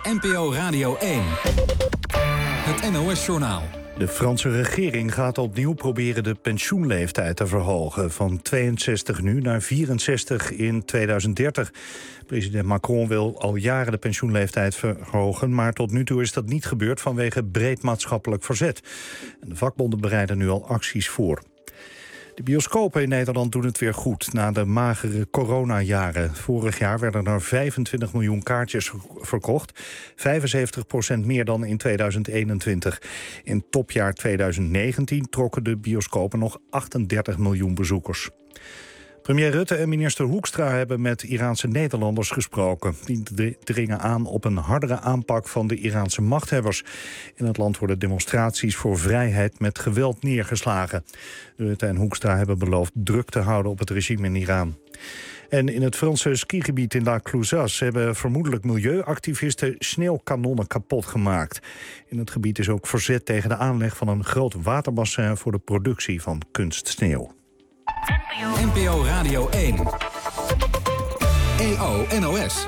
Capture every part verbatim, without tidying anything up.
N P O Radio één. Het N O S-journaal. De Franse regering gaat opnieuw proberen de pensioenleeftijd te verhogen. Van tweeënzestig nu naar vierenzestig in tweeduizend dertig. President Macron wil al jaren de pensioenleeftijd verhogen, maar tot nu toe is dat niet gebeurd vanwege breed maatschappelijk verzet. En de vakbonden bereiden nu al acties voor. De bioscopen in Nederland doen het weer goed na de magere coronajaren. Vorig jaar werden er vijfentwintig miljoen kaartjes verkocht. vijfenzeventig procent meer dan in tweeduizend eenentwintig. In topjaar tweeduizend negentien trokken de bioscopen nog achtendertig miljoen bezoekers. Premier Rutte en minister Hoekstra hebben met Iraanse Nederlanders gesproken. Die dringen aan op een hardere aanpak van de Iraanse machthebbers. In het land worden demonstraties voor vrijheid met geweld neergeslagen. Rutte en Hoekstra hebben beloofd druk te houden op het regime in Iran. En in het Franse skigebied in La Clusaz hebben vermoedelijk milieuactivisten sneeuwkanonnen kapot gemaakt. In het gebied is ook verzet tegen de aanleg van een groot waterbassin voor de productie van kunstsneeuw. N P O Radio één. E O N O S.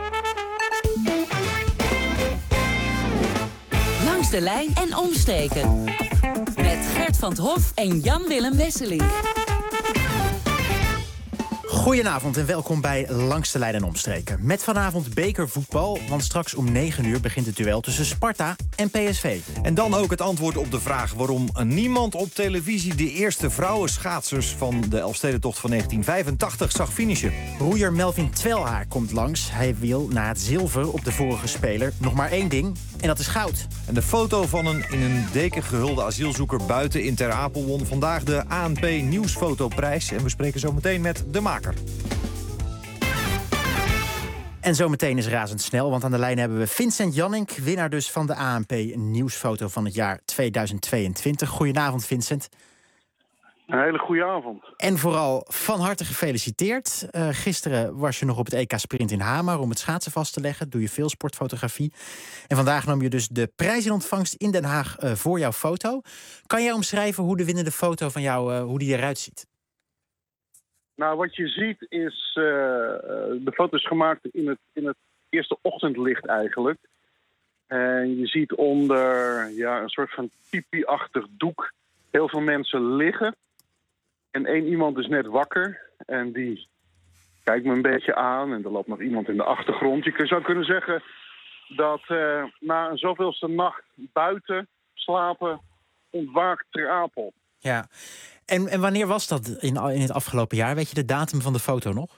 Langs de lijn en omstreken. Met Gert van 't Hof en Jan-Willem Wesseling. Goedenavond en welkom bij Langs de Lijn en Omstreken. Met vanavond bekervoetbal, want straks om negen uur begint het duel tussen Sparta en P S V. En dan ook het antwoord op de vraag waarom niemand op televisie de eerste vrouwenschaatsers van de Elfstedentocht van negentien vijfentachtig zag finishen. Roeier Melvin Twelhaar komt langs. Hij wil na het zilver op de vorige speler nog maar één ding, en dat is goud. En de foto van een in een deken gehulde asielzoeker buiten in Ter Apel won vandaag de A N P Nieuwsfotoprijs. En we spreken zo meteen met de maker. En zometeen is razendsnel, want aan de lijn hebben we Vincent Jannink, winnaar dus van de A N P Nieuwsfoto van het jaar tweeduizend tweeëntwintig. Goedenavond, Vincent. Een hele goede avond. En vooral van harte gefeliciteerd. Uh, gisteren was je nog op het E K Sprint in Hamar om het schaatsen vast te leggen. Doe je veel sportfotografie. En vandaag nam je dus de prijs in ontvangst in Den Haag uh, voor jouw foto. Kan jij omschrijven hoe de winnende foto van jou, uh, hoe die eruit ziet? Nou, wat je ziet is, uh, de foto is gemaakt in het, in het eerste ochtendlicht eigenlijk. En je ziet onder ja, een soort van tipi-achtig doek heel veel mensen liggen. En één iemand is net wakker en die kijkt me een beetje aan. En er loopt nog iemand in de achtergrond. Je zou kunnen zeggen dat uh, na een zoveelste nacht buiten slapen ontwaakt Ter Apel. Ja, en, en wanneer was dat in, in het afgelopen jaar? Weet je de datum van de foto nog?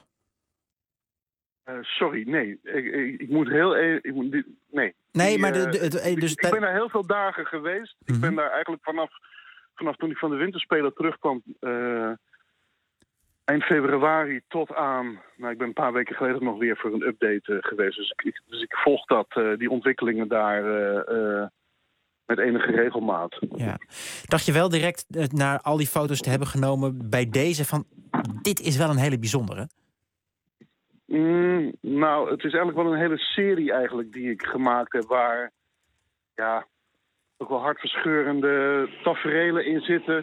Uh, sorry, nee. Ik, ik, ik moet heel even... Ik moet, nee, nee die, maar... De, de, de, uh, dus ik, ik ben daar heel veel dagen geweest. Mm-hmm. Ik ben daar eigenlijk vanaf, vanaf toen ik van de winterspelen terugkwam... Uh, eind februari tot aan... Nou, ik ben een paar weken geleden nog weer voor een update uh, geweest. Dus ik, dus ik volg dat, uh, die ontwikkelingen daar... Uh, uh, met enige regelmaat. Ja. Dacht je wel direct uh, naar al die foto's te hebben genomen bij deze van... dit is wel een hele bijzondere? Mm, nou, het is eigenlijk wel een hele serie eigenlijk die ik gemaakt heb... waar ja, ook wel hartverscheurende taferelen in zitten...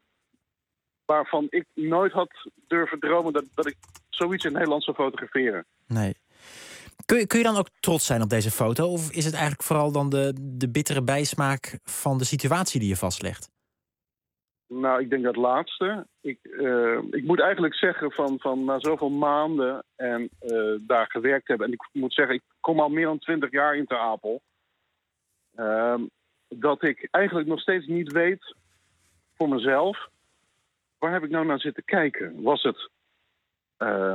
waarvan ik nooit had durven dromen dat, dat ik zoiets in Nederland zou fotograferen. Nee. Kun je, kun je dan ook trots zijn op deze foto? Of is het eigenlijk vooral dan de, de bittere bijsmaak van de situatie die je vastlegt? Nou, ik denk dat laatste. Ik, uh, ik moet eigenlijk zeggen van, van na zoveel maanden en uh, daar gewerkt hebben... en ik moet zeggen, ik kom al meer dan twintig jaar in Ter Apel... Uh, dat ik eigenlijk nog steeds niet weet voor mezelf... waar heb ik nou naar zitten kijken? Was het... Uh,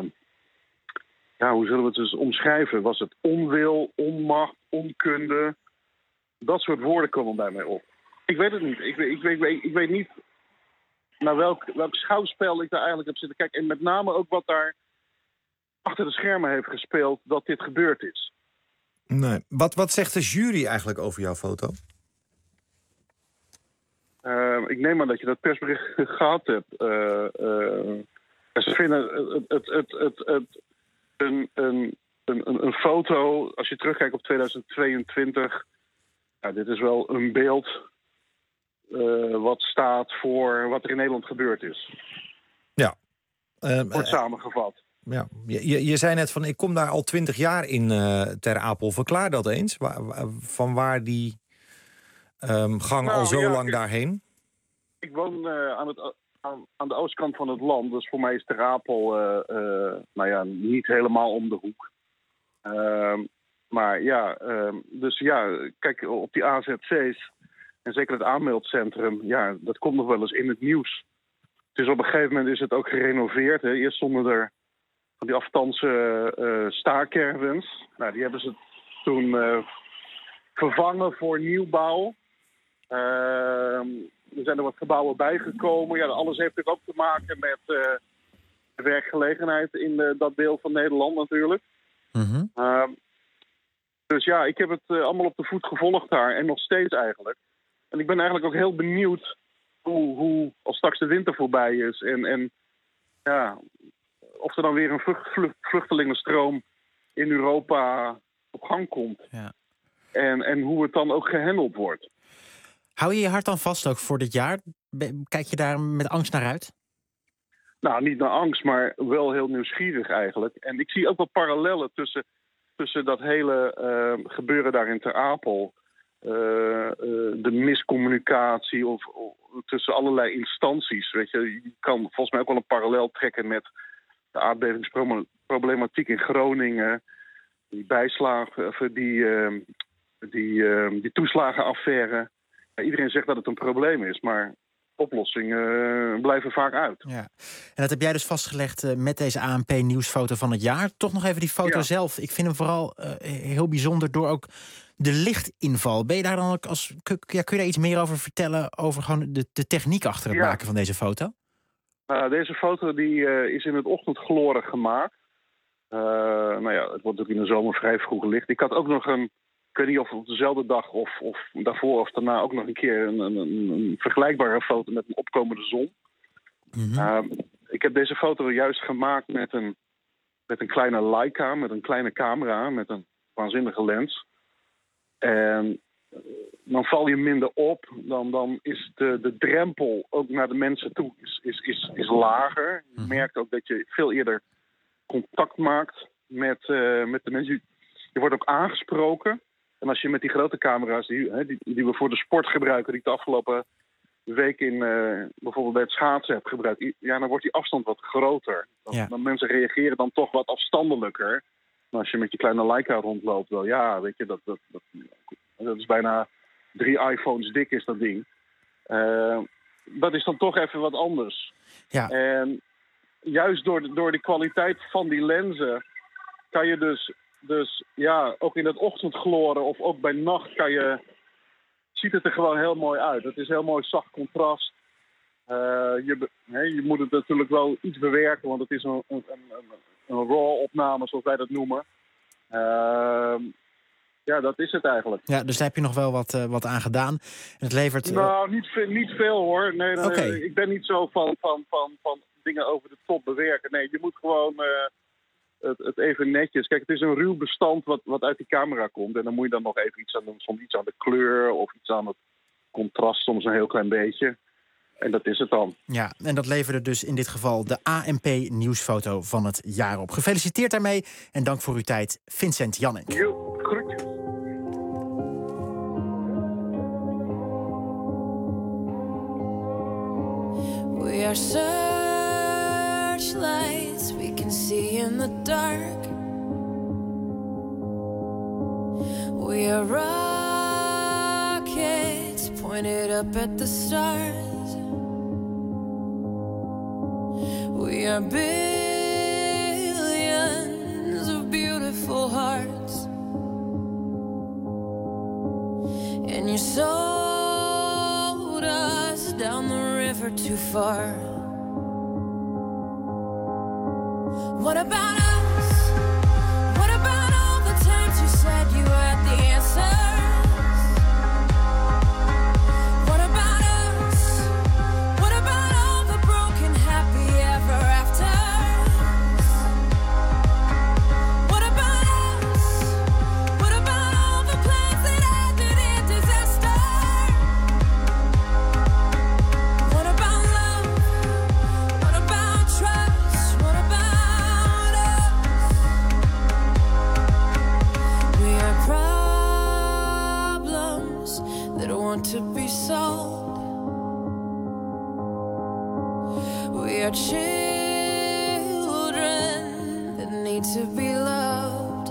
Ja, hoe zullen we het dus omschrijven? Was het onwil, onmacht, onkunde? Dat soort woorden komen bij mij op. Ik weet het niet. Ik weet, ik weet, ik weet niet naar welk, welk schouwspel ik daar eigenlijk heb zitten kijken. En met name ook wat daar achter de schermen heeft gespeeld dat dit gebeurd is. Nee. Wat, wat zegt de jury eigenlijk over jouw foto? Uh, ik neem aan dat je dat persbericht gehad hebt. Uh, uh, ze vinden het... het, het, het, het Een, een, een, een foto, als je terugkijkt op tweeduizend tweeëntwintig... Nou, dit is wel een beeld uh, wat staat voor wat er in Nederland gebeurd is. Ja. Uh, Wordt samengevat. Ja. Je, je, je zei net van, ik kom daar al twintig jaar in uh, Ter Apel. Verklaar dat eens. Waar, waar, van waar die um, gang nou, al zo ja, lang ik, daarheen? Ik woon uh, aan, het, aan, aan de oostkant van het land. Dus voor mij is Ter Apel uh, uh, nou ja, niet helemaal om de hoek. Uh, maar ja, uh, dus ja, kijk, op die A Z C's... en zeker het aanmeldcentrum, ja, dat komt nog wel eens in het nieuws. Dus op een gegeven moment is het ook gerenoveerd. Hè. Eerst stonden er van die afstandse uh, staarcaravans. Nou, die hebben ze toen uh, vervangen voor nieuwbouw. Uh, er zijn er wat gebouwen bijgekomen. Ja, alles heeft natuurlijk ook te maken met uh, de werkgelegenheid in uh, dat deel van Nederland natuurlijk. Mm-hmm. Uh, dus ja, ik heb het uh, allemaal op de voet gevolgd daar. En nog steeds eigenlijk. En ik ben eigenlijk ook heel benieuwd hoe, hoe als straks de winter voorbij is... en, en ja, of er dan weer een vlucht, vlucht, vluchtelingenstroom in Europa op gang komt. Ja. En, en hoe het dan ook gehandeld wordt. Hou je je hart dan vast ook voor dit jaar? Kijk je daar met angst naar uit? Nou, niet naar angst, maar wel heel nieuwsgierig eigenlijk. En ik zie ook wel parallellen tussen, tussen dat hele uh, gebeuren daar in Ter Apel... Uh, uh, de miscommunicatie of, of tussen allerlei instanties. Weet je, je kan volgens mij ook wel een parallel trekken met de aardbevingsproblematiek in Groningen, die bijslagen, die, uh, die, uh, die toeslagenaffaire. Ja, iedereen zegt dat het een probleem is, maar oplossingen uh, blijven vaak uit. Ja. En dat heb jij dus vastgelegd uh, met deze A N P-nieuwsfoto van het jaar. Toch nog even die foto ja. zelf. Ik vind hem vooral uh, heel bijzonder door ook de lichtinval. Ben je daar dan ook als, kun, ja, kun je daar iets meer over vertellen over gewoon de, de techniek achter het ja. maken van deze foto? Uh, deze foto die, uh, is in het ochtendgloren gemaakt. Uh, nou ja, het wordt natuurlijk in de zomer vrij vroeg licht. Ik had ook nog een, ik weet niet of op dezelfde dag of, of daarvoor of daarna ook nog een keer een, een, een vergelijkbare foto met een opkomende zon. Mm-hmm. Uh, ik heb deze foto juist gemaakt met een, met een kleine Leica, met een kleine camera, met een waanzinnige lens. En dan val je minder op, dan, dan is de, de drempel ook naar de mensen toe is, is, is, is lager. Je merkt ook dat je veel eerder contact maakt met, uh, met de mensen. Je wordt ook aangesproken. En als je met die grote camera's die, hè, die, die we voor de sport gebruiken, die ik de afgelopen week in uh, bijvoorbeeld bij het schaatsen heb gebruikt, ja, dan wordt die afstand wat groter. Dan, ja. dan mensen reageren dan toch wat afstandelijker. Maar als je met je kleine Leica rondloopt, wel ja, weet je, dat, dat, dat, dat is bijna drie iPhones dik is dat ding. Uh, dat is dan toch even wat anders. Ja. En juist door de, door de kwaliteit van die lenzen kan je dus, dus ja, ook in het ochtendgloren of ook bij nacht kan je, ziet het er gewoon heel mooi uit. Het is heel mooi zacht contrast. Uh, je, he, je moet het natuurlijk wel iets bewerken, want het is een, een, een, een raw-opname, zoals wij dat noemen. Uh, ja, dat is het eigenlijk. Ja, dus daar heb je nog wel wat, uh, wat aan gedaan. En het levert... Uh... Nou, niet, niet veel hoor. Nee, nee, okay. nee, ik ben niet zo van, van, van, van dingen over de top bewerken. Nee, je moet gewoon uh, het, het even netjes... Kijk, het is een ruw bestand wat, wat uit die camera komt. En dan moet je dan nog even iets aan doen. Soms iets aan de kleur of iets aan het contrast. Soms een heel klein beetje. En dat is het dan. Ja, en dat leverde dus in dit geval de A N P-nieuwsfoto van het jaar op. Gefeliciteerd daarmee en dank voor uw tijd, Vincent Janink. Jo, groetjes. We are searchlights we can see in the dark. We are rockets pointed up at the stars. We are billions of beautiful hearts. And you sold us down the river too far. What about us? What about all the times you said you had the answers? What about us? What about all the broken happy ever afters? What about us? What about all the plans that ended in disaster? What about love? What about trust? What about want to be sold. We are children that need to be loved.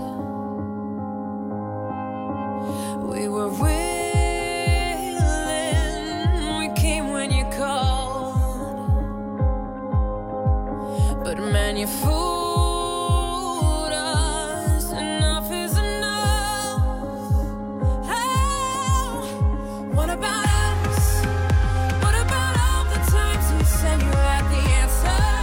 We were willing, we came when you called. But man, you fooled us. Enough is enough. Oh, what about us? What about all the times you said you had the answer?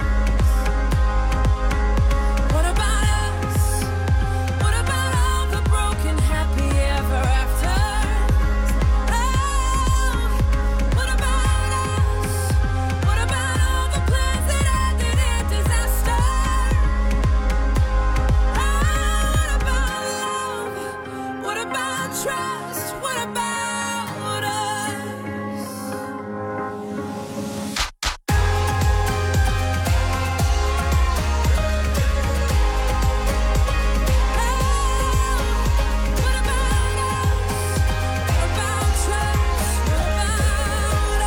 What about us? What about all the broken happy ever after? Oh, what about us? What about all the plans that ended in disaster? Oh, what about love? What about trust? What about us? What about us? What about trust? What about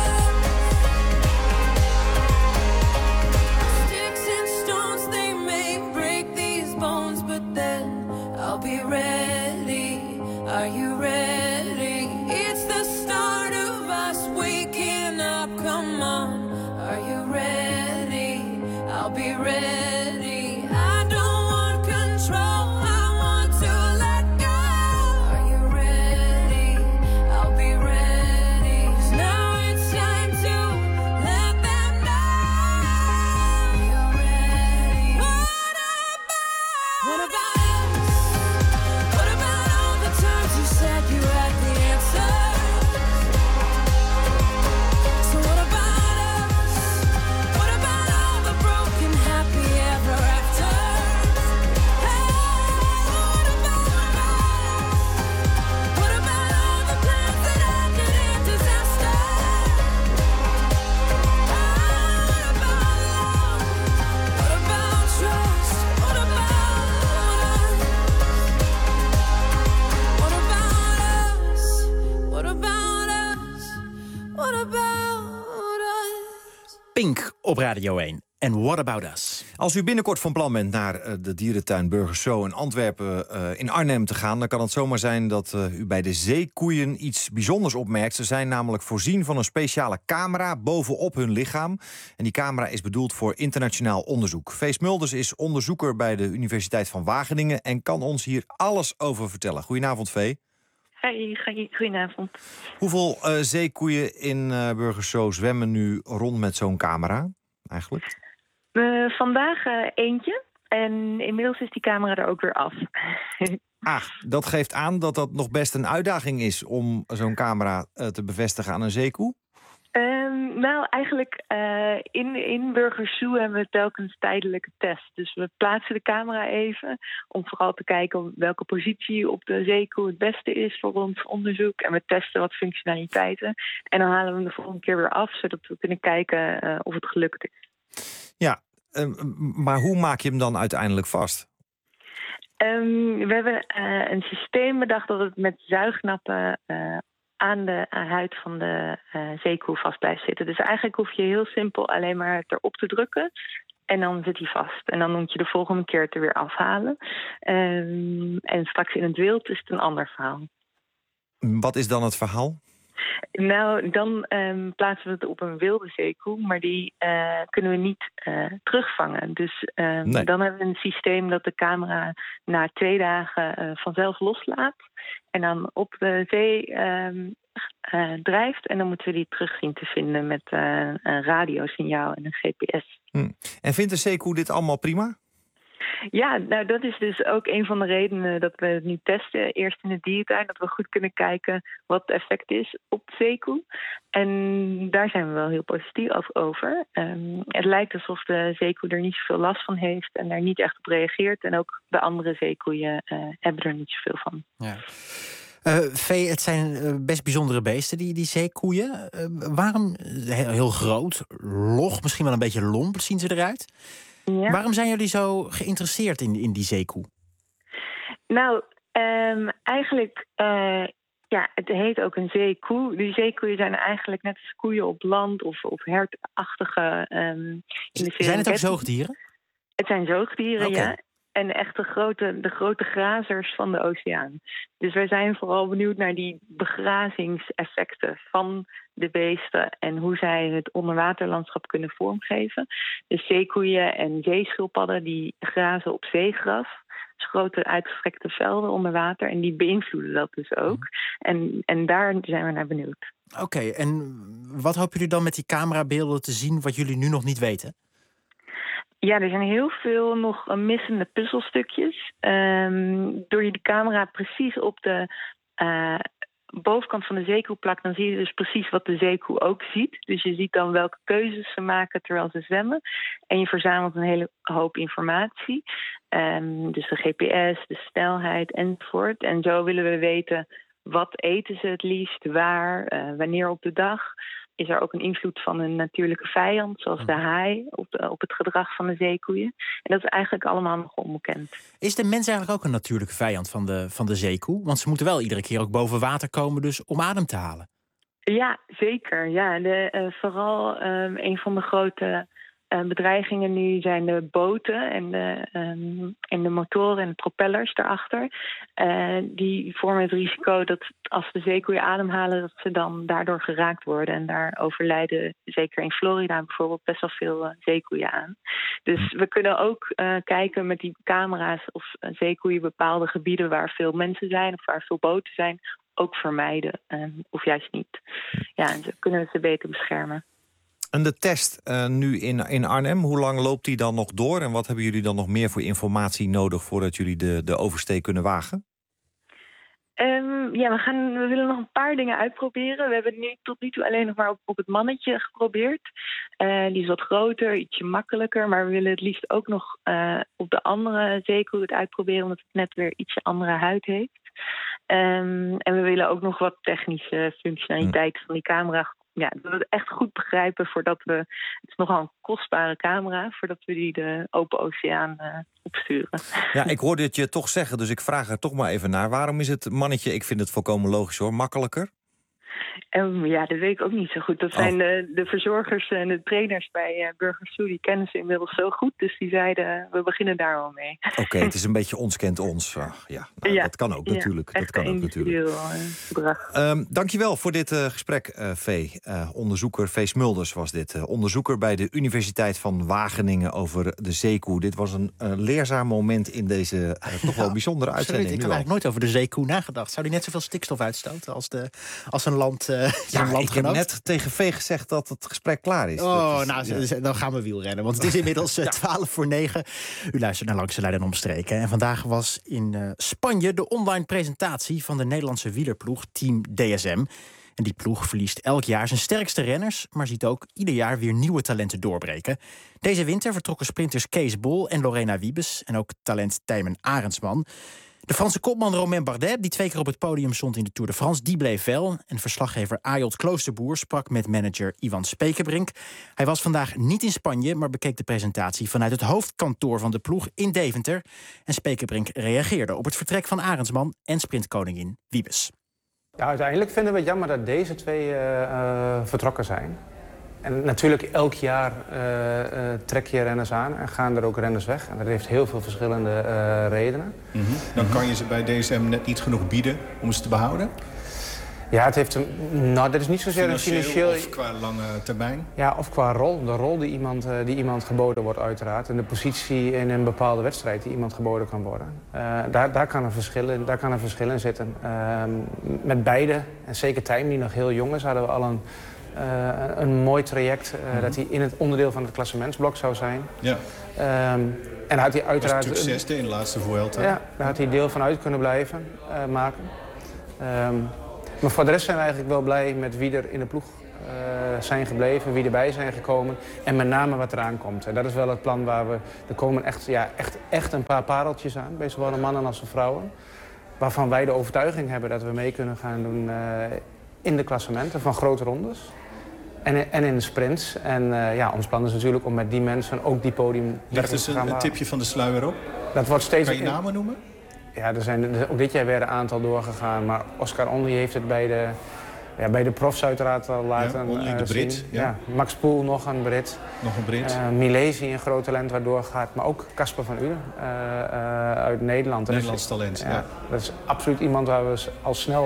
us? Sticks and stones, they may break these bones, but then I'll be ready. Are you ready? It's the start of us waking up. Come on, are you ready? I'll be ready. I don't want control, I want to let go. Are you ready? I'll be ready. 'Cause now it's time to let them know. You're ready. What about? What about us? What about all the times you said you had the answer? So what about us? What about all the broken happy ever after? Hey, what about us? What about all the plans that ended in disaster? Oh, what about love? What about trust? What about us? What about us? What about us? What about us? Pink op Radio één. En What About Us? Als u binnenkort van plan bent naar eh, de dierentuin Burgerso in Antwerpen eh, in Arnhem te gaan, dan kan het zomaar zijn dat eh, u bij de zeekoeien iets bijzonders opmerkt. Ze zijn namelijk voorzien van een speciale camera bovenop hun lichaam. En die camera is bedoeld voor internationaal onderzoek. Vees Mulders is onderzoeker bij de Universiteit van Wageningen en kan ons hier alles over vertellen. Goedenavond, Vee. Hey, goeie- goedenavond. Hoeveel eh, zeekoeien in eh Burgerso zwemmen nu rond met zo'n camera eigenlijk? Eh, vandaag eh, eentje. En inmiddels is die camera er ook weer af. Ah, dat geeft aan dat dat nog best een uitdaging is om zo'n camera eh, te bevestigen aan een zeekoe. Ehm, nou, eigenlijk eh, in, in Burgersoe hebben we telkens tijdelijke test. Dus we plaatsen de camera even om vooral te kijken op welke positie op de zeekoe het beste is voor ons onderzoek. En we testen wat functionaliteiten. En dan halen we hem de volgende keer weer af, zodat we kunnen kijken eh, of het gelukt is. Ja, eh, maar hoe maak je hem dan uiteindelijk vast? Ehm, we hebben eh, een systeem bedacht dat het met zuignappen eh, aan de eh, huid van de eh, zeekoe vast blijft zitten. Dus eigenlijk hoef je heel simpel alleen maar het erop te drukken. En dan zit hij vast. En dan moet je de volgende keer het er weer afhalen. Ehm, en straks in het wild is het een ander verhaal. Wat is dan het verhaal? Nou, dan ehm, plaatsen we het op een wilde zeekoe, maar die eh, kunnen we niet eh, terugvangen. Dus ehm, Nee. dan hebben we een systeem dat de camera na twee dagen eh, vanzelf loslaat. En dan op de zee ehm, eh, drijft. En dan moeten we die terug zien te vinden met eh, een radiosignaal en een G P S. Hm. En vindt de zeekoe dit allemaal prima? Ja, nou dat is dus ook een van de redenen dat we het nu testen. Eerst in de dierentuin, dat we goed kunnen kijken wat het effect is op de zeekoe. En daar zijn we wel heel positief over. Um, het lijkt alsof de zeekoe er niet zoveel last van heeft en daar niet echt op reageert. En ook de andere zeekoeien uh, hebben er niet zoveel van. Ja. Uh, Vee, het zijn uh, best bijzondere beesten, die, die zeekoeien. Uh, waarom, heel, heel groot, log, misschien wel een beetje lomp zien ze eruit. Ja. Waarom zijn jullie zo geïnteresseerd in, in die zeekoe? Nou, um, eigenlijk uh, Ja, het heet ook een zeekoe. Die zeekoeien zijn eigenlijk net als koeien op land of, of hertachtige... Um, in de zijn het ook zoogdieren? Het zijn zoogdieren, okay. ja. En echt de grote, de grote grazers van de oceaan. Dus wij zijn vooral benieuwd naar die begrazingseffecten van de beesten en hoe zij het onderwaterlandschap kunnen vormgeven. Dus zeekoeien en zeeschildpadden die grazen op zeegras. Dus grote uitgestrekte velden onder water. En die beïnvloeden dat dus ook. En, en daar zijn we naar benieuwd. Oké, okay, en wat hopen jullie dan met die camerabeelden te zien wat jullie nu nog niet weten? Ja, er zijn heel veel nog missende puzzelstukjes. Um, door je de camera precies op de uh, bovenkant van de zeekoe plakt, dan zie je dus precies wat de zeekoe ook ziet. Dus je ziet dan welke keuzes ze maken terwijl ze zwemmen. En je verzamelt een hele hoop informatie. Um, dus de G P S, de snelheid enzovoort. En zo willen we weten wat eten ze het liefst, waar, uh, wanneer op de dag. Is er ook een invloed van een natuurlijke vijand, zoals de haai, op, de, op het gedrag van de zeekoeien. En dat is eigenlijk allemaal nog onbekend. Is de mens eigenlijk ook een natuurlijke vijand van de, van de zeekoe? Want ze moeten wel iedere keer ook boven water komen, dus om adem te halen. Ja, zeker. Ja, de, uh, vooral um, een van de grote uh, bedreigingen nu zijn de boten en de, um, en de motoren en de propellers daarachter. Uh, die vormen het risico dat als de zeekoeien ademhalen, dat ze dan daardoor geraakt worden. En daar overlijden, zeker in Florida bijvoorbeeld, best wel veel uh, zeekoeien aan. Dus we kunnen ook uh, kijken met die camera's of uh, zeekoeien bepaalde gebieden waar veel mensen zijn of waar veel boten zijn, ook vermijden. Uh, of juist niet. Ja, en zo kunnen we ze beter beschermen. En de test uh, nu in, in Arnhem, hoe lang loopt die dan nog door? En wat hebben jullie dan nog meer voor informatie nodig voordat jullie de, de oversteek kunnen wagen? Um, ja, we, gaan, we willen nog een paar dingen uitproberen. We hebben het nu tot nu toe alleen nog maar op, op het mannetje geprobeerd. Uh, die is wat groter, ietsje makkelijker. Maar we willen het liefst ook nog uh, op de andere zeekoe het uitproberen, omdat het net weer ietsje andere huid heeft. Um, en we willen ook nog wat technische functionaliteit van die camera. Ja, dat we het echt goed begrijpen voordat we... Het is nogal een kostbare camera, voordat we die de open oceaan uh, opsturen. Ja, ik hoorde het je toch zeggen, dus ik vraag er toch maar even naar. Waarom is het mannetje, ik vind het volkomen logisch hoor, makkelijker? Um, ja, dat weet ik ook niet zo goed. Dat oh. zijn de, de verzorgers en de trainers bij uh, Burgers Zoo, die kennen ze inmiddels zo goed. Dus die zeiden, we beginnen daar al mee. Oké, okay, het is een beetje ons kent ons. Uh, ja, nou, ja, dat kan ook ja, natuurlijk. Dat kan ook natuurlijk. Uh, um, dankjewel voor dit uh, gesprek, uh, Vee. Uh, onderzoeker Vee Smulders was dit. Uh, onderzoeker bij de Universiteit van Wageningen over de zeekoe. Dit was een uh, leerzaam moment in deze uh, toch wel bijzondere ja, uitzending. Ik heb eigenlijk nooit over de zeekoe nagedacht. Zou die net zoveel stikstof uitstoten als, de, als een land... Uh, Ja, ik heb net tegen Vee gezegd dat het gesprek klaar is. Oh, is, nou, ja. dan gaan we wielrennen. Want het is inmiddels uh, twaalf voor negen. U luistert naar Langs de Lijn en Omstreken. En vandaag was in uh, Spanje de online presentatie van de Nederlandse wielerploeg Team D S M. En die ploeg verliest elk jaar zijn sterkste renners, maar ziet ook ieder jaar weer nieuwe talenten doorbreken. Deze winter vertrokken sprinters Kees Bol en Lorena Wiebes en ook talent Tijmen Arendsman. De Franse kopman Romain Bardet, die twee keer op het podium stond in de Tour de France, die bleef wel. En verslaggever Ayolt Kloosterboer sprak met manager Ivan Spekerbrink. Hij was vandaag niet in Spanje, maar bekeek de presentatie vanuit het hoofdkantoor van de ploeg in Deventer. En Spekerbrink reageerde op het vertrek van Arendsman en sprintkoningin Wiebes. Ja, uiteindelijk vinden we het jammer dat deze twee uh, uh, vertrokken zijn. En natuurlijk elk jaar uh, uh, trek je renners aan en gaan er ook renners weg. En dat heeft heel veel verschillende uh, redenen. Mm-hmm. Dan kan je ze bij D S M net niet genoeg bieden om ze te behouden? Ja, het heeft een... Nou, dat is niet zozeer een financieel... of qua lange termijn? Ja, of qua rol. De rol die iemand, uh, die iemand geboden wordt uiteraard. En de positie in een bepaalde wedstrijd die iemand geboden kan worden. Uh, daar, daar, kan een verschil in, daar kan een verschil in zitten. Uh, met beide, en zeker Tijm die nog heel jong is, hadden we al een... Uh, een mooi traject, uh, mm-hmm. dat hij in het onderdeel van het klassementsblok zou zijn. Ja. Um, en had hij uiteraard... Was natuurlijk zesde in de laatste Vuelta. Ja, daar had hij deel van uit kunnen blijven uh, maken. Um, maar voor de rest zijn we eigenlijk wel blij met wie er in de ploeg uh, zijn gebleven, wie erbij zijn gekomen. En met name wat eraan komt. En dat is wel het plan waar we... Er komen echt, ja, echt, echt een paar pareltjes aan, bij zowel de mannen als de vrouwen. Waarvan wij de overtuiging hebben dat we mee kunnen gaan doen uh, in de klassementen van grote rondes. En, en in de sprints. En uh, ja, ons plan is natuurlijk om met die mensen ook die podium Ligt dus te gaan een, een tipje van de sluier op? Dat wordt steeds... Kan je namen noemen? Ja, er zijn er, ook dit jaar weer een aantal doorgegaan. Maar Oscar Only heeft het bij de, ja, bij de profs uiteraard al laten ja, Only, uh, de Brit, zien. ja. Ja, Max Poel, nog een Brit. Nog een Brit. Uh, Milesi, een groot talent waar doorgaat. Maar ook Casper van Uden uh, uh, uit Nederland. Nederlands talent, ja, ja. Dat is absoluut iemand waar we al snel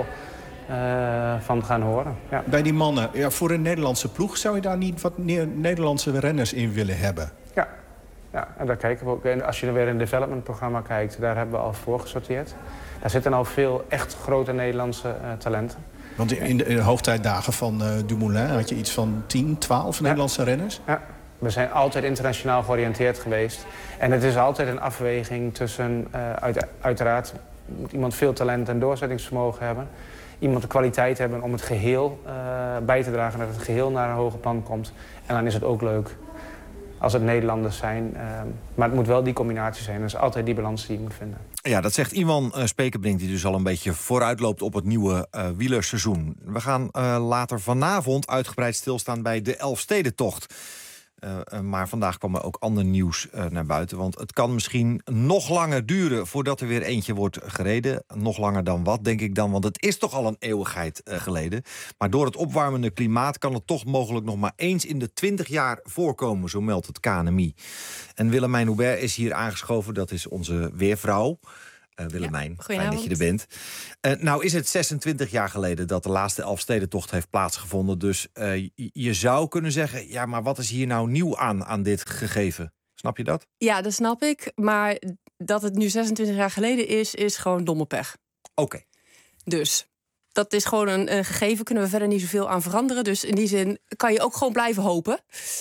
uh, van gaan horen. Ja. Bij die mannen, ja, voor een Nederlandse ploeg... zou je daar niet wat Nederlandse renners in willen hebben? Ja. Ja, en daar kijken we ook. En als je dan weer een development-programma kijkt, daar hebben we al voor gesorteerd. Daar zitten al veel echt grote Nederlandse uh, talenten. Want in de, in de hoogtijdagen van uh, Dumoulin had je iets van tien, twaalf Nederlandse ja. renners? Ja, we zijn altijd internationaal georiënteerd geweest. En het is altijd een afweging tussen, uh, uit, uiteraard, moet iemand veel talent en doorzettingsvermogen hebben. Iemand de kwaliteit hebben om het geheel uh, bij te dragen, dat het geheel naar een hoger plan komt. En dan is het ook leuk als het Nederlanders zijn. Uh, maar het moet wel die combinatie zijn. Dat is altijd die balans die je moet vinden. Ja, dat zegt Iwan uh, Spekerbrink, die dus al een beetje vooruitloopt op het nieuwe uh, wielerseizoen. We gaan uh, later vanavond uitgebreid stilstaan bij de Elfstedentocht. Uh, uh, maar vandaag kwam er ook ander nieuws uh, naar buiten. Want het kan misschien nog langer duren voordat er weer eentje wordt gereden. Nog langer dan wat, denk ik dan. Want het is toch al een eeuwigheid uh, geleden. Maar door het opwarmende klimaat kan het toch mogelijk nog maar eens in de twintig jaar voorkomen. Zo meldt het K N M I. En Willemijn Hubert is hier aangeschoven. Dat is onze weervrouw. Uh, Willemijn, ja, fijn dat je er bent. Uh, nou is het zesentwintig jaar geleden dat de laatste Elfstedentocht heeft plaatsgevonden. Dus uh, je, je zou kunnen zeggen, ja, maar wat is hier nou nieuw aan, aan dit gegeven? Snap je dat? Ja, dat snap ik. Maar dat het nu zesentwintig jaar geleden is, is gewoon domme pech. Oké. Okay. Dus dat is gewoon een, een gegeven, kunnen we verder niet zoveel aan veranderen. Dus in die zin kan je ook gewoon blijven hopen.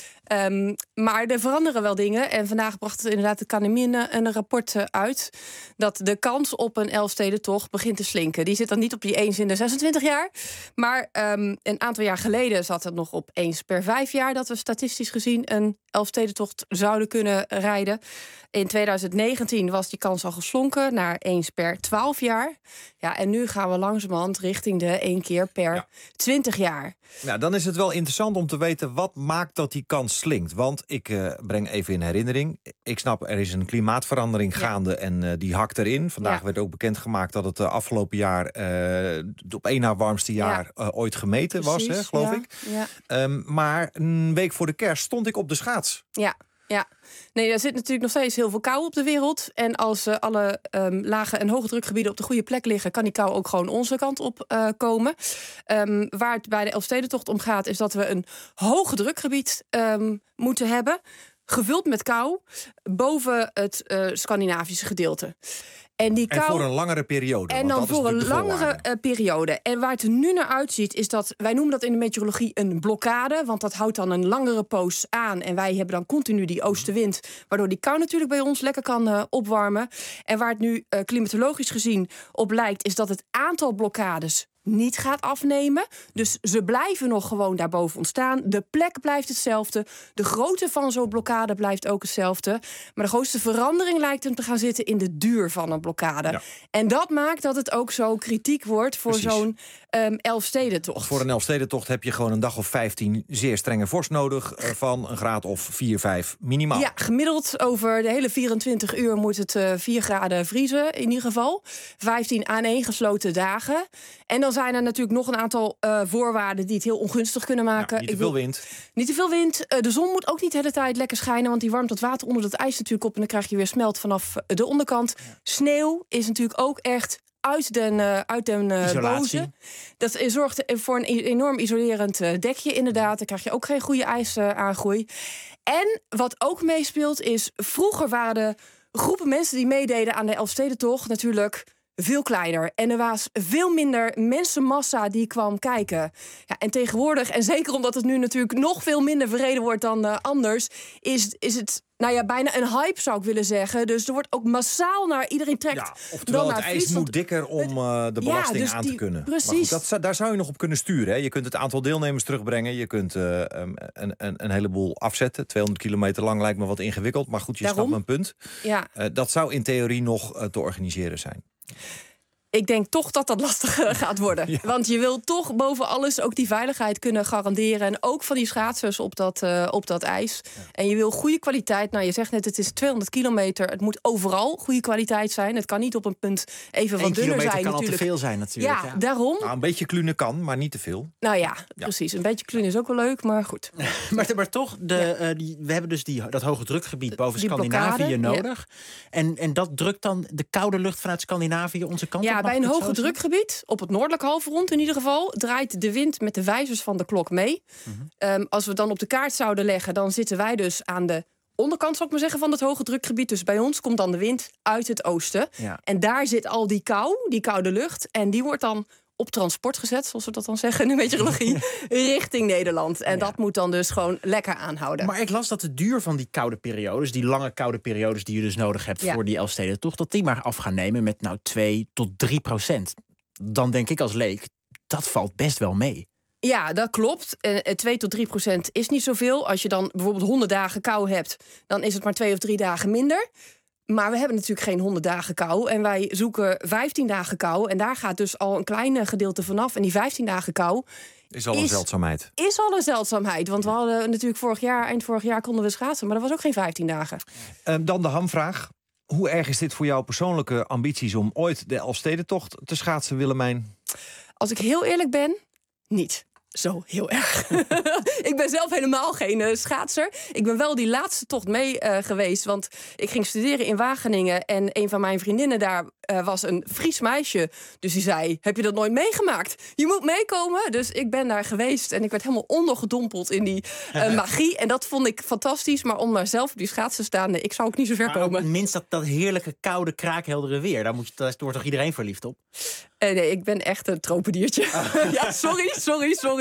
Um, maar er veranderen wel dingen. En vandaag bracht het inderdaad de K N M I een, een rapport uit dat de kans op een Elfstedentocht begint te slinken. Die zit dan niet op die eens in de zesentwintig jaar. Maar um, een aantal jaar geleden zat het nog op eens per vijf jaar dat we statistisch gezien een Elfstedentocht zouden kunnen rijden. In twintig negentien was die kans al geslonken naar eens per twaalf jaar. Ja, en nu gaan we langzamerhand richting de één keer per ja. twintig jaar. Nou, dan is het wel interessant om te weten wat maakt dat die kans slinkt. Want ik uh, breng even in herinnering. Ik snap, er is een klimaatverandering gaande ja. en uh, die hakt erin. Vandaag ja. werd ook bekendgemaakt dat het uh, afgelopen jaar uh, het op één na warmste jaar ja. uh, ooit gemeten Precies, was, hè, geloof ja. ik. Ja. Um, maar een week voor de kerst stond ik op de schaats. Ja. Ja, nee, er zit natuurlijk nog steeds heel veel kou op de wereld. En als uh, alle um, lage en hoge drukgebieden op de goede plek liggen, kan die kou ook gewoon onze kant op uh, komen. Um, waar het bij de Elfstedentocht om gaat, is dat we een hoge drukgebied um, moeten hebben, gevuld met kou, boven het uh, Scandinavische gedeelte. En, die kou... en voor een langere periode. En dan voor een langere uh, periode. En waar het er nu naar uitziet, is dat wij noemen dat in de meteorologie een blokkade. Want dat houdt dan een langere poos aan. En wij hebben dan continu die oostenwind, waardoor die kou natuurlijk bij ons lekker kan uh, opwarmen. En waar het nu uh, klimatologisch gezien op lijkt, is dat het aantal blokkades niet gaat afnemen. Dus ze blijven nog gewoon daarboven ontstaan. De plek blijft hetzelfde. De grootte van zo'n blokkade blijft ook hetzelfde. Maar de grootste verandering lijkt hem te gaan zitten in de duur van een blokkade. Ja. En dat maakt dat het ook zo kritiek wordt voor Precies. zo'n um, Elfstedentocht. Voor een Elfstedentocht heb je gewoon een dag of vijftien zeer strenge vorst nodig, uh, van een graad of vier, vijf minimaal. Ja, gemiddeld over de hele vierentwintig uur moet het uh, vier graden vriezen in ieder geval. vijftien aaneengesloten dagen. En dan zijn er natuurlijk nog een aantal uh, voorwaarden die het heel ongunstig kunnen maken. Ja, niet te veel wind. Niet te veel wind. Uh, de zon moet ook niet de hele tijd lekker schijnen, want die warmt het water onder dat ijs natuurlijk op en dan krijg je weer smelt vanaf de onderkant. Ja. Sneeuw is natuurlijk ook echt uit den, uh, uit den uh, boze. Dat zorgt voor een enorm isolerend uh, dekje inderdaad. Dan krijg je ook geen goede ijsaangroei. En wat ook meespeelt is, vroeger waren de groepen mensen die meededen aan de Elfstedentocht natuurlijk veel kleiner. En er was veel minder mensenmassa die kwam kijken. Ja, en tegenwoordig, en zeker omdat het nu natuurlijk nog veel minder verreden wordt dan uh, anders, is, is het nou ja, bijna een hype, zou ik willen zeggen. Dus er wordt ook massaal naar iedereen trekt. Ja, oftewel het ijs moet dikker om uh, de belasting ja, dus aan die, te kunnen. Precies. Maar goed, dat, daar zou je nog op kunnen sturen. Hè. Je kunt het aantal deelnemers terugbrengen. Je kunt uh, um, een, een, een heleboel afzetten. tweehonderd kilometer lang lijkt me wat ingewikkeld. Maar goed, je Daarom. snapt mijn punt. Ja. Uh, dat zou in theorie nog uh, te organiseren zijn. Ik denk toch dat dat lastig gaat worden. Ja. Want je wil toch boven alles ook die veiligheid kunnen garanderen. En ook van die schaatsers op dat, uh, op dat ijs. Ja. En je wil goede kwaliteit. Nou, je zegt net, het is tweehonderd kilometer. Het moet overal goede kwaliteit zijn. Het kan niet op een punt even wat dunner zijn. Kan natuurlijk. al te veel zijn natuurlijk. Ja, ja. daarom. Nou, een beetje klunen kan, maar niet te veel. Nou ja, ja. precies. Een beetje klunen is ook wel leuk, maar goed. maar, maar toch, de, ja. uh, die, we hebben dus die, dat hoge drukgebied boven die Scandinavië blokkade, nodig. Ja. En, en dat drukt dan de koude lucht vanuit Scandinavië onze kant ja, op? Bij een hoge drukgebied, op het noordelijk halfrond in ieder geval, draait de wind met de wijzers van de klok mee. Mm-hmm. Um, als we dan op de kaart zouden leggen, dan zitten wij dus aan de onderkant, zal ik maar zeggen, van het hoge drukgebied. Dus bij ons komt dan de wind uit het oosten. Ja. En daar zit al die kou, die koude lucht. En die wordt dan op transport gezet, zoals we dat dan zeggen in de meteorologie, richting Nederland. En ja. dat moet dan dus gewoon lekker aanhouden. Maar ik las dat de duur van die koude periodes, die lange koude periodes die je dus nodig hebt ja. voor die Elfstedentocht, dat die maar af gaan nemen met nou twee tot drie procent. Dan denk ik als leek, dat valt best wel mee. Ja, dat klopt. Uh, twee tot drie procent is niet zoveel. Als je dan bijvoorbeeld honderd dagen kou hebt, dan is het maar twee of drie dagen minder. Maar we hebben natuurlijk geen honderd dagen kou. En wij zoeken vijftien dagen kou. En daar gaat dus al een klein gedeelte vanaf. En die vijftien dagen kou is al een is, zeldzaamheid. Is al een zeldzaamheid. Want we hadden natuurlijk vorig jaar, eind vorig jaar konden we schaatsen. Maar dat was ook geen vijftien dagen. Uh, dan de hamvraag. Hoe erg is dit voor jouw persoonlijke ambities om ooit de Elfstedentocht te schaatsen, Willemijn? Als ik heel eerlijk ben, niet. Zo heel erg. Ik ben zelf helemaal geen uh, schaatser. Ik ben wel die laatste tocht mee uh, geweest. Want ik ging studeren in Wageningen. En een van mijn vriendinnen daar uh, was een Fries meisje. Dus die zei, heb je dat nooit meegemaakt? Je moet meekomen. Dus ik ben daar geweest. En ik werd helemaal ondergedompeld in die uh, magie. En dat vond ik fantastisch. Maar om maar zelf op die schaatsen te staan, ik zou ook niet zo ver komen. Maar minst dat, dat heerlijke, koude, kraakheldere weer. Daar, moet je, daar wordt toch iedereen verliefd op? Uh, nee, ik ben echt een tropendiertje. Oh. Ja, sorry, sorry, sorry.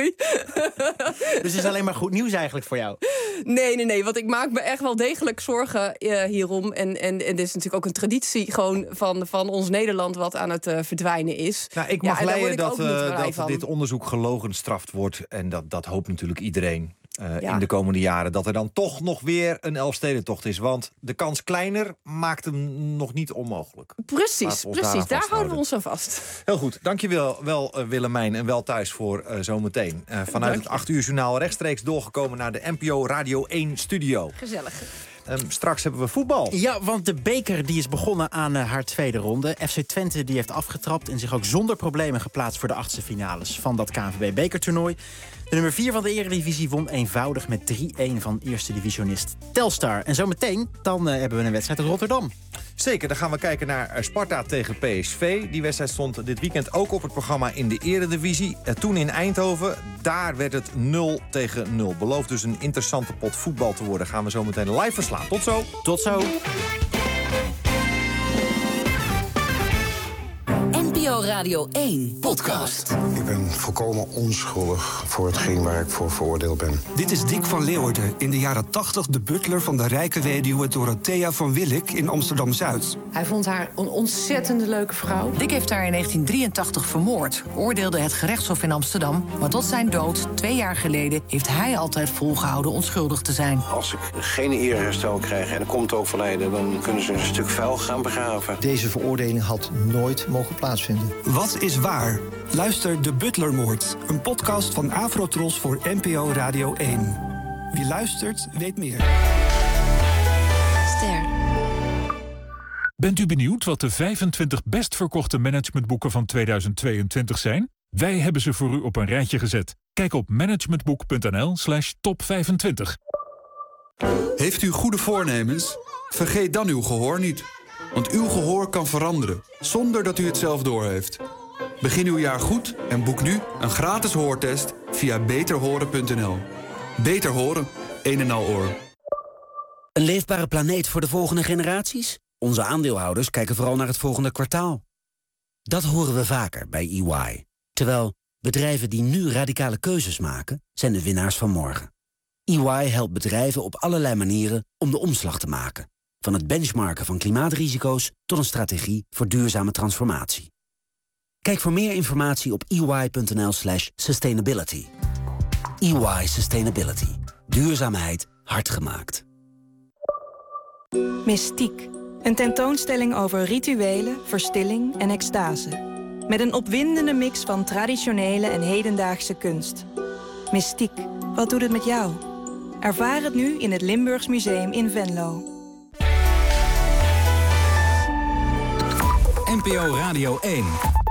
Dus het is alleen maar goed nieuws eigenlijk voor jou? Nee, nee, nee. Want ik maak me echt wel degelijk zorgen uh, hierom. En, en, en dit is natuurlijk ook een traditie gewoon van, van ons Nederland wat aan het uh, verdwijnen is. Nou, ik mag ja, leiden dat, uh, dat dit onderzoek gelogenstraft wordt. En dat, dat hoopt natuurlijk iedereen. Uh, ja. in de komende jaren, dat er dan toch nog weer een Elfstedentocht is. Want de kans kleiner maakt hem nog niet onmogelijk. Precies, precies. Daar houden we ons aan vast. Heel goed, dankjewel wel, uh, Willemijn. En wel thuis voor uh, zometeen. Uh, vanuit het acht uur journaal rechtstreeks doorgekomen naar de N P O Radio één studio. Gezellig. Um, straks hebben we voetbal. Ja, want de beker die is begonnen aan uh, haar tweede ronde. F C Twente die heeft afgetrapt en zich ook zonder problemen geplaatst voor de achtste finales van dat K N V B-bekertoernooi. De nummer vier van de Eredivisie won eenvoudig met drie-een van eerste divisionist Telstar. En zometeen dan uh, hebben we een wedstrijd in Rotterdam. Zeker, dan gaan we kijken naar Sparta tegen P S V. Die wedstrijd stond dit weekend ook op het programma in de Eredivisie. Uh, toen in Eindhoven, daar werd het nul tegen nul. Belooft dus een interessante pot voetbal te worden. Gaan we zo meteen live verslaan. Tot zo. Tot zo. N P O Radio één podcast. Ik ben volkomen onschuldig voor hetgeen waar ik voor veroordeeld ben. Dit is Dick van Leeuwarden, in de jaren tachtig de butler van de rijke weduwe Dorothea van Willik in Amsterdam-Zuid. Hij vond haar een ontzettende leuke vrouw. Dick heeft haar in negentien drieëntachtig vermoord, oordeelde het gerechtshof in Amsterdam. Maar tot zijn dood, twee jaar geleden, heeft hij altijd volgehouden onschuldig te zijn. Als ik geen eerherstel krijg en er komt overlijden, dan kunnen ze een stuk vuil gaan begraven. Deze veroordeling had nooit mogen plaatsvinden. Wat is waar? Luister De Butlermoord, een podcast van Afrotros voor N P O Radio één. Wie luistert, weet meer. Ster. Bent u benieuwd wat de vijfentwintig best verkochte managementboeken van tweeduizend tweeëntwintig zijn? Wij hebben ze voor u op een rijtje gezet. Kijk op managementboek.nl slash top vijfentwintig. Heeft u goede voornemens? Vergeet dan uw gehoor niet. Want uw gehoor kan veranderen, zonder dat u het zelf doorheeft. Begin uw jaar goed en boek nu een gratis hoortest via beter horen punt n l. Beter horen, een en al oor. Een leefbare planeet voor de volgende generaties? Onze aandeelhouders kijken vooral naar het volgende kwartaal. Dat horen we vaker bij E Y. Terwijl bedrijven die nu radicale keuzes maken, zijn de winnaars van morgen. E Y helpt bedrijven op allerlei manieren om de omslag te maken. Van het benchmarken van klimaatrisico's tot een strategie voor duurzame transformatie. Kijk voor meer informatie op e y punt n l slash sustainability. E Y Sustainability. Duurzaamheid hard gemaakt. Mystiek. Een tentoonstelling over rituelen, verstilling en extase. Met een opwindende mix van traditionele en hedendaagse kunst. Mystiek, wat doet het met jou? Ervaar het nu in het Limburgs Museum in Venlo. N P O Radio één.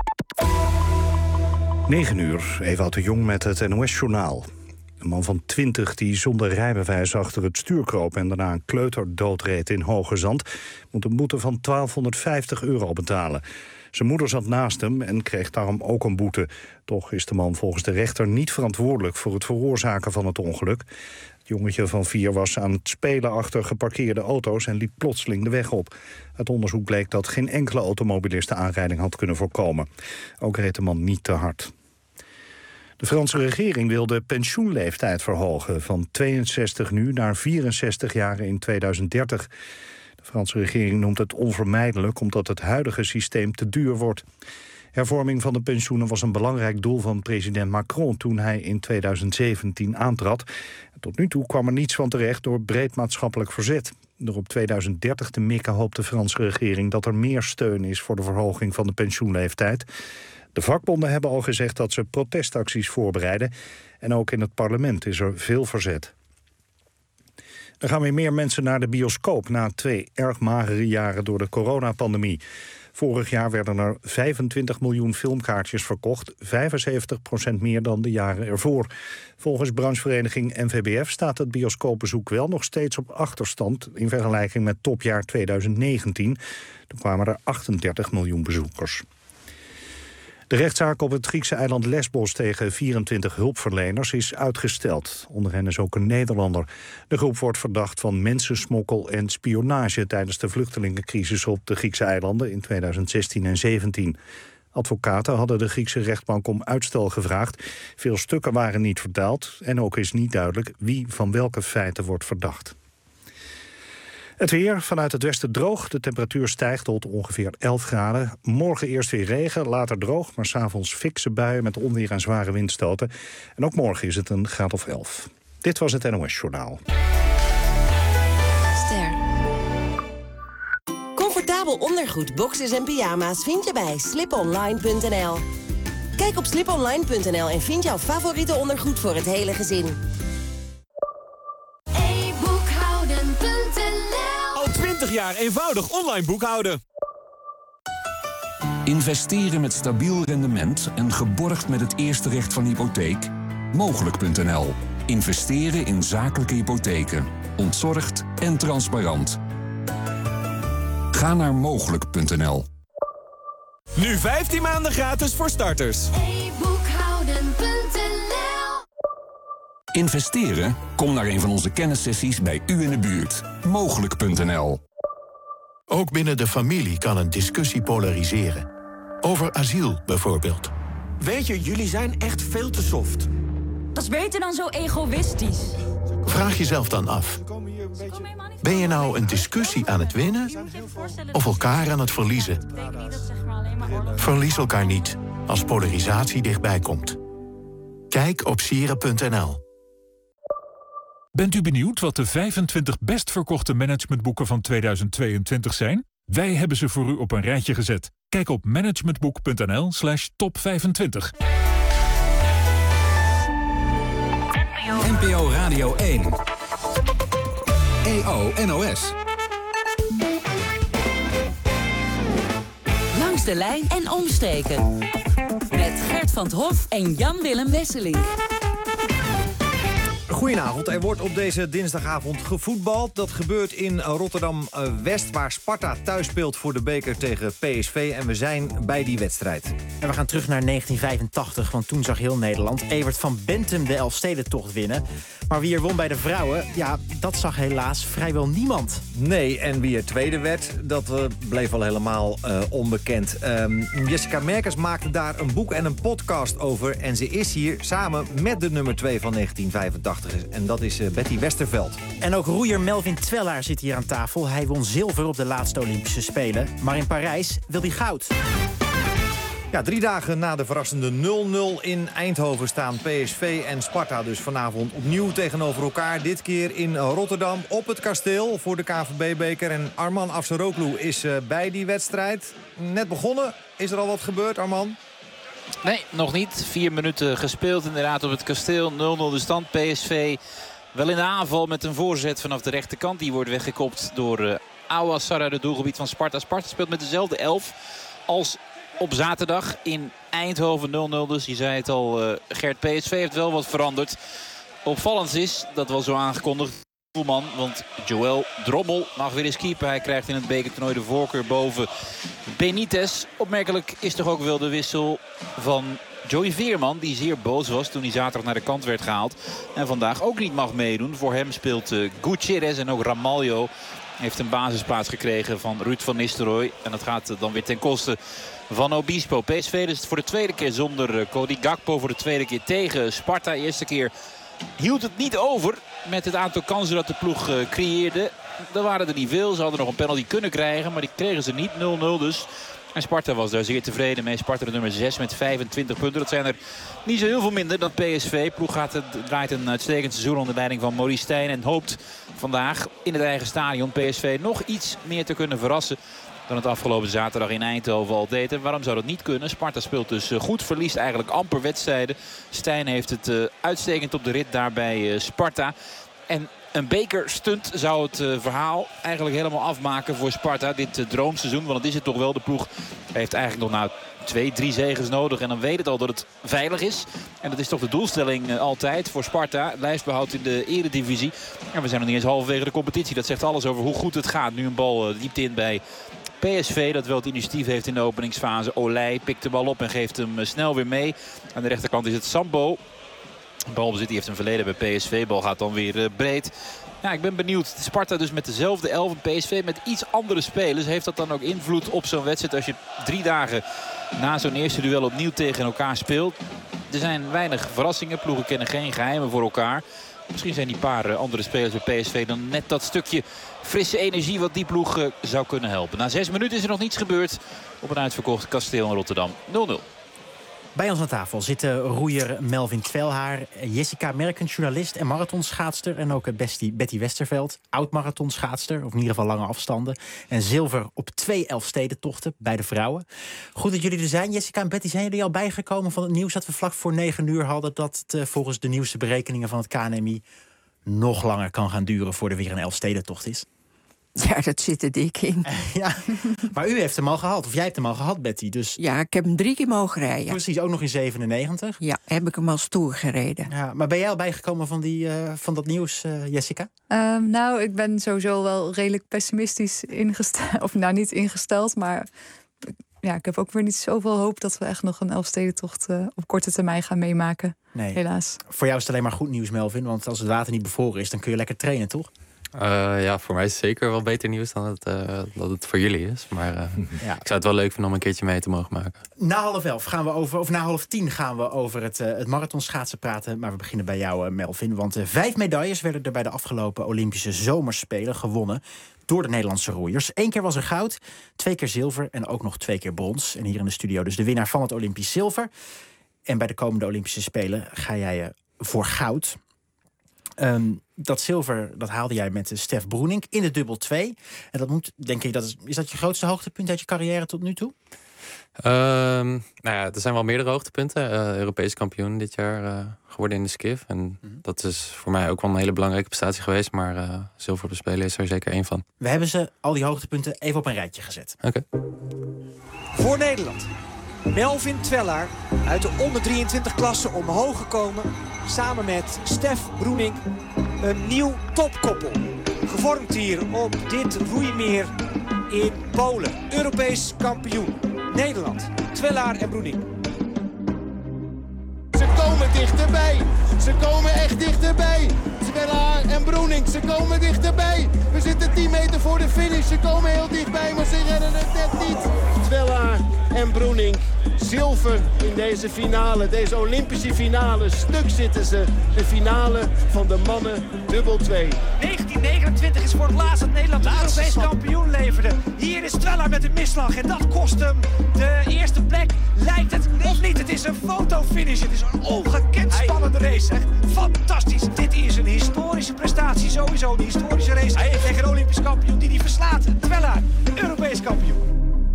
negen uur, Ewout de Jong met het N O S-journaal. Een man van twintig die zonder rijbewijs achter het stuur kroop en daarna een kleuter doodreed in Hoogezand, moet een boete van twaalfhonderdvijftig euro betalen. Zijn moeder zat naast hem en kreeg daarom ook een boete. Toch is de man volgens de rechter niet verantwoordelijk voor het veroorzaken van het ongeluk. Het jongetje van vier was aan het spelen achter geparkeerde auto's en liep plotseling de weg op. Uit onderzoek bleek dat geen enkele automobilist de aanrijding had kunnen voorkomen. Ook reed de man niet te hard. De Franse regering wil de pensioenleeftijd verhogen van tweeënzestig nu naar vierenzestig jaar in tweeduizend dertig. De Franse regering noemt het onvermijdelijk omdat het huidige systeem te duur wordt. Hervorming van de pensioenen was een belangrijk doel van president Macron toen hij in tweeduizend zeventien aantrad. Tot nu toe kwam er niets van terecht door breed maatschappelijk verzet. Door op tweeduizend dertig te mikken hoopt de Franse regering dat er meer steun is voor de verhoging van de pensioenleeftijd. De vakbonden hebben al gezegd dat ze protestacties voorbereiden en ook in het parlement is er veel verzet. Er gaan weer meer mensen naar de bioscoop na twee erg magere jaren door de coronapandemie. Vorig jaar werden er vijfentwintig miljoen filmkaartjes verkocht, vijfenzeventig procent meer dan de jaren ervoor. Volgens branchevereniging N V B F staat het bioscoopbezoek wel nog steeds op achterstand in vergelijking met topjaar tweeduizend negentien. Toen kwamen er achtendertig miljoen bezoekers. De rechtszaak op het Griekse eiland Lesbos tegen vierentwintig hulpverleners is uitgesteld. Onder hen is ook een Nederlander. De groep wordt verdacht van mensensmokkel en spionage tijdens de vluchtelingencrisis op de Griekse eilanden in tweeduizend zestien en zeventien. Advocaten hadden de Griekse rechtbank om uitstel gevraagd. Veel stukken waren niet vertaald en ook is niet duidelijk wie van welke feiten wordt verdacht. Het weer, vanuit het westen droog. De temperatuur stijgt tot ongeveer elf graden. Morgen eerst weer regen, later droog, maar 's avonds fikse buien met onweer en zware windstoten. En ook morgen is het een graad of elf. Dit was het N O S-journaal. Ster. Comfortabel ondergoed, boxers en pyjama's vind je bij slip online punt n l. Kijk op slip online punt n l en vind jouw favoriete ondergoed voor het hele gezin. twintig jaar eenvoudig online boekhouden. Investeren met stabiel rendement en geborgd met het eerste recht van hypotheek? Mogelijk punt n l. Investeren in zakelijke hypotheken. Ontzorgd en transparant. Ga naar mogelijk punt n l. Nu vijftien maanden gratis voor starters. e boekhouden punt n l. Investeren? Kom naar een van onze kennissessies bij u in de buurt. Mogelijk punt n l. Ook binnen de familie kan een discussie polariseren. Over asiel bijvoorbeeld. Weet je, jullie zijn echt veel te soft. Dat is beter dan zo egoïstisch. Vraag jezelf dan af. Ben je nou een discussie aan het winnen of elkaar aan het verliezen? Verlies elkaar niet als polarisatie dichtbij komt. Kijk op sieren punt n l. Bent u benieuwd wat de vijfentwintig best verkochte managementboeken van tweeduizend tweeëntwintig zijn? Wij hebben ze voor u op een rijtje gezet. Kijk op managementboek punt n l slash top vijfentwintig. N P O Radio één. E O N O S. Langs de lijn en omstreken. Met Gert van 't Hof en Jan-Willem Wesseling. Goedenavond, er wordt op deze dinsdagavond gevoetbald. Dat gebeurt in Rotterdam-West, waar Sparta thuis speelt voor de beker tegen P S V. En we zijn bij die wedstrijd. En we gaan terug naar negentien vijfentachtig, want toen zag heel Nederland Evert van Bentum de Elfstedentocht winnen. Maar wie er won bij de vrouwen, ja, dat zag helaas vrijwel niemand. Nee, en wie er tweede werd, dat uh, bleef al helemaal uh, onbekend. Um, Jessica Merkers maakte daar een boek en een podcast over. En ze is hier samen met de nummer twee van negentien vijfentachtig. En dat is uh, Betty Westerveld. En ook roeier Melvin Twellaar zit hier aan tafel. Hij won zilver op de laatste Olympische Spelen. Maar in Parijs wil hij goud. Ja, drie dagen na de verrassende nul nul in Eindhoven staan P S V en Sparta dus vanavond opnieuw tegenover elkaar. Dit keer in Rotterdam op het kasteel voor de K V B-beker. En Arman Afsaroglu is uh, bij die wedstrijd. Net begonnen. Is er al wat gebeurd, Arman? Nee, nog niet. Vier minuten gespeeld inderdaad op het kasteel. nul nul de stand. P S V wel in de aanval met een voorzet vanaf de rechterkant. Die wordt weggekopt door uh, Aouassar uit het doelgebied van Sparta. Sparta speelt met dezelfde elf als op zaterdag in Eindhoven. nul nul dus, je zei het al, uh, Gert. P S V heeft wel wat veranderd. Opvallend is, dat was zo aangekondigd, doelman, want Joël Drommel mag weer eens keeper. Hij krijgt in het bekertoernooi de voorkeur boven Benitez. Opmerkelijk is toch ook wel de wissel van Joey Veerman, die zeer boos was toen hij zaterdag naar de kant werd gehaald. En vandaag ook niet mag meedoen. Voor hem speelt uh, Gutierrez en ook Ramalho heeft een basisplaats gekregen van Ruud van Nistelrooy. En dat gaat uh, dan weer ten koste van Obispo. P S V dus voor de tweede keer zonder uh, Cody Gakpo. Voor de tweede keer tegen Sparta. Eerste keer hield het niet over met het aantal kansen dat de ploeg uh, creëerde. Er waren er niet veel. Ze hadden nog een penalty kunnen krijgen, maar die kregen ze niet. nul nul dus. En Sparta was daar zeer tevreden mee. Sparta de nummer zes met vijfentwintig punten. Dat zijn er niet zo heel veel minder dan P S V. Ploeg gaat het, draait een uitstekend seizoen onder leiding van Maurice Stijn. En hoopt vandaag in het eigen stadion P S V nog iets meer te kunnen verrassen dan het afgelopen zaterdag in Eindhoven al deed. En waarom zou dat niet kunnen? Sparta speelt dus goed, verliest eigenlijk amper wedstrijden. Stijn heeft het uh, uitstekend op de rit daar bij uh, Sparta. En een bekerstunt zou het uh, verhaal eigenlijk helemaal afmaken voor Sparta. Dit uh, droomseizoen, want het is het toch wel. De ploeg heeft eigenlijk nog nou twee, drie zegens nodig. En dan weet het al dat het veilig is. En dat is toch de doelstelling uh, altijd voor Sparta. Lijstbehoud in de eredivisie. En we zijn nog niet eens halverwege de competitie. Dat zegt alles over hoe goed het gaat. Nu een bal uh, diepte in bij P S V, dat wel het initiatief heeft in de openingsfase. Olij pikt de bal op en geeft hem uh, snel weer mee. Aan de rechterkant is het Sambo. Balbezit, die heeft een verleden bij P S V. Bal gaat dan weer uh, breed. Ja, ik ben benieuwd. Sparta dus met dezelfde elf. En P S V met iets andere spelers. Heeft dat dan ook invloed op zo'n wedstrijd als je drie dagen na zo'n eerste duel opnieuw tegen elkaar speelt? Er zijn weinig verrassingen. Ploegen kennen geen geheimen voor elkaar. Misschien zijn die paar andere spelers bij P S V dan net dat stukje frisse energie wat die ploeg uh, zou kunnen helpen. Na zes minuten is er nog niets gebeurd op een uitverkocht kasteel in Rotterdam. nul nul. Bij ons aan tafel zitten roeier Melvin Twelhaar, Jessica Merkens, journalist en marathonschaatster. En ook Betty, Betty Westerveld, oud-marathonschaatster, of in ieder geval lange afstanden. En zilver op twee Elfstedentochten bij de vrouwen. Goed dat jullie er zijn. Jessica en Betty, zijn jullie al bijgekomen van het nieuws dat we vlak voor negen uur hadden, dat het uh, volgens de nieuwste berekeningen van het K N M I nog langer kan gaan duren voordat er weer een Elfstedentocht is? Ja, dat zit er dik in. Ja, maar u heeft hem al gehad, of jij hebt hem al gehad, Betty. Dus ja, ik heb hem drie keer mogen rijden. Precies, ook nog in zevenennegentig. Ja, heb ik hem als tour gereden. Ja, maar ben jij al bijgekomen van, die, uh, van dat nieuws, uh, Jessica? Um, nou, ik ben sowieso wel redelijk pessimistisch ingesteld. Of nou, niet ingesteld, maar ja, ik heb ook weer niet zoveel hoop dat we echt nog een Elfstedentocht uh, op korte termijn gaan meemaken. Nee. Helaas. Voor jou is het alleen maar goed nieuws, Melvin. Want als het water niet bevroren is, dan kun je lekker trainen, toch? Uh, ja, voor mij is het zeker wel beter nieuws dan het, uh, dat het voor jullie is. Maar uh, ja. Ik zou het wel leuk vinden om een keertje mee te mogen maken. Na half elf gaan we over, of na half tien gaan we over het, uh, het marathonschaatsen praten. Maar we beginnen bij jou, uh, Melvin. Want uh, vijf medailles werden er bij de afgelopen Olympische Zomerspelen gewonnen door de Nederlandse roeiers. Eén keer was er goud, twee keer zilver en ook nog twee keer brons. En hier in de studio dus de winnaar van het Olympisch zilver. En bij de komende Olympische Spelen ga jij uh, voor goud. Um, dat zilver dat haalde jij met Stef Broenink in de dubbel twee. En dat moet, denk ik, dat is, is dat je grootste hoogtepunt uit je carrière tot nu toe? Um, nou ja, er zijn wel meerdere hoogtepunten. Uh, Europees kampioen dit jaar uh, geworden in de skiff. En mm-hmm. dat is voor mij ook wel een hele belangrijke prestatie geweest. Maar uh, zilver op de Spelen is er zeker één van. We hebben ze, al die hoogtepunten, even op een rijtje gezet. Oké. Okay. Voor Nederland. Melvin Twelhaar uit de onder drieëntwintig klasse omhoog gekomen. Samen met Stef Broenink. Een nieuw topkoppel. Gevormd hier op dit roeimeer in Polen. Europees kampioen. Nederland. Twelhaar en Broenink. Ze komen dichterbij. Ze komen echt dichterbij. Twelhaar en Broenink, ze komen dichterbij. We zitten tien meter voor de finish. Ze komen heel dichtbij, maar ze redden het net niet. Twelhaar en Broenink zilver in deze finale. Deze Olympische finale. Stuk zitten ze. De finale van de mannen dubbel twee. negentien negenentwintig is voor het laatst dat Nederland een Europees kampioen leverde. Hier is Twellaar met een misslag en dat kost hem de eerste plek. Lijkt het of niet? Het is een fotofinish. Het is een ongekend spannende race. Echt fantastisch. Dit is een historische prestatie. Sowieso een historische race. Hij heeft tegen een Olympisch kampioen die die verslaat. Twellaar, Europees kampioen.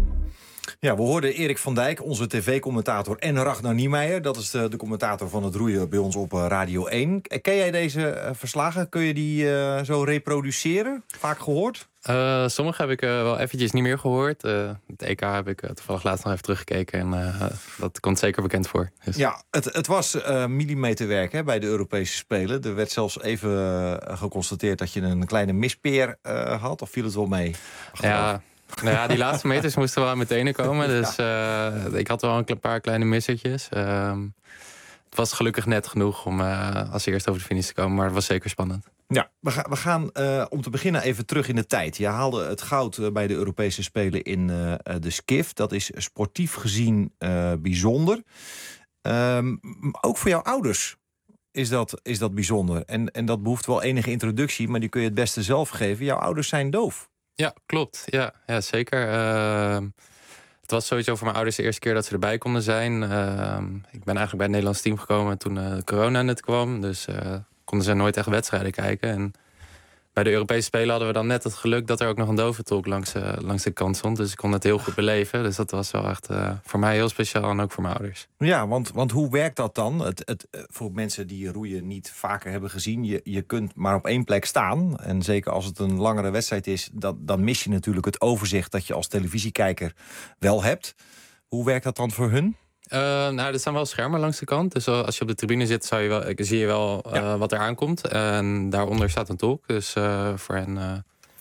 Ja, we hoorden Erik van Dijk, onze tv-commentator, en Ragnar Niemeyer. Dat is de, de commentator van het roeien bij ons op uh, Radio één. Ken jij deze uh, verslagen? Kun je die uh, zo reproduceren? Vaak gehoord? Uh, sommige heb ik uh, wel eventjes niet meer gehoord. Uh, het E K heb ik uh, toevallig laatst nog even teruggekeken. En uh, dat komt zeker bekend voor. Dus. Ja, het, het was uh, millimeterwerk hè, bij de Europese Spelen. Er werd zelfs even uh, geconstateerd dat je een kleine mispeer uh, had. Of viel het wel mee? Ja... Nou ja, die laatste meters moesten wel aan mijn tenen komen. Dus uh, ik had wel een paar kleine missertjes. Uh, het was gelukkig net genoeg om uh, als eerste over de finish te komen. Maar het was zeker spannend. Ja, we, ga, we gaan uh, om te beginnen even terug in de tijd. Je haalde het goud uh, bij de Europese Spelen in uh, de skiff. Dat is sportief gezien uh, bijzonder. Um, ook voor jouw ouders is dat, is dat bijzonder. En, en dat behoeft wel enige introductie, maar die kun je het beste zelf geven. Jouw ouders zijn doof. Ja, klopt. Ja, ja zeker. Uh, het was sowieso voor mijn ouders de eerste keer dat ze erbij konden zijn. Uh, ik ben eigenlijk bij het Nederlands team gekomen toen uh, corona net kwam. Dus uh, konden ze nooit echt wedstrijden kijken. En bij de Europese Spelen hadden we dan net het geluk dat er ook nog een doventolk langs, uh, langs de kant stond. Dus ik kon het heel goed beleven. Dus dat was wel echt uh, voor mij heel speciaal en ook voor mijn ouders. Ja, want, want hoe werkt dat dan? Het, het, voor mensen die roeien niet vaker hebben gezien, je, je kunt maar op één plek staan. En zeker als het een langere wedstrijd is, dat, dan mis je natuurlijk het overzicht dat je als televisiekijker wel hebt. Hoe werkt dat dan voor hun? Uh, nou, er staan wel schermen langs de kant. Dus als je op de tribune zit, zou je wel, zie je wel uh, ja. wat er aankomt. En daaronder staat een tolk. Dus uh, voor hen uh,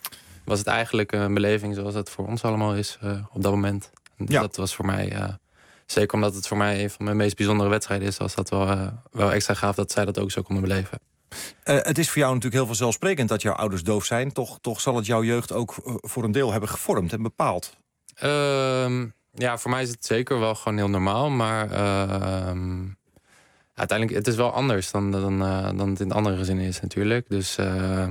was het eigenlijk een beleving zoals het voor ons allemaal is uh, op dat moment. Ja. Dat was voor mij, uh, zeker omdat het voor mij een van mijn meest bijzondere wedstrijden is, was dat wel, uh, wel extra gaaf dat zij dat ook zo konden beleven. Uh, het is voor jou natuurlijk heel vanzelfsprekend dat jouw ouders doof zijn. Toch, toch zal het jouw jeugd ook voor een deel hebben gevormd en bepaald. Uh, Ja, voor mij is het zeker wel gewoon heel normaal. Maar uh, uiteindelijk, het is wel anders dan, dan, uh, dan het in andere gezinnen is natuurlijk. Dus uh,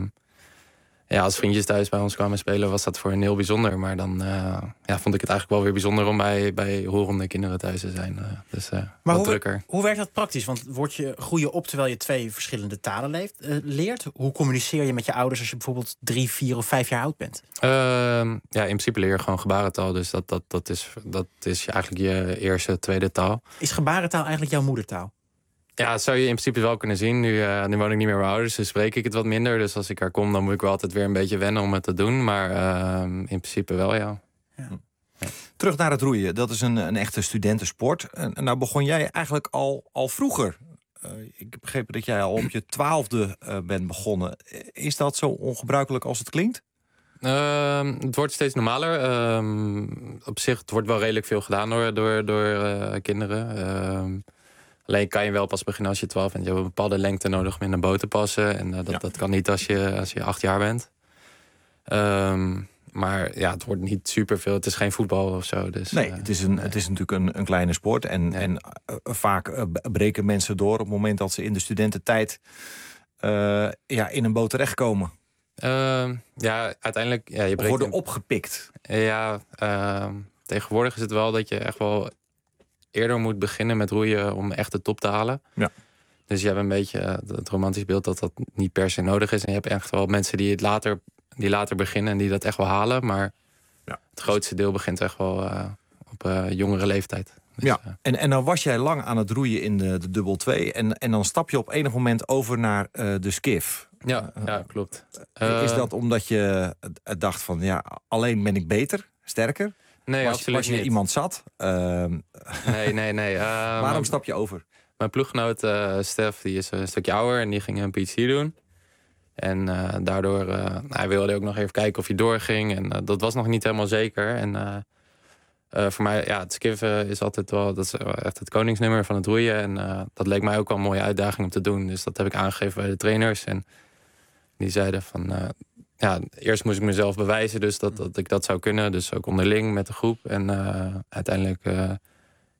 ja, als vriendjes thuis bij ons kwamen spelen, was dat voor hen heel bijzonder. Maar dan uh, ja, vond ik het eigenlijk wel weer bijzonder om bij, bij horende kinderen thuis te zijn. Uh, dus uh, maar wat hoe, drukker. Hoe werkt dat praktisch? Want word je groeien op terwijl je twee verschillende talen leeft, uh, leert? Hoe communiceer je met je ouders als je bijvoorbeeld drie, vier of vijf jaar oud bent? Uh, ja, in principe leer je gewoon gebarentaal. Dus dat, dat, dat, is, dat is eigenlijk je eerste, tweede taal. Is gebarentaal eigenlijk jouw moedertaal? Ja, dat zou je in principe wel kunnen zien. Nu, uh, nu woon ik niet meer bij mijn ouders, dus spreek ik het wat minder. Dus als ik er kom, dan moet ik wel altijd weer een beetje wennen om het te doen. Maar uh, in principe wel, ja. ja. ja. Terug naar het roeien. Dat is een, een echte studentensport. En, en nou begon jij eigenlijk al, al vroeger. Uh, ik heb begrepen dat jij al op je twaalfde uh, bent begonnen. Is dat zo ongebruikelijk als het klinkt? Uh, het wordt steeds normaler. Uh, op zich, het wordt wel redelijk veel gedaan door, door, door uh, kinderen. Uh, Alleen kan je wel pas beginnen als je twaalf bent. Je hebt een bepaalde lengte nodig om in een boot te passen. En uh, dat, ja. dat kan niet als je, als je acht jaar bent. Um, maar ja, het wordt niet superveel. Het is geen voetbal of zo. Dus, nee, uh, het is, een, nee. het is natuurlijk een, een kleine sport. En, ja. en uh, vaak uh, breken mensen door op het moment dat ze in de studententijd uh, ja, in een boot terechtkomen. Uh, ja, uiteindelijk... Ja, je breekt worden in... opgepikt. Ja, uh, tegenwoordig is het wel dat je echt wel eerder moet beginnen met roeien om echt de top te halen. Ja. Dus je hebt een beetje uh, het romantisch beeld dat dat niet per se nodig is. En je hebt echt wel mensen die het later, die later beginnen en die dat echt wel halen. Maar ja. het grootste deel begint echt wel uh, op uh, jongere leeftijd. Dus, ja, uh, en, en dan was jij lang aan het roeien in de, de dubbel twee. En, en dan stap je op enig moment over naar uh, de skiff. Ja, ja klopt. Uh, is dat omdat je dacht van, ja, alleen ben ik beter, sterker? Nee, was, absoluut was je niet. iemand zat? Uh, nee, nee, nee. Uh, waarom mijn, stap je over? Mijn ploeggenoot uh, Stef, die is een stukje ouder en die ging een P H D doen. En uh, daardoor, uh, nou, hij wilde ook nog even kijken of hij doorging. En uh, dat was nog niet helemaal zeker. En uh, uh, voor mij, ja, het skiffen is altijd wel, dat is echt het koningsnummer van het roeien. En uh, dat leek mij ook wel een mooie uitdaging om te doen. Dus dat heb ik aangegeven bij de trainers. En die zeiden van, uh, ja, eerst moest ik mezelf bewijzen dus dat, dat ik dat zou kunnen. Dus ook onderling met de groep. En uh, uiteindelijk uh,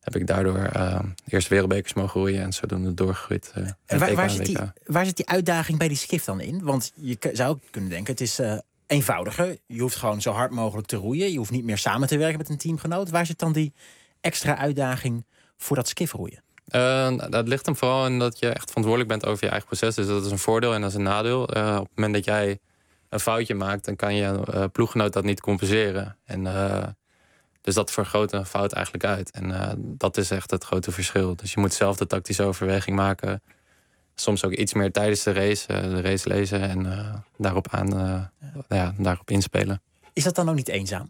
heb ik daardoor uh, eerst wereldbekers mogen roeien en zodoende doorgegroeid. Uh, en waar, waar, zit die, waar zit die uitdaging bij die skiff dan in? Want je zou kunnen denken, het is uh, eenvoudiger. Je hoeft gewoon zo hard mogelijk te roeien. Je hoeft niet meer samen te werken met een teamgenoot. Waar zit dan die extra uitdaging voor dat skiff roeien? Uh, dat ligt hem vooral in dat je echt verantwoordelijk bent over je eigen proces. Dus dat is een voordeel en dat is een nadeel. Uh, op het moment dat jij een foutje maakt, dan kan je uh, ploeggenoot dat niet compenseren. En, uh, dus dat vergroot een fout eigenlijk uit. En uh, dat is echt het grote verschil. Dus je moet zelf de tactische overweging maken. Soms ook iets meer tijdens de race, uh, de race lezen en uh, daarop, aan, uh, ja, daarop inspelen. Is dat dan ook niet eenzaam?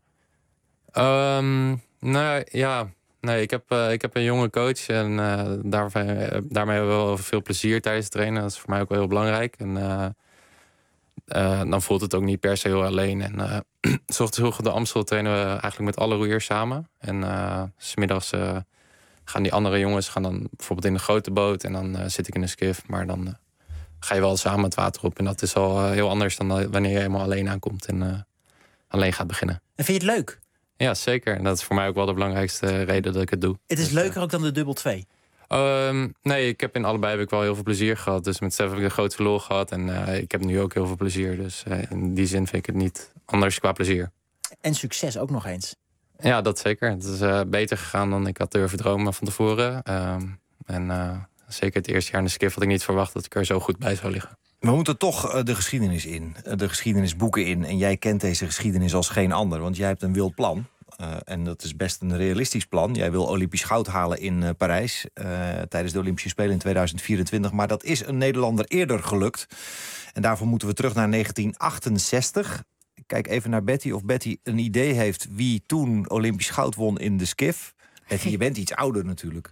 Um, nou ja... Nee, ik heb, uh, ik heb een jonge coach en uh, daarmee, uh, daarmee hebben we wel veel plezier tijdens het trainen. Dat is voor mij ook wel heel belangrijk. En uh, uh, dan voelt het ook niet per se heel alleen. En uh, 's ochtends vroeg op de Amstel trainen we eigenlijk met alle roeiers samen. En uh, 's middags uh, gaan die andere jongens gaan dan bijvoorbeeld in de grote boot. En dan uh, zit ik in een skiff. Maar dan uh, ga je wel samen het water op. En dat is al uh, heel anders dan wanneer je helemaal alleen aankomt en uh, alleen gaat beginnen. En vind je het leuk? Ja, zeker. En dat is voor mij ook wel de belangrijkste reden dat ik het doe. Het is dus, leuker ook dan de dubbel twee? Um, nee, ik heb in allebei heb ik wel heel veel plezier gehad. Dus met Stef heb ik de grootste lol gehad. En uh, ik heb nu ook heel veel plezier. Dus uh, in die zin vind ik het niet anders qua plezier. En succes ook nog eens. Ja, dat zeker. Het is uh, beter gegaan dan ik had durven dromen van tevoren. Um, en uh, zeker het eerste jaar in de skiff had ik niet verwacht dat ik er zo goed bij zou liggen. We moeten toch de geschiedenis in, de geschiedenisboeken in. En jij kent deze geschiedenis als geen ander, want jij hebt een wild plan. Uh, en dat is best een realistisch plan. Jij wil Olympisch goud halen in uh, Parijs uh, tijdens de Olympische Spelen in tweeduizend vierentwintig. Maar dat is een Nederlander eerder gelukt. En daarvoor moeten we terug naar negentien achtenzestig. Ik kijk even naar Betty of Betty een idee heeft wie toen Olympisch goud won in de skiff. Betty, je bent iets ouder natuurlijk.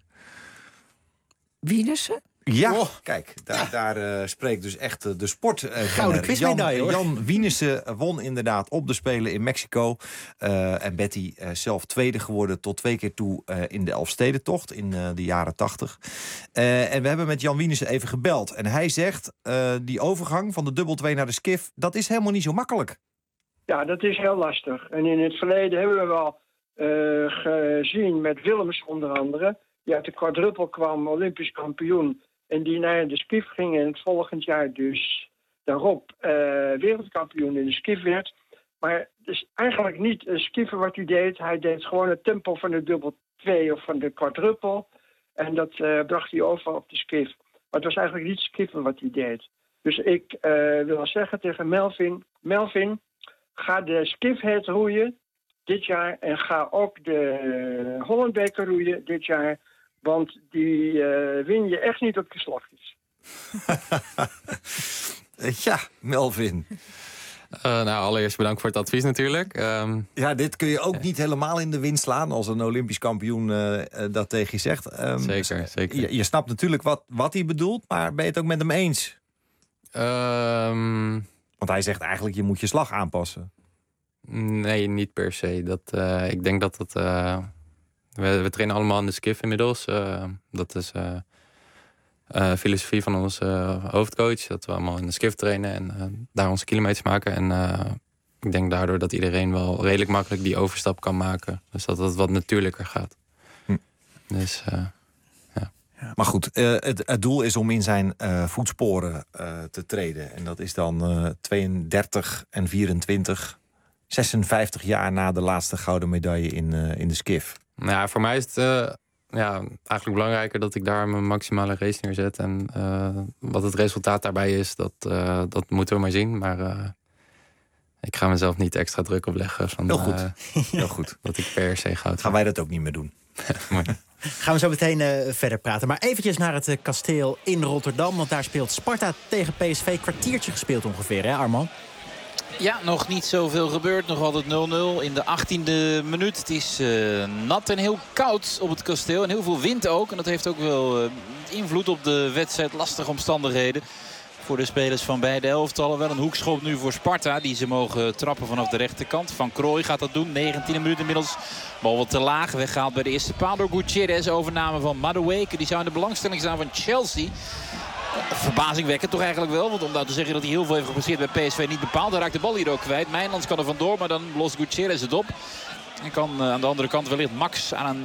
Wienesse? Ja, oh. Kijk, daar, daar uh, spreekt dus echt uh, de sport. Uh, Gouden quizmedaille, hoor. Jan Wienesse won inderdaad op de Spelen in Mexico. Uh, en Betty uh, zelf tweede geworden tot twee keer toe uh, in de Elfstedentocht in uh, de jaren tachtig. Uh, en we hebben met Jan Wienesse even gebeld. En hij zegt, uh, die overgang van de dubbel twee naar de skiff, dat is helemaal niet zo makkelijk. Ja, dat is heel lastig. En in het verleden hebben we wel uh, gezien met Willems onder andere, die uit de quadruppel kwam, Olympisch kampioen. En die naar de skiff ging en het volgend jaar dus daarop uh, wereldkampioen in de skiff werd. Maar het is eigenlijk niet een skiffer wat hij deed. Hij deed gewoon het tempo van de dubbel twee of van de quadruppel. En dat uh, bracht hij over op de skiff. Maar het was eigenlijk niet skiffen wat hij deed. Dus ik uh, wil zeggen tegen Melvin, Melvin, ga de skiffhead roeien dit jaar. En ga ook de uh, Hollandbeker roeien dit jaar. Want die uh, win je echt niet op je slagjes. Ja, Melvin. Uh, nou, allereerst bedankt voor het advies natuurlijk. Um... Ja, dit kun je ook niet helemaal in de wind slaan als een Olympisch kampioen uh, dat tegen je zegt. Um, zeker, zeker. Je, je snapt natuurlijk wat, wat hij bedoelt, maar ben je het ook met hem eens? Um... Want hij zegt eigenlijk, je moet je slag aanpassen. Nee, niet per se. Dat, uh, ik denk dat dat... Uh... We, we trainen allemaal in de skiff inmiddels. Uh, dat is uh, uh, filosofie van onze uh, hoofdcoach. Dat we allemaal in de skiff trainen en uh, daar onze kilometers maken. En uh, ik denk daardoor dat iedereen wel redelijk makkelijk die overstap kan maken. Dus dat het wat natuurlijker gaat. Hm. Dus, uh, ja. Ja. Maar goed, uh, het, het doel is om in zijn uh, voetsporen uh, te treden. En dat is dan uh, tweeëndertig en vierentwintig, zesenvijftig jaar na de laatste gouden medaille in, uh, in de skiff. Nou ja, voor mij is het uh, ja, eigenlijk belangrijker dat ik daar mijn maximale race neerzet. En uh, wat het resultaat daarbij is, dat, uh, dat moeten we maar zien. Maar uh, ik ga mezelf niet extra druk opleggen. Van, Heel goed. Uh, Heel goed. Dat ik per se goud. Gaan wij dat ook niet meer doen. Gaan we zo meteen uh, verder praten. Maar eventjes naar het uh, kasteel in Rotterdam. Want daar speelt Sparta tegen P S V. Kwartiertje gespeeld ongeveer, hè Arman? Ja, nog niet zoveel gebeurd. Nog altijd nul nul in de achttiende minuut. Het is uh, nat en heel koud op het kasteel. En heel veel wind ook. En dat heeft ook wel uh, invloed op de wedstrijd. Lastige omstandigheden voor de spelers van beide elftallen. Wel een hoekschop nu voor Sparta. Die ze mogen trappen vanaf de rechterkant. Van Krooij gaat dat doen. negentiende minuut inmiddels. Bal wat te laag. Weggehaald bij de eerste paal door Gutierrez. Overname van Madueke. Die zou in de belangstelling staan van Chelsea. Verbazingwekkend toch eigenlijk wel. Want om nou te zeggen dat hij heel veel heeft gepasseerd bij P S V niet bepaald. Hij raakt de bal hier ook kwijt. Mijnlands kan er vandoor. Maar dan lost Gutierrez het op. En kan uh, aan de andere kant wellicht Max aan een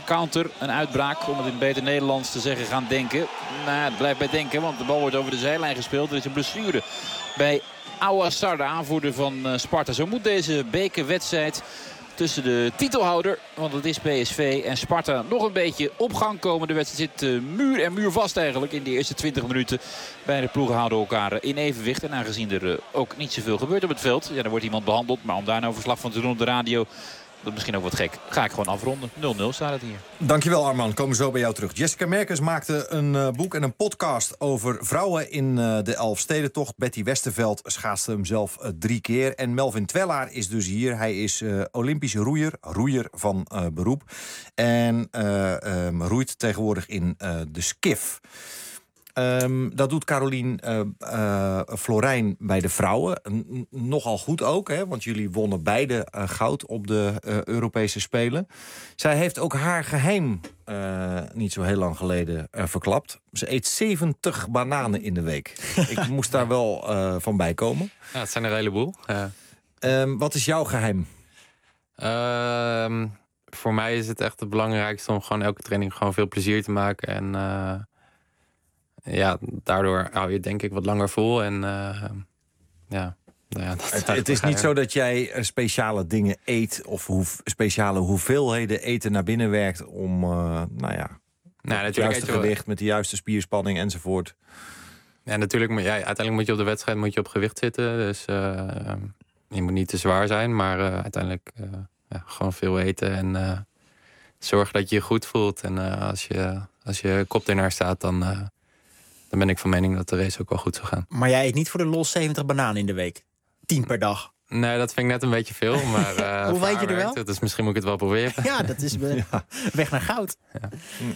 counter, een uitbraak, om het in beter Nederlands te zeggen, gaan denken. Nou, het blijft bij denken, want de bal wordt over de zijlijn gespeeld. Er is een blessure bij Aouassar, de aanvoerder van uh, Sparta. Zo moet deze bekerwedstrijd tussen de titelhouder, want het is P S V en Sparta, nog een beetje op gang komen. De wedstrijd zit uh, muur en muur vast eigenlijk in de eerste twintig minuten. Beide ploegen houden elkaar in evenwicht. En aangezien er uh, ook niet zoveel gebeurt op het veld, ja, dan wordt iemand behandeld. Maar om daar nou verslag van te doen op de radio, dat is misschien ook wat gek. Ga ik gewoon afronden. nul nul staat het hier. Dankjewel Arman, komen we zo bij jou terug. Jessica Merkens maakte een uh, boek en een podcast over vrouwen in uh, de Elfstedentocht. Betty Westerveld schaatste hem zelf uh, drie keer. En Melvin Twellaar is dus hier. Hij is uh, Olympische roeier, roeier van uh, beroep. En uh, um, roeit tegenwoordig in uh, de skiff. Um, dat doet Carolien uh, uh, Florijn bij de vrouwen. N- nogal goed ook, hè, want jullie wonnen beide uh, goud op de uh, Europese Spelen. Zij heeft ook haar geheim uh, niet zo heel lang geleden uh, verklapt. Ze eet zeventig bananen in de week. Ik moest daar wel uh, van bijkomen. Ja, het zijn er een heleboel. Ja. Um, wat is jouw geheim? Uh, voor mij is het echt het belangrijkste om gewoon elke training gewoon veel plezier te maken. En uh, ja, daardoor hou je het denk ik wat langer vol. En uh, ja, nou ja dat het, het is niet zo dat jij speciale dingen eet of hoe, speciale hoeveelheden eten naar binnen werkt om uh, nou ja, nou, het juiste gewicht met de juiste spierspanning enzovoort. Ja, natuurlijk moet ja, uiteindelijk moet je op de wedstrijd moet je op gewicht zitten. Dus uh, je moet niet te zwaar zijn, maar uh, uiteindelijk uh, ja, gewoon veel eten en uh, zorg dat je je goed voelt. En uh, als je als je kop ernaar staat, dan, uh, dan ben ik van mening dat de race ook wel goed zou gaan. Maar jij eet niet voor de lol zeventig bananen in de week? tien per dag? Nee, dat vind ik net een beetje veel. Maar uh, hoe weet je er wel? Het, dus misschien moet ik het wel proberen. Ja, dat is be- ja. weg naar goud. Ja.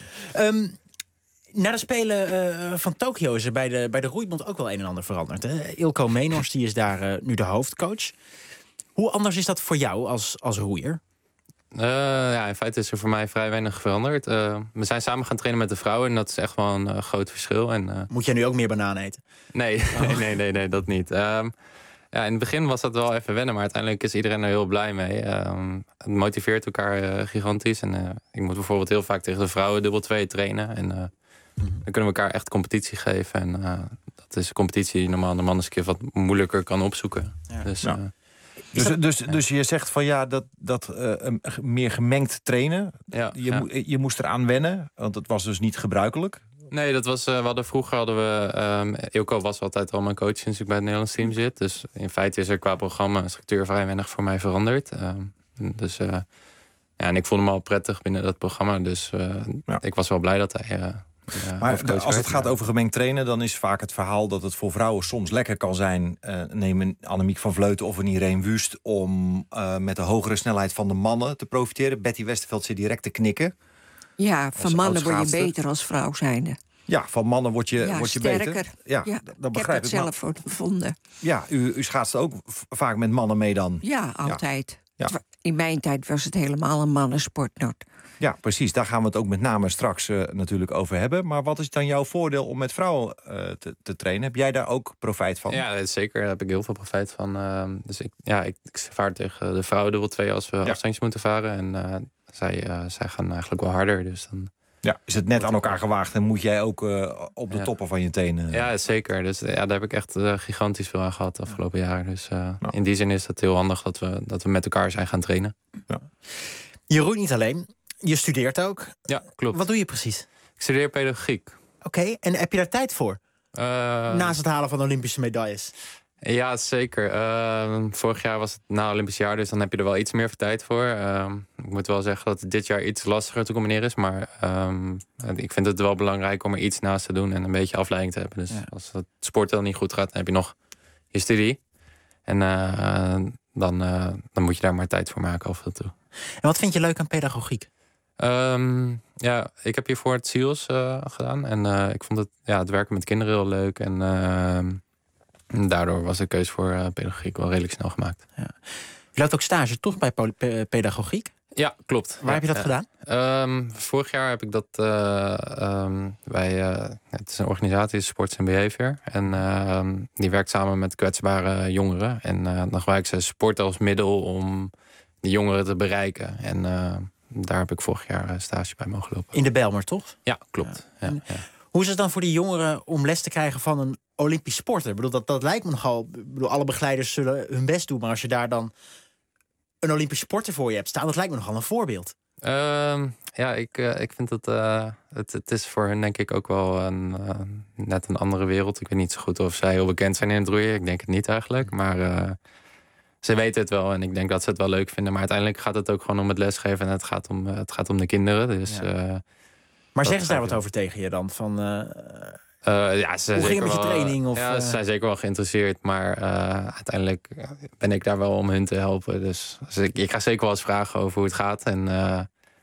Um, na de Spelen uh, van Tokio is er bij de, bij de roeibond ook wel een en ander veranderd. Hè? Ilko Meenhorst die is daar uh, nu de hoofdcoach. Hoe anders is dat voor jou als, als roeier? Uh, ja, in feite is er voor mij vrij weinig veranderd. Uh, we zijn samen gaan trainen met de vrouwen en dat is echt wel een uh, groot verschil. En, uh... Moet jij nu ook meer bananen eten? Nee, oh. nee, nee, nee, nee, dat niet. Um, ja, in het begin was dat wel even wennen, maar uiteindelijk is iedereen er heel blij mee. Um, het motiveert elkaar uh, gigantisch. En uh, ik moet bijvoorbeeld heel vaak tegen de vrouwen dubbel twee trainen. En uh, mm-hmm. dan kunnen we elkaar echt competitie geven. En uh, dat is een competitie die normaal de mannen wat moeilijker kan opzoeken. Ja. Dus, ja. uh, Dus, dus, dus je zegt van ja, dat, dat uh, meer gemengd trainen. Ja, je, ja. mo- je moest eraan wennen, want het was dus niet gebruikelijk. Nee, dat was, uh, we hadden vroeger hadden we... Um, Ilko was altijd al mijn coach sinds ik bij het Nederlands team zit. Dus in feite is er qua programma en structuur vrij weinig voor mij veranderd. Um, dus uh, ja, en ik voelde me al prettig binnen dat programma. Dus uh, ja. ik was wel blij dat hij... Uh, Ja, maar de, als het gaat over gemengd trainen, dan is vaak het verhaal dat het voor vrouwen soms lekker kan zijn. Uh, neem een Annemiek van Vleuten of een Irene Wust om uh, met de hogere snelheid van de mannen te profiteren. Betty Westerveld zit direct te knikken. Ja, van mannen word je beter als vrouw zijnde. Ja, van mannen word je, ja, word je sterker. beter. Ja, ja, dat begrijp ik heb het ik zelf voor gevonden. Ja, u, u schaatst ook v- vaak met mannen mee dan? Ja, altijd. Ja. Ja. In mijn tijd was het helemaal een mannensport. Ja, precies. Daar gaan we het ook met name straks uh, natuurlijk over hebben. Maar wat is dan jouw voordeel om met vrouwen uh, te, te trainen? Heb jij daar ook profijt van? Ja, zeker. Daar heb ik heel veel profijt van. Uh, dus ik, ja, ik, ik vaar tegen de vrouwen dubbel twee als we ja. afstandjes moeten varen. En uh, zij, uh, zij gaan eigenlijk wel harder. Dus dan... Ja, is het net aan elkaar gewaagd en moet jij ook uh, op de ja. toppen van je tenen? Ja, zeker. Dus ja, daar heb ik echt uh, gigantisch veel aan gehad de afgelopen ja. jaren. Dus uh, ja. in die zin is het heel handig dat we, dat we met elkaar zijn gaan trainen. Ja. Je roeit niet alleen. Je studeert ook. Ja, klopt. Wat doe je precies? Ik studeer pedagogiek. Oké, okay, en heb je daar tijd voor? Uh, Naast het halen van Olympische medailles. Ja, zeker. Uh, vorig jaar was het na Olympisch jaar, dus dan heb je er wel iets meer tijd voor. Uh, ik moet wel zeggen dat het dit jaar iets lastiger te combineren is. Maar um, ik vind het wel belangrijk om er iets naast te doen en een beetje afleiding te hebben. Dus ja. als het sport dan niet goed gaat, dan heb je nog je studie. En uh, dan, uh, dan moet je daar maar tijd voor maken af en toe. En wat vind je leuk aan pedagogiek? Um, ja, ik heb hiervoor het S I O S uh, gedaan. En uh, ik vond het, ja, het werken met kinderen heel leuk. En uh, daardoor was de keuze voor uh, pedagogiek wel redelijk snel gemaakt. Ja. Je loopt ook stage toch bij pe- pedagogiek? Ja, klopt. Waar ja, heb je dat ja. gedaan? Um, vorig jaar heb ik dat uh, um, bij... Uh, het is een organisatie, Sports and Behavior. En uh, die werkt samen met kwetsbare jongeren. En uh, dan gebruiken ze sport als middel om die jongeren te bereiken. En uh, daar heb ik vorig jaar uh, stage bij mogen lopen. In de Bijlmer, toch? Ja, klopt. Ja. Ja, ja. Hoe is het dan voor die jongeren om les te krijgen van een Olympisch sporter? Ik bedoel, dat, dat lijkt me nogal... Ik bedoel, alle begeleiders zullen hun best doen, maar als je daar dan een Olympisch sporter voor je hebt staan, dat lijkt me nogal een voorbeeld. Uh, ja, ik, uh, ik vind dat uh, het, het is voor hen denk ik ook wel een, uh, net een andere wereld. Ik weet niet zo goed of zij heel bekend zijn in het roeien. Ik denk het niet eigenlijk, maar uh, ze weten het wel en ik denk dat ze het wel leuk vinden. Maar uiteindelijk gaat het ook gewoon om het lesgeven en het gaat om, uh, het gaat om de kinderen. Dus, ja. uh, maar zeggen ze daar wat over tegen je dan? Van, uh, uh, ja, ze hoe ging het met je wel, training? Of, ja, ze zijn zeker wel geïnteresseerd, maar uh, uiteindelijk ben ik daar wel om hun te helpen. Dus, dus ik, ik ga zeker wel eens vragen over hoe het gaat. En, uh,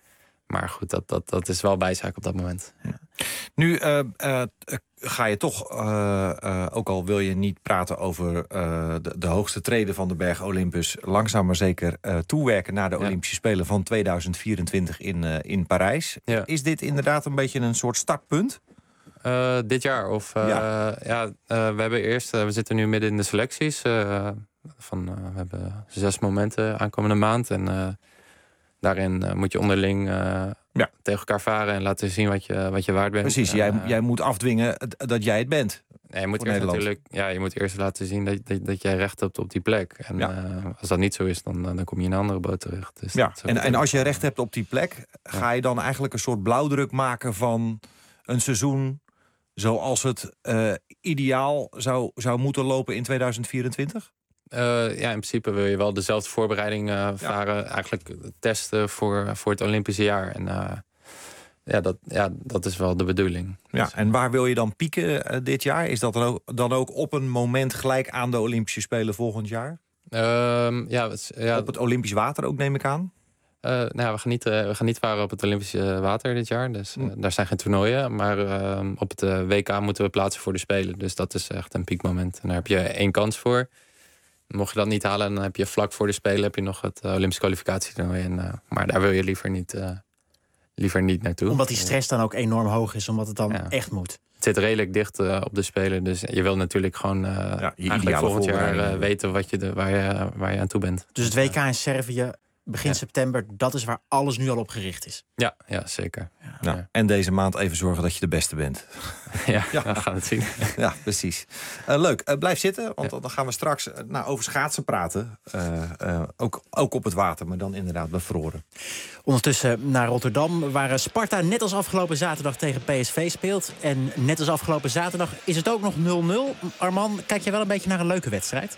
maar goed, dat, dat, dat is wel bijzaak op dat moment. Ja. Nu uh, uh, ga je toch, uh, uh, ook al wil je niet praten over uh, de, de hoogste treden van de berg Olympus, langzaam maar zeker uh, toewerken naar de ja. Olympische Spelen van tweeduizend vierentwintig in, uh, in Parijs. Ja. Is dit inderdaad een beetje een soort startpunt? Uh, dit jaar? Of, uh, ja, ja uh, we hebben eerst, uh, we zitten nu midden in de selecties. Uh, van, uh, we hebben zes momenten aankomende maand. En uh, daarin uh, moet je onderling uh, ja. tegen elkaar varen en laten zien wat je, wat je waard bent. Precies, jij, uh, jij moet afdwingen dat jij het bent. Nee, je moet eerst natuurlijk, ja, je moet eerst laten zien dat, dat, dat jij recht hebt op die plek. En ja. uh, als dat niet zo is, dan, dan kom je in een andere boot terecht. Dus ja. en, en als je recht hebt op die plek, ga je dan eigenlijk een soort blauwdruk maken van een seizoen zoals het uh, ideaal zou, zou moeten lopen in tweeduizend vierentwintig? Uh, ja, in principe wil je wel dezelfde voorbereiding uh, varen. Ja. Eigenlijk testen voor, voor het Olympische jaar. En uh, ja, dat, ja, dat is wel de bedoeling. Ja, dus, en waar wil je dan pieken uh, dit jaar? Is dat dan ook, dan ook op een moment gelijk aan de Olympische Spelen volgend jaar? Uh, ja, het, ja, op het Olympisch water ook, neem ik aan? Uh, nou ja, we, gaan niet, uh, we gaan niet varen op het Olympische water dit jaar. Dus uh, mm. daar zijn geen toernooien. Maar uh, op het uh, W K moeten we plaatsen voor de Spelen. Dus dat is echt een piekmoment. En daar heb je één kans voor. Mocht je dat niet halen, dan heb je vlak voor de Spelen heb je nog het uh, Olympisch kwalificatietoernooi. En, uh, maar daar wil je liever niet, uh, liever niet naartoe. Omdat die stress dan ook enorm hoog is, omdat het dan ja. echt moet. Het zit redelijk dicht uh, op de Spelen. Dus je wil natuurlijk gewoon uh, ja, eigenlijk volgend jaar uh, weten wat je de, waar, je, waar je aan toe bent. Dus het W K in Servië begin ja. september, dat is waar alles nu al op gericht is. Ja, ja zeker. Ja. Nou, en deze maand even zorgen dat je de beste bent. Ja, ja. we gaan het zien. Ja, precies. Uh, leuk, uh, blijf zitten, want ja. dan gaan we straks uh, nou, over schaatsen praten. Uh, uh, ook, ook op het water, maar dan inderdaad bevroren. Ondertussen naar Rotterdam, waar Sparta net als afgelopen zaterdag tegen P S V speelt. En net als afgelopen zaterdag is het ook nog nul nul. Arman, kijk je wel een beetje naar een leuke wedstrijd?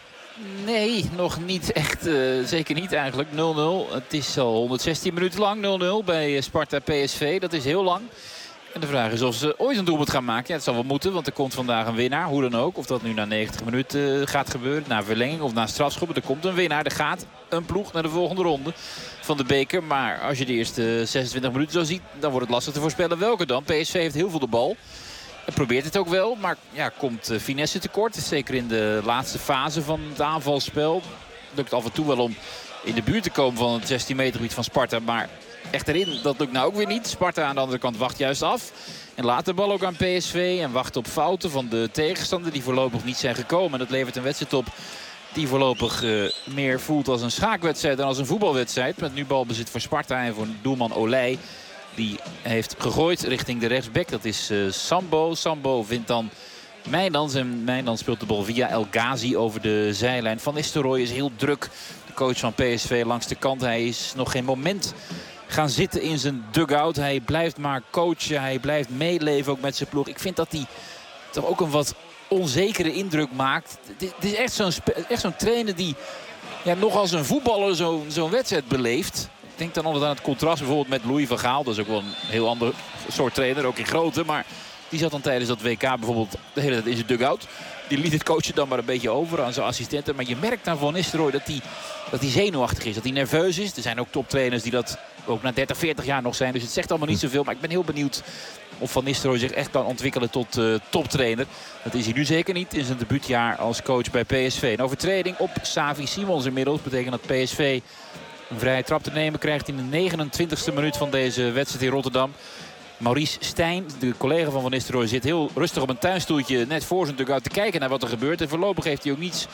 Nee, nog niet echt. Uh, zeker niet eigenlijk. nul nul. Het is al honderdzestien minuten lang nul nul bij Sparta P S V. Dat is heel lang. En de vraag is of ze ooit een doelpunt gaan maken. Ja, het zal wel moeten, want er komt vandaag een winnaar. Hoe dan ook. Of dat nu na negentig minuten uh, gaat gebeuren. Na verlenging of na strafschoppen. Er komt een winnaar. Er gaat een ploeg naar de volgende ronde van de beker. Maar als je de eerste zesentwintig minuten zo ziet, dan wordt het lastig te voorspellen welke dan. P S V heeft heel veel de bal. Hij probeert het ook wel, maar ja, komt uh, finesse tekort. Zeker in de laatste fase van het aanvalsspel. Lukt af en toe wel om in de buurt te komen van het zestien meter gebied van Sparta. Maar echt erin, dat lukt nou ook weer niet. Sparta aan de andere kant wacht juist af. En laat de bal ook aan P S V. En wacht op fouten van de tegenstander die voorlopig niet zijn gekomen. En dat levert een wedstrijd op die voorlopig uh, meer voelt als een schaakwedstrijd dan als een voetbalwedstrijd. Met nu balbezit voor Sparta en voor doelman Olij. Die heeft gegooid richting de rechtsback. Dat is uh, Sambo. Sambo vindt dan Mijndans. En Mijndans speelt de bal via El Ghazi over de zijlijn. Van Nistelrooy is heel druk. De coach van P S V langs de kant. Hij is nog geen moment gaan zitten in zijn dugout. Hij blijft maar coachen. Hij blijft meeleven ook met zijn ploeg. Ik vind dat hij toch ook een wat onzekere indruk maakt. Het is echt zo'n echt zo'n trainer die ja, nog als een voetballer zo'n zo'n wedstrijd beleeft. Ik denk dan altijd aan het contrast bijvoorbeeld met Louis van Gaal. Dat is ook wel een heel ander soort trainer, ook in grootte. Maar die zat dan tijdens dat W K bijvoorbeeld de hele tijd in zijn dugout. Die liet het coachen dan maar een beetje over aan zijn assistenten. Maar je merkt aan Van Nistelrooy dat hij, dat hij zenuwachtig is. Dat hij nerveus is. Er zijn ook toptrainers die dat ook na dertig, veertig jaar nog zijn. Dus het zegt allemaal niet zoveel. Maar ik ben heel benieuwd of Van Nistelrooy zich echt kan ontwikkelen tot uh, toptrainer. Dat is hij nu zeker niet in zijn debuutjaar als coach bij P S V. Een overtreding op Xavi Simons inmiddels. Betekent dat P S V een vrije trap te nemen krijgt in de negenentwintigste minuut van deze wedstrijd in Rotterdam. Maurice Stijn, de collega van Van Nistelrooy, zit heel rustig op een tuinstoeltje net voor zijn dugout te kijken naar wat er gebeurt. En voorlopig heeft hij ook niets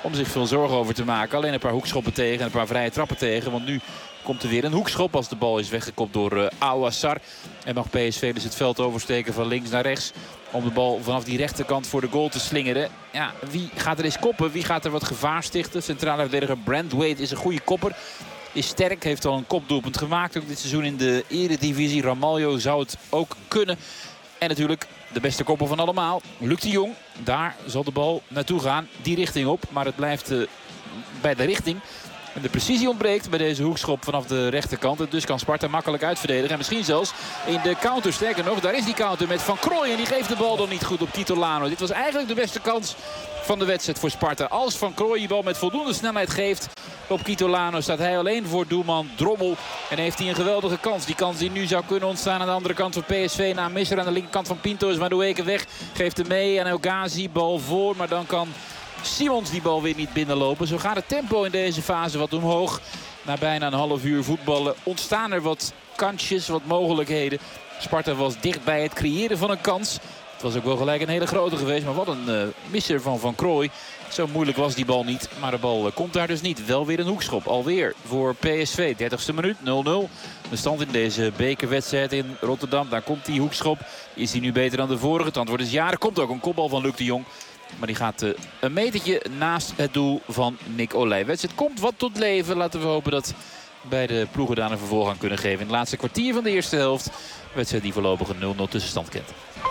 om zich veel zorgen over te maken. Alleen een paar hoekschoppen tegen en een paar vrije trappen tegen. Want nu komt er weer een hoekschop als de bal is weggekopt door uh, Aouassar. En mag P S V dus het veld oversteken van links naar rechts. Om de bal vanaf die rechterkant voor de goal te slingeren. Ja, wie gaat er eens koppen? Wie gaat er wat gevaar stichten? Centrale verdediger Brandwaite is een goede kopper. Is sterk, heeft al een kopdoelpunt gemaakt. Ook dit seizoen in de eredivisie. Ramaljo zou het ook kunnen. En natuurlijk de beste kopper van allemaal. Luc de Jong. Daar zal de bal naartoe gaan. Die richting op. Maar het blijft uh, bij de richting. En de precisie ontbreekt bij deze hoekschop vanaf de rechterkant. En dus kan Sparta makkelijk uitverdedigen. En misschien zelfs in de counter. Sterker nog, daar is die counter met Van Krooij. En die geeft de bal dan niet goed op Kitolano. Dit was eigenlijk de beste kans van de wedstrijd voor Sparta. Als Van Krooij die bal met voldoende snelheid geeft op Kitolano, staat hij alleen voor doelman Drommel. En heeft hij een geweldige kans. Die kans die nu zou kunnen ontstaan aan de andere kant van P S V. Na misser aan de linkerkant van Pinto is Madueke weg. Geeft hem mee aan El Ghazi. Bal voor, maar dan kan Simons die bal weer niet binnenlopen. Zo gaat het tempo in deze fase wat omhoog. Na bijna een half uur voetballen ontstaan er wat kansjes, wat mogelijkheden. Sparta was dicht bij het creëren van een kans. Het was ook wel gelijk een hele grote geweest. Maar wat een uh, misser van Van Krooij. Zo moeilijk was die bal niet. Maar de bal uh, komt daar dus niet. Wel weer een hoekschop. Alweer voor P S V. dertigste minuut. nul nul. De stand in deze bekerwedstrijd in Rotterdam. Daar komt die hoekschop. Is die nu beter dan de vorige? Het antwoord is ja. Er komt ook een kopbal van Luc de Jong. Maar die gaat uh, een metertje naast het doel van Nick Olij. De wedstrijd komt wat tot leven. Laten we hopen dat beide ploegen daar een vervolg aan kunnen geven. In het laatste kwartier van de eerste helft. De wedstrijd die voorlopig een nul nul tussenstand kent.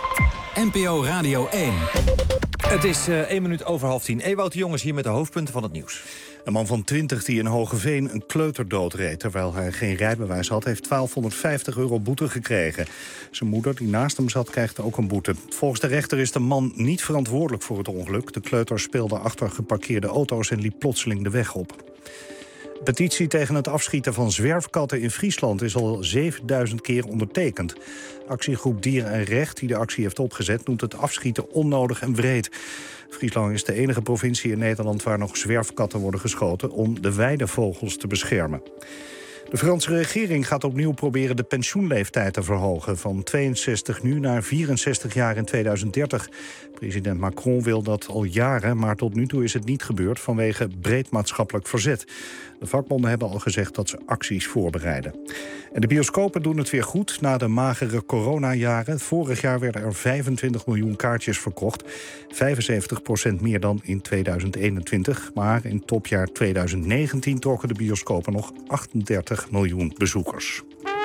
N P O Radio één. Het is uh, één minuut over half tien. Ewout de Jong is hier met de hoofdpunten van het nieuws. Een man van twintig die in Hogeveen een kleuter doodreed terwijl hij geen rijbewijs had, heeft twaalfhonderdvijftig euro boete gekregen. Zijn moeder, die naast hem zat, krijgt ook een boete. Volgens de rechter is de man niet verantwoordelijk voor het ongeluk. De kleuter speelde achter geparkeerde auto's en liep plotseling de weg op. De petitie tegen het afschieten van zwerfkatten in Friesland is al zevenduizend keer ondertekend. Actiegroep Dier en Recht, die de actie heeft opgezet, noemt het afschieten onnodig en wreed. Friesland is de enige provincie in Nederland waar nog zwerfkatten worden geschoten om de weidevogels te beschermen. De Franse regering gaat opnieuw proberen de pensioenleeftijd te verhogen. Van tweeënzestig nu naar vierenzestig jaar in tweeduizend dertig. President Macron wil dat al jaren, maar tot nu toe is het niet gebeurd vanwege breed maatschappelijk verzet. De vakbonden hebben al gezegd dat ze acties voorbereiden. En de bioscopen doen het weer goed na de magere coronajaren. Vorig jaar werden er vijfentwintig miljoen kaartjes verkocht. vijfenzeventig procent meer dan in tweeduizend eenentwintig. Maar in topjaar tweeduizend negentien trokken de bioscopen nog achtendertig miljoen bezoekers.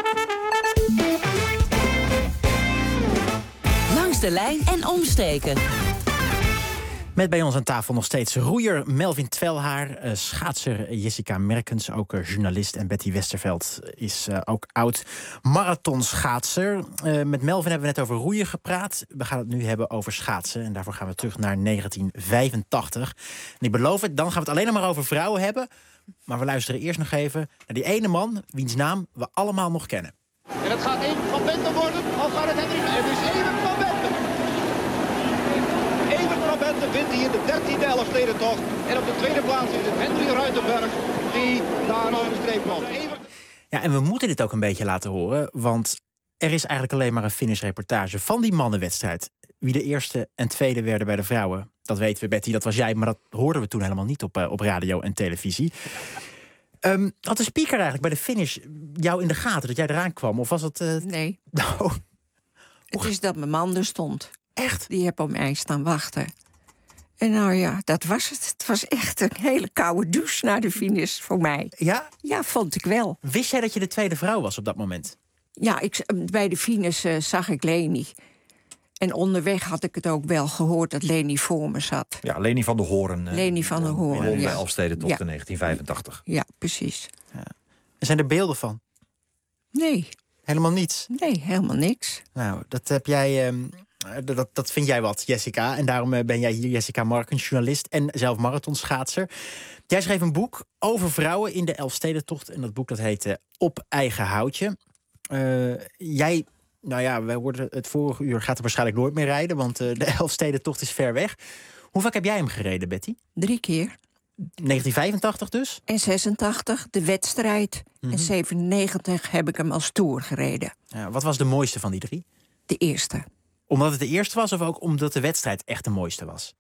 Langs de lijn en omstreken. Met bij ons aan tafel nog steeds roeier Melvin Twelhaar, uh, schaatser Jessica Merkens, ook uh, journalist. En Betty Westerveld is uh, ook oud marathonschaatser. Uh, met Melvin hebben we net over roeien gepraat. We gaan het nu hebben over schaatsen. En daarvoor gaan we terug naar negentien vijfentachtig. En ik beloof het, dan gaan we het alleen nog maar over vrouwen hebben. Maar we luisteren eerst nog even naar die ene man wiens naam we allemaal nog kennen. En het gaat Evert van Benten worden. Of gaat het Hendrik? Het is Evert van Benten. Evert van Benten wint hier de dertiende Elfstedentocht. En op de tweede plaats is het Henry Ruitenberg die daar over de streep komt. Evert... Ja, en we moeten dit ook een beetje laten horen, want er is eigenlijk alleen maar een finishreportage van die mannenwedstrijd. Wie de eerste en tweede werden bij de vrouwen, dat weten we, Betty, dat was jij, maar dat hoorden we toen helemaal niet op, uh, op radio en televisie. Um, had de speaker eigenlijk bij de finish jou in de gaten dat jij eraan kwam? Of was het... Uh... Nee. Nou. Het is dat mijn man er stond. Echt? Die heb op mij staan wachten. En nou ja, dat was het. Het was echt een hele koude douche na de finish voor mij. Ja? Ja, vond ik wel. Wist jij dat je de tweede vrouw was op dat moment? Ja, ik, bij de finish uh, zag ik Leni. En onderweg had ik het ook wel gehoord dat Leni voor me zat. Ja, Leni van der Hoorn. Leni van der Hoorn, won de ja. Elfstedentocht ja. in negentien vijfentachtig. Ja, precies. Ja. En zijn er beelden van? Nee. Helemaal niets? Nee, helemaal niks. Nou, dat heb jij... Um, dat, dat vind jij wat, Jessica. En daarom ben jij hier, Jessica Markens, journalist en zelf marathonschaatser. Jij schreef een boek over vrouwen in de Elfstedentocht. En dat boek dat heette Op Eigen Houtje. Uh, jij... Nou ja, wij hoorden het vorige uur gaat er waarschijnlijk nooit meer rijden, want uh, de Elfstedentocht is ver weg. Hoe vaak heb jij hem gereden, Betty? Drie keer. negentien vijfentachtig dus? En zesentachtig, de wedstrijd. Mm-hmm. En zevenennegentig heb ik hem als tour gereden. Ja, wat was de mooiste van die drie? De eerste. Omdat het de eerste was of ook omdat de wedstrijd echt de mooiste was?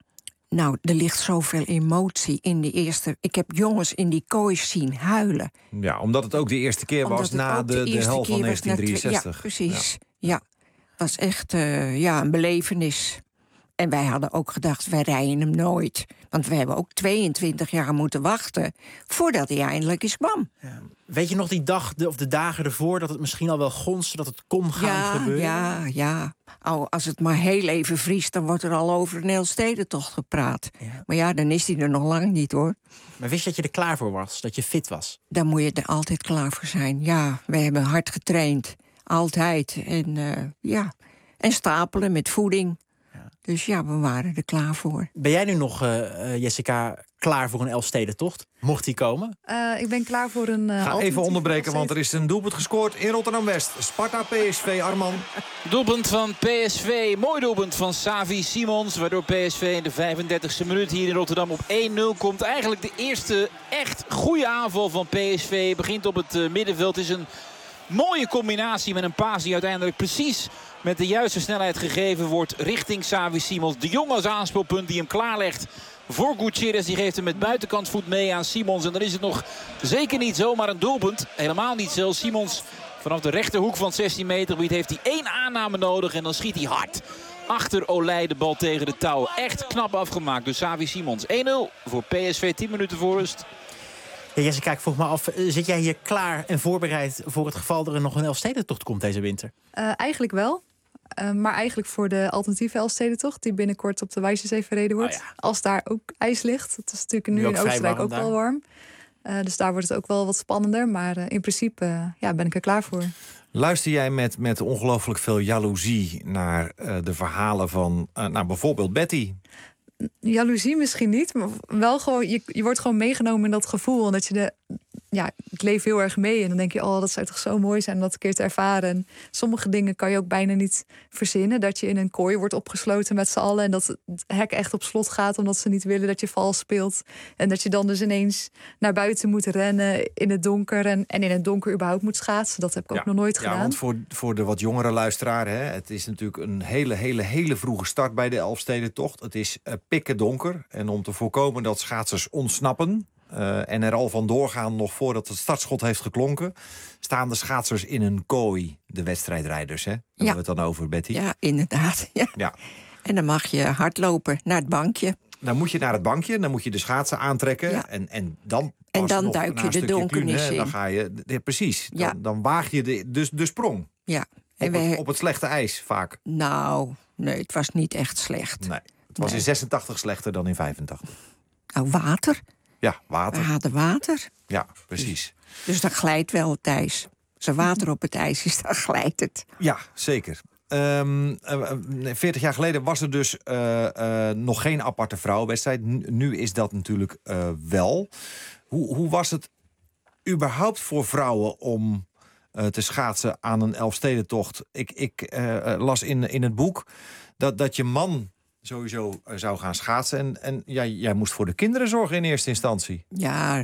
Nou, er ligt zoveel emotie in die eerste... Ik heb jongens in die kooi zien huilen. Ja, omdat het ook de eerste keer Omdat was het na ook de, de, eerste hel van keer was na negentien drieënzestig. twee- Ja, precies. Ja. ja. Het was echt uh, ja, een belevenis. En wij hadden ook gedacht, wij rijden hem nooit. Want we hebben ook tweeëntwintig jaar moeten wachten... voordat hij eindelijk eens kwam. Ja. Weet je nog die dag de, of de dagen ervoor... dat het misschien al wel gonste, dat het kon gaan ja, gebeuren? Ja, ja. Oh, als het maar heel even vriest... dan wordt er al over een Elfstedentocht gepraat. Ja. Maar ja, dan is hij er nog lang niet, hoor. Maar wist je dat je er klaar voor was? Dat je fit was? Dan moet je er altijd klaar voor zijn. Ja, we hebben hard getraind. Altijd. En uh, ja, en stapelen met voeding. Dus ja, we waren er klaar voor. Ben jij nu nog, uh, uh, Jessica, klaar voor een Elfstedentocht? Mocht die komen? Uh, ik ben klaar voor een... Uh, Ga even onderbreken, want er is een doelpunt gescoord in Rotterdam-West. Sparta P S V, Arman. Doelpunt van P S V. Mooi doelpunt van Xavi Simons. Waardoor P S V in de vijfendertigste minuut hier in Rotterdam op één nul komt. Eigenlijk de eerste echt goede aanval van P S V. Begint op het uh, middenveld. Het is een mooie combinatie met een paas die uiteindelijk precies... met de juiste snelheid gegeven wordt richting Xavi Simons. De Jong als aanspeelpunt die hem klaarlegt voor Gutierrez. Die geeft hem met buitenkantsvoet mee aan Simons. En dan is het nog zeker niet zomaar een doelpunt. Helemaal niet zelfs. Simons vanaf de rechterhoek van het zestien meter gebied heeft hij één aanname nodig. En dan schiet hij hard achter Olij de bal tegen de touw. Echt knap afgemaakt door Xavi Simons. één nul voor P S V, tien minuten voor rust. Ja, Jessica, ik vroeg me af, zit jij hier klaar en voorbereid... voor het geval er nog een Elfstedentocht komt deze winter? Uh, eigenlijk wel. Uh, maar eigenlijk voor de alternatieve Elfstedentocht... die binnenkort op de Wijzenzee verreden wordt. Oh ja. Als daar ook ijs ligt. Het is natuurlijk nu, nu in Oostenrijk ook daar. wel warm. Uh, dus daar wordt het ook wel wat spannender. Maar uh, in principe uh, ja, ben ik er klaar voor. Luister jij met, met ongelooflijk veel jaloezie... naar uh, de verhalen van uh, nou, bijvoorbeeld Betty... Jaloezie misschien niet, maar wel gewoon... Je, je wordt gewoon meegenomen in dat gevoel. En dat je de... Ja, ik leef heel erg mee. En dan denk je, oh, dat zou toch zo mooi zijn om dat een keer te ervaren. En sommige dingen kan je ook bijna niet verzinnen. Dat je in een kooi wordt opgesloten met z'n allen. En dat het hek echt op slot gaat, omdat ze niet willen dat je vals speelt. En dat je dan dus ineens naar buiten moet rennen in het donker. En, en in het donker überhaupt moet schaatsen. Dat heb ik ja, ook nog nooit ja, gedaan. Ja, want voor, voor de wat jongere luisteraar... Hè, het is natuurlijk een hele, hele, hele vroege start bij de Elfstedentocht. Het is uh, pikken donker. En om te voorkomen dat schaatsers ontsnappen... Uh, en er al vandoor gaan nog voordat het startschot heeft geklonken... staan de schaatsers in een kooi, de wedstrijdrijders. Hè? Daar ja. hebben we het dan over, Betty. Ja, inderdaad. Ja. Ja. En dan mag je hardlopen naar het bankje. Dan moet je naar het bankje, dan moet je de schaatsen aantrekken... Ja. En, en dan, en dan duik je de donkernis in. Dan ga je, ja, precies, dan, ja. dan waag je de, dus de sprong. Ja. En op, wij... het, op het slechte ijs vaak. Nou, nee, het was niet echt slecht. Nee, het was nee. in zesentachtig slechter dan in vijfentachtig. Nou, water... Ja, water. We hadden water. Ja, precies. Dus, dus dan glijdt wel het ijs. Als er water op het ijs is, dan glijdt het. Ja, zeker. Um, veertig jaar geleden was er dus uh, uh, nog geen aparte vrouwenwedstrijd. Nu is dat natuurlijk uh, wel. Hoe, hoe was het überhaupt voor vrouwen om uh, te schaatsen aan een Elfstedentocht? Ik, ik uh, las in, in het boek dat, dat je man... sowieso zou gaan schaatsen. En, en ja, jij moest voor de kinderen zorgen in eerste instantie. Ja,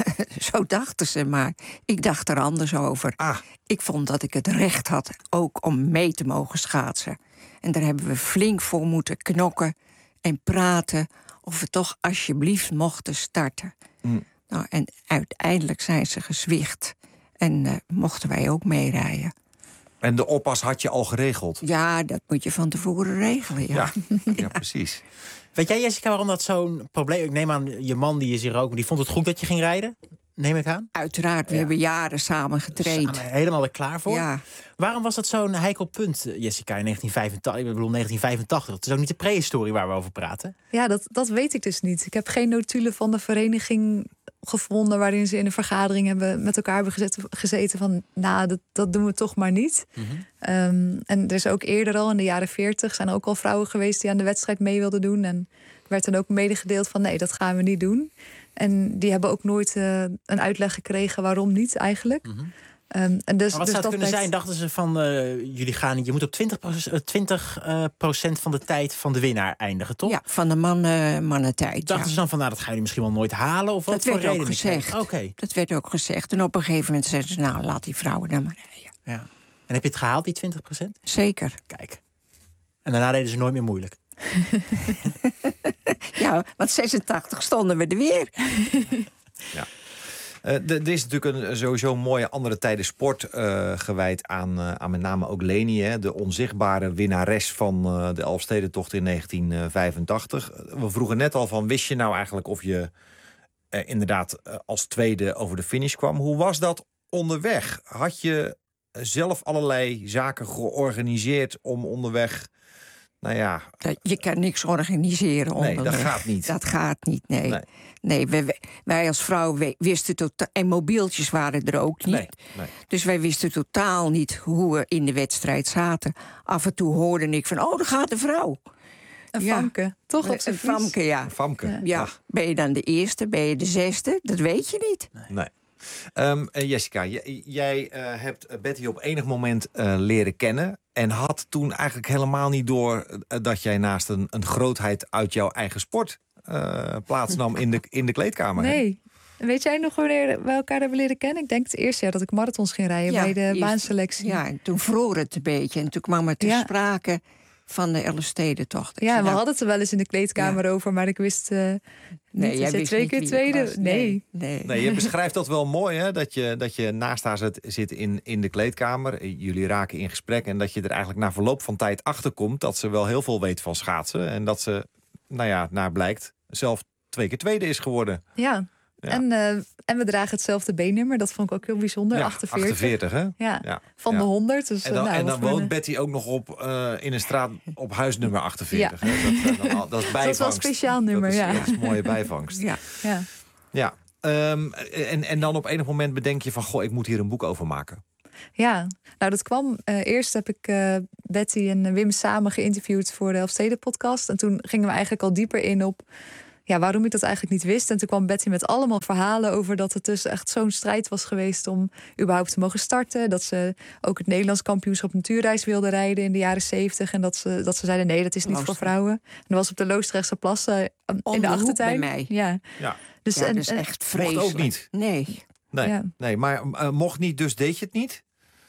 zo dachten ze, maar ik dacht er anders over. Ah. Ik vond dat ik het recht had ook om mee te mogen schaatsen. En daar hebben we flink voor moeten knokken en praten... of we toch alsjeblieft mochten starten. Mm. Nou, en uiteindelijk zijn ze gezwicht. En uh, mochten wij ook meerijden. En de oppas had je al geregeld? Ja, dat moet je van tevoren regelen, ja. Ja, ja precies. Weet jij, Jessica, waarom dat zo'n probleem... Ik neem aan, je man die is hier ook, die vond het goed dat je ging rijden? Neem ik aan? Uiteraard, we ja. hebben jaren samen getraind. Samen, helemaal er klaar voor? Ja. Waarom was dat zo'n heikel punt, Jessica, in negentien vijfentachtig? Ik bedoel, negentien vijfentachtig. Het is ook niet de prehistorie waar we over praten. Ja, dat, dat weet ik dus niet. Ik heb geen notulen van de vereniging gevonden... waarin ze in een vergadering hebben met elkaar hebben gezet, gezeten van... nou, dat, dat doen we toch maar niet. Mm-hmm. Um, en er is ook eerder al, in de jaren veertig... zijn er ook al vrouwen geweest die aan de wedstrijd mee wilden doen. En werd dan ook medegedeeld van nee, dat gaan we niet doen. En die hebben ook nooit uh, een uitleg gekregen waarom niet eigenlijk. Mm-hmm. Um, en dus, maar wat dus zou het dat kunnen werd... zijn? Dachten ze van, uh, jullie gaan niet... Je moet op twintig procent van de tijd van de winnaar eindigen, toch? Ja, van de mannen, mannentijd. Dachten ja. ze dan van, nou, dat ga je misschien wel nooit halen? Of wat dat werd voor ook gezegd. Okay. Dat werd ook gezegd. En op een gegeven moment zeiden ze, nou, laat die vrouwen dan maar rijden. Ja. En heb je het gehaald, die twintig procent? Zeker. Kijk. En daarna deden ze nooit meer moeilijk. Ja, Ja, want zesentachtig stonden we er weer. Ja. Uh, er is natuurlijk een sowieso mooie andere tijden sport uh, gewijd aan, uh, aan met name ook Leni, hè, de onzichtbare winnares van uh, de Elfstedentocht in negentien vijfentachtig. We vroegen net al van, wist je nou eigenlijk of je uh, inderdaad uh, als tweede over de finish kwam? Hoe was dat onderweg? Had je zelf allerlei zaken georganiseerd om onderweg... Nou ja. Je kan niks organiseren onderweg. Nee, dat gaat niet. Dat gaat niet, nee. Nee, nee wij, wij als vrouw wisten totaal... En mobieltjes waren er ook niet. Nee, nee. Dus wij wisten totaal niet hoe we in de wedstrijd zaten. Af en toe hoorde ik van, oh, daar gaat een vrouw. Een ja. famke, toch? Op Een famke, ja. Een famke. Ja. ja. Ben je dan de eerste, ben je de zesde? Dat weet je niet. Nee. nee. Um, uh, Jessica, j- jij uh, hebt Betty op enig moment uh, leren kennen... en had toen eigenlijk helemaal niet door uh, dat jij naast een, een grootheid uit jouw eigen sport uh, plaatsnam in de, in de kleedkamer. Nee. Hè? Weet jij nog wanneer we elkaar hebben leren kennen? Ik denk het eerste jaar dat ik marathons ging rijden ja, bij de eerst, baanselectie. Ja, en toen vroor het een beetje. En toen kwam het ter ja. sprake van de Elfstedentocht. Ja, we nou, hadden het er wel eens in de kleedkamer ja. over, maar ik wist uh, niet. Nee, jij wist twee niet keer tweede. Nee. Nee. Nee. nee, je beschrijft dat wel mooi, hè? Dat je, dat je naast haar zit, zit in, in de kleedkamer. Jullie raken in gesprek en dat je er eigenlijk na verloop van tijd achter komt dat ze wel heel veel weet van schaatsen. En dat ze, nou ja, naar blijkt, zelf twee keer tweede is geworden. Ja. Ja. En, uh, en we dragen hetzelfde B-nummer. Dat vond ik ook heel bijzonder. Ja, achtenveertig. achtenveertig, hè? Ja, ja. van ja. de honderd. Dus, en dan, nou, en dan woont een... Betty ook nog op, uh, in een straat op huisnummer achtenveertig. Ja. Hè? Dat, uh, dan, dat is bijvangst. Dat is wel een speciaal nummer, dat is, ja. Dat is een mooie bijvangst. Ja. ja. ja. Um, en, en dan op enig moment bedenk je van... goh, ik moet hier een boek over maken. Ja, nou dat kwam... Uh, eerst heb ik uh, Betty en Wim samen geïnterviewd voor de Elfsteden podcast. En toen gingen we eigenlijk al dieper in op... ja, waarom ik dat eigenlijk niet wist. En toen kwam Betty met allemaal verhalen over dat het dus echt zo'n strijd was geweest om überhaupt te mogen starten. Dat ze ook het Nederlands kampioenschap natuurreis wilde rijden in de jaren zeventig. En dat ze, dat ze zeiden nee, dat is niet Loosdrecht. Voor vrouwen. En dat was op de Loosdrechtse plassen in Om de, de achtertuin. Bij mij. Ja. Ja. Dus, ja, en, dat is echt vreselijk. Mocht ook niet. Nee. Nee, ja. nee maar uh, mocht niet, dus deed je het niet?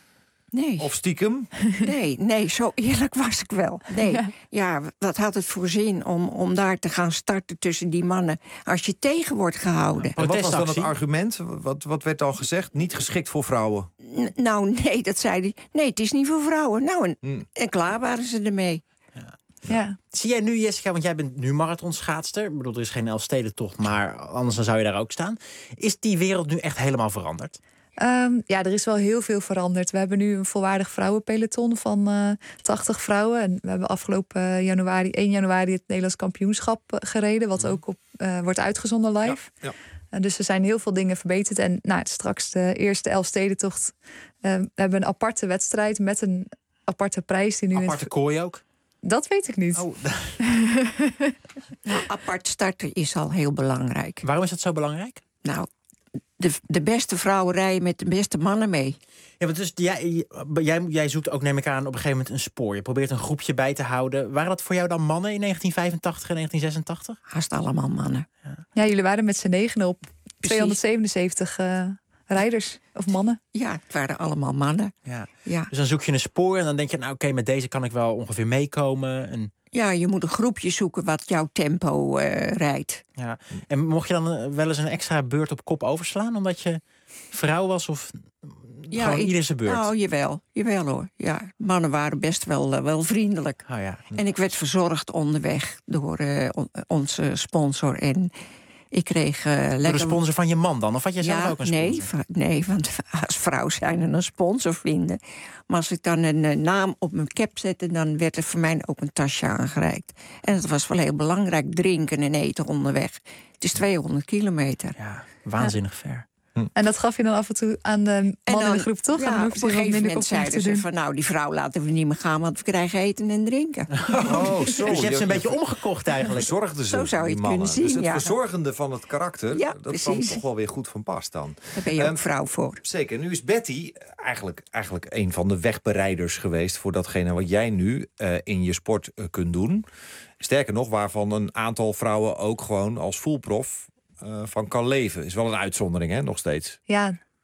Nee. Of stiekem? Nee, nee, zo eerlijk was ik wel. Nee, ja, ja wat had het voor zin om, om daar te gaan starten tussen die mannen... als je tegen wordt gehouden. En wat was dan het argument? Wat, wat werd al gezegd? Niet geschikt voor vrouwen? N- nou, nee, dat zei hij. Nee, het is niet voor vrouwen. Nou, en, hmm. en klaar waren ze ermee. Ja. Ja. Zie jij nu, Jessica, want jij bent nu marathonschaatster. Ik bedoel, er is geen Elfstedentocht, maar anders dan zou je daar ook staan. Is die wereld nu echt helemaal veranderd? Um, ja, er is wel heel veel veranderd. We hebben nu een volwaardig vrouwenpeloton van uh, tachtig vrouwen. En we hebben afgelopen uh, januari, één januari het Nederlands kampioenschap uh, gereden. Wat ook op, uh, wordt uitgezonden live. Ja, ja. Uh, dus er zijn heel veel dingen verbeterd. En nou, straks de eerste Elfstedentocht. Uh, we hebben een aparte wedstrijd met een aparte prijs. Die nu aparte het... kooi ook? Dat weet ik niet. Oh. Nou, apart starten is al heel belangrijk. Waarom is dat zo belangrijk? Nou, de, de beste vrouwen rijden met de beste mannen mee. Ja, want dus jij, jij, jij zoekt ook, neem ik aan, op een gegeven moment een spoor. Je probeert een groepje bij te houden. Waren dat voor jou dan mannen in negentien vijfentachtig en negentien zesentachtig? Haast allemaal mannen. Ja, ja jullie waren met z'n negen op tweehonderdzevenenzeventig uh, rijders of mannen. Ja, het waren allemaal mannen. Ja. Ja. Dus dan zoek je een spoor en dan denk je, nou oké, okay, met deze kan ik wel ongeveer meekomen. En... Ja, je moet een groepje zoeken wat jouw tempo uh, rijdt. Ja. En mocht je dan wel eens een extra beurt op kop overslaan, omdat je vrouw was of ja, gewoon ik, ieder zijn beurt? Nou, jawel, jawel hoor. Ja, mannen waren best wel, uh, wel vriendelijk. Oh, ja. En ik werd verzorgd onderweg door uh, on, onze sponsor. En ik kreeg uh, lekker... Door de sponsor van je man dan? Of had jij zelf ja, ook een sponsor? Nee, nee, want als vrouw zijn er een sponsor vinden. Maar als ik dan een uh, naam op mijn cap zette, dan werd er voor mij ook een tasje aangereikt. En dat was wel heel belangrijk, drinken en eten onderweg. Het is tweehonderd kilometer. Ja, waanzinnig ja. ver. Hm. En dat gaf je dan af en toe aan de man dan, in de groep, toch? Ja, en dan op een gegeven moment zeiden ze van, nou, die vrouw laten we niet meer gaan, want we krijgen eten en drinken. Oh, zo. Dus je hebt ze een beetje omgekocht eigenlijk. Verzorgden ze zo zou je het kunnen zien, Dus het ja. verzorgende van het karakter, ja, dat kwam toch wel weer goed van pas dan. Daar ben je um, ook vrouw voor. Zeker. Nu is Betty eigenlijk, eigenlijk een van de wegbereiders geweest voor datgene wat jij nu uh, in je sport uh, kunt doen. Sterker nog, waarvan een aantal vrouwen ook gewoon als fullprof Uh, van kan leven. Is wel een uitzondering, hè, nog steeds. Ja,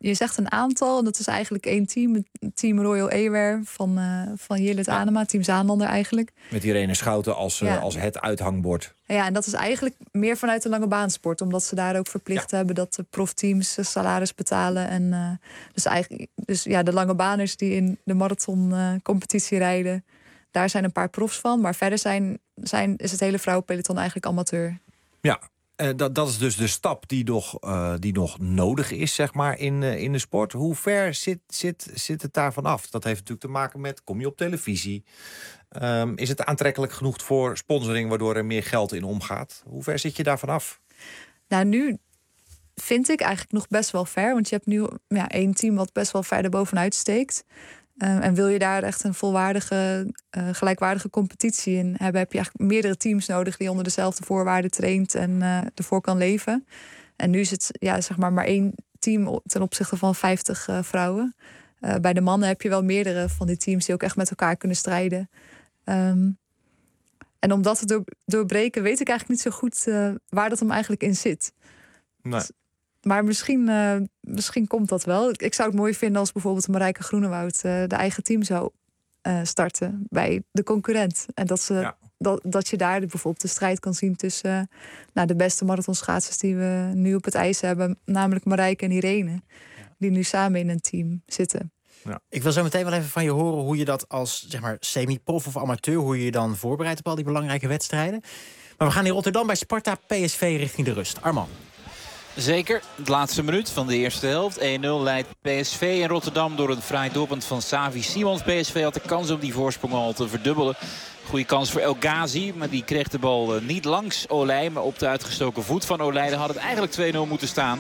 je zegt een aantal. En dat is eigenlijk één team. Het team Royal Aware van, uh, van Jillet ja. Anema. Team Zaanlander eigenlijk. Met Irene Schouten als, ja. uh, als het uithangbord. Ja, en dat is eigenlijk meer vanuit de lange baansport. Omdat ze daar ook verplicht ja. hebben dat de profteams salaris betalen. En, uh, dus, eigenlijk, dus ja, de lange baners die in de marathoncompetitie uh, rijden... daar zijn een paar profs van. Maar verder zijn, zijn, is het hele vrouwenpeloton eigenlijk amateur. Ja. Uh, dat, dat is dus de stap die nog, uh, die nog nodig is, zeg maar, in, uh, in de sport. Hoe ver zit, zit, zit het daarvan af? Dat heeft natuurlijk te maken met, kom je op televisie? Um, is het aantrekkelijk genoeg voor sponsoring, waardoor er meer geld in omgaat? Hoe ver zit je daarvan af? Nou, nu vind ik eigenlijk nog best wel ver. Want je hebt nu ja, één team wat best wel ver erbovenuit steekt. Uh, en wil je daar echt een volwaardige, uh, gelijkwaardige competitie in hebben... heb je eigenlijk meerdere teams nodig die onder dezelfde voorwaarden traint en uh, ervoor kan leven. En nu is het ja, zeg maar, maar één team ten opzichte van vijftig uh, vrouwen. Uh, bij de mannen heb je wel meerdere van die teams die ook echt met elkaar kunnen strijden. Um, en om dat te door, doorbreken weet ik eigenlijk niet zo goed uh, waar dat hem eigenlijk in zit. Nee. Dus, maar misschien, uh, misschien komt dat wel. Ik zou het mooi vinden als bijvoorbeeld Marijke Groenewoud uh, de eigen team zou uh, starten bij de concurrent. En dat, ze, ja. dat, dat je daar bijvoorbeeld de strijd kan zien tussen uh, nou, de beste marathonschaatsers die we nu op het ijs hebben. Namelijk Marijke en Irene. Ja. Die nu samen in een team zitten. Ja. Ik wil zo meteen wel even van je horen hoe je dat als zeg maar, semi-prof of amateur... hoe je je dan voorbereidt op al die belangrijke wedstrijden. Maar we gaan in Rotterdam bij Sparta P S V richting de rust. Arman. Zeker, de laatste minuut van de eerste helft. één nul leidt P S V in Rotterdam door een fraai doelpunt van Xavi Simons. P S V had de kans om die voorsprong al te verdubbelen. Goede kans voor El Ghazi, maar die kreeg de bal niet langs Olij, maar op de uitgestoken voet van Olij. Dan had het eigenlijk twee nul moeten staan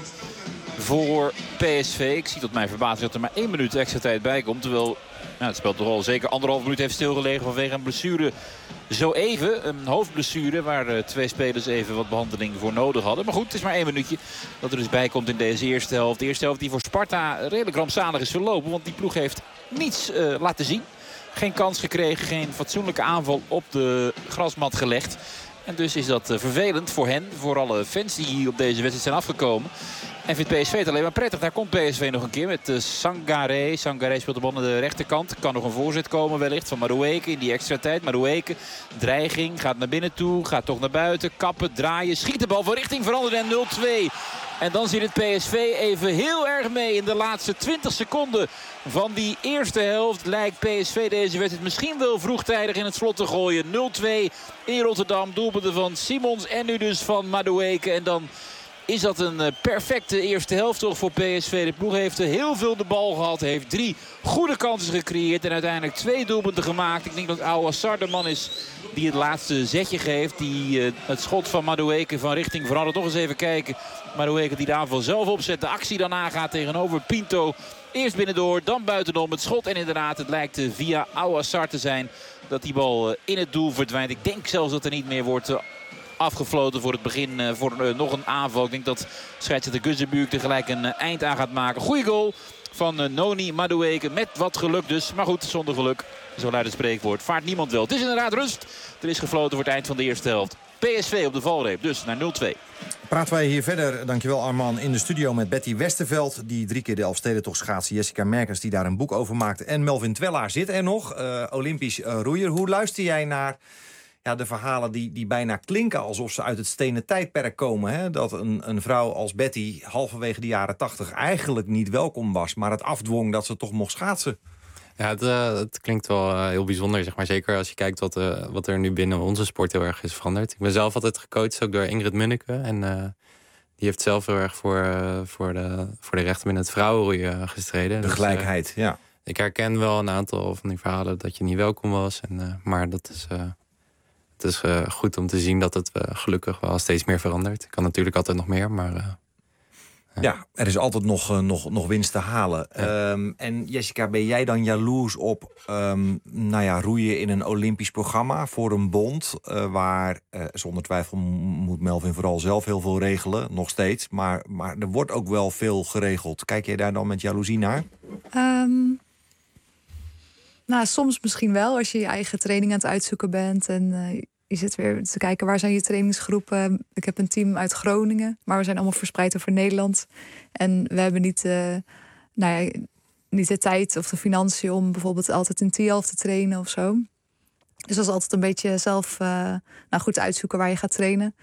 voor P S V. Ik zie tot mijn verbazing dat er maar één minuut extra tijd bij komt. Terwijl nou, het spel toch al zeker anderhalf minuut heeft stilgelegen vanwege een blessure. Zo even, een hoofdblessure waar uh, twee spelers even wat behandeling voor nodig hadden. Maar goed, het is maar één minuutje dat er dus bij komt in deze eerste helft. De eerste helft die voor Sparta redelijk rampzalig is verlopen. Want die ploeg heeft niets uh, laten zien. Geen kans gekregen, geen fatsoenlijke aanval op de grasmat gelegd. En dus is dat uh, vervelend voor hen, voor alle fans die hier op deze wedstrijd zijn afgekomen. En vindt P S V het alleen maar prettig. Daar komt P S V nog een keer met uh, Sangaré. Sangaré speelt de bal aan de rechterkant. Kan nog een voorzet komen wellicht van Madueke in die extra tijd. Madueke, dreiging, gaat naar binnen toe. Gaat toch naar buiten, kappen, draaien. Schiet de bal van richting veranderen en nul twee. En dan zit het P S V even heel erg mee in de laatste twintig seconden van die eerste helft. Lijkt P S V deze wedstrijd misschien wel vroegtijdig in het slot te gooien. nul twee in Rotterdam. Doelpunten van Simons en nu dus van Madueke. En dan is dat een perfecte eerste helft toch voor P S V. De ploeg heeft heel veel de bal gehad. Heeft drie goede kansen gecreëerd. En uiteindelijk twee doelpunten gemaakt. Ik denk dat Aouassar de man is die het laatste zetje geeft. Die uh, het schot van Madueke van richting verandert. Nog eens even kijken. Madueke die de aanval zelf opzet. De actie dan aangaat tegenover Pinto. Eerst binnendoor, dan buitenom het schot. En inderdaad, het lijkt uh, via Aouassar te zijn dat die bal uh, in het doel verdwijnt. Ik denk zelfs dat er niet meer wordt uh, afgefloten voor het begin uh, voor uh, nog een aanval. Ik denk dat scheidsrechter Guzzebuurk tegelijk een uh, eind aan gaat maken. Goeie goal van uh, Noni Madueke. Met wat geluk dus. Maar goed, zonder geluk. Zo luidt het spreekwoord. Vaart niemand wel. Het is inderdaad rust. Er is gefloten voor het eind van de eerste helft. P S V op de valreep. Dus naar nul twee. Praten wij hier verder, dankjewel Arman, in de studio met Betty Westerveld, die drie keer de Elfstedentocht schaatsen. Jessica Merkens, die daar een boek over maakte. En Melvin Twellaar zit er nog, uh, Olympisch uh, roeier. Hoe luister jij naar ja, de verhalen die, die bijna klinken alsof ze uit het stenen tijdperk komen? Hè? Dat een, een vrouw als Betty halverwege de jaren tachtig eigenlijk niet welkom was, maar het afdwong dat ze toch mocht schaatsen. Ja, het, uh, het klinkt wel uh, heel bijzonder, zeg maar. Zeker als je kijkt wat, uh, wat er nu binnen onze sport heel erg is veranderd. Ik ben zelf altijd gecoacht, ook door Ingrid Munneke. En uh, die heeft zelf heel erg voor, uh, voor, de, voor de rechten binnen het vrouwenroeien gestreden. De dus, gelijkheid, uh, ja. Ik herken wel een aantal van die verhalen dat je niet welkom was. En, uh, maar dat is, uh, het is uh, goed om te zien dat het uh, gelukkig wel steeds meer verandert. Ik kan natuurlijk altijd nog meer, maar... Uh, Ja, er is altijd nog, uh, nog, nog winst te halen. Ja. Um, en Jessica, ben jij dan jaloers op um, nou ja, roeien in een Olympisch programma voor een bond? Uh, waar uh, zonder twijfel moet Melvin vooral zelf heel veel regelen, nog steeds. Maar, maar er wordt ook wel veel geregeld. Kijk jij daar dan met jaloezie naar? Um, nou, soms misschien wel, als je je eigen training aan het uitzoeken bent. En uh, je zit weer te kijken, waar zijn je trainingsgroepen? Ik heb een team uit Groningen, maar we zijn allemaal verspreid over Nederland. En we hebben niet uh, nou ja, niet de tijd of de financiën om bijvoorbeeld altijd in Tialf te trainen of zo. Dus dat is altijd een beetje zelf uh, nou goed uitzoeken waar je gaat trainen.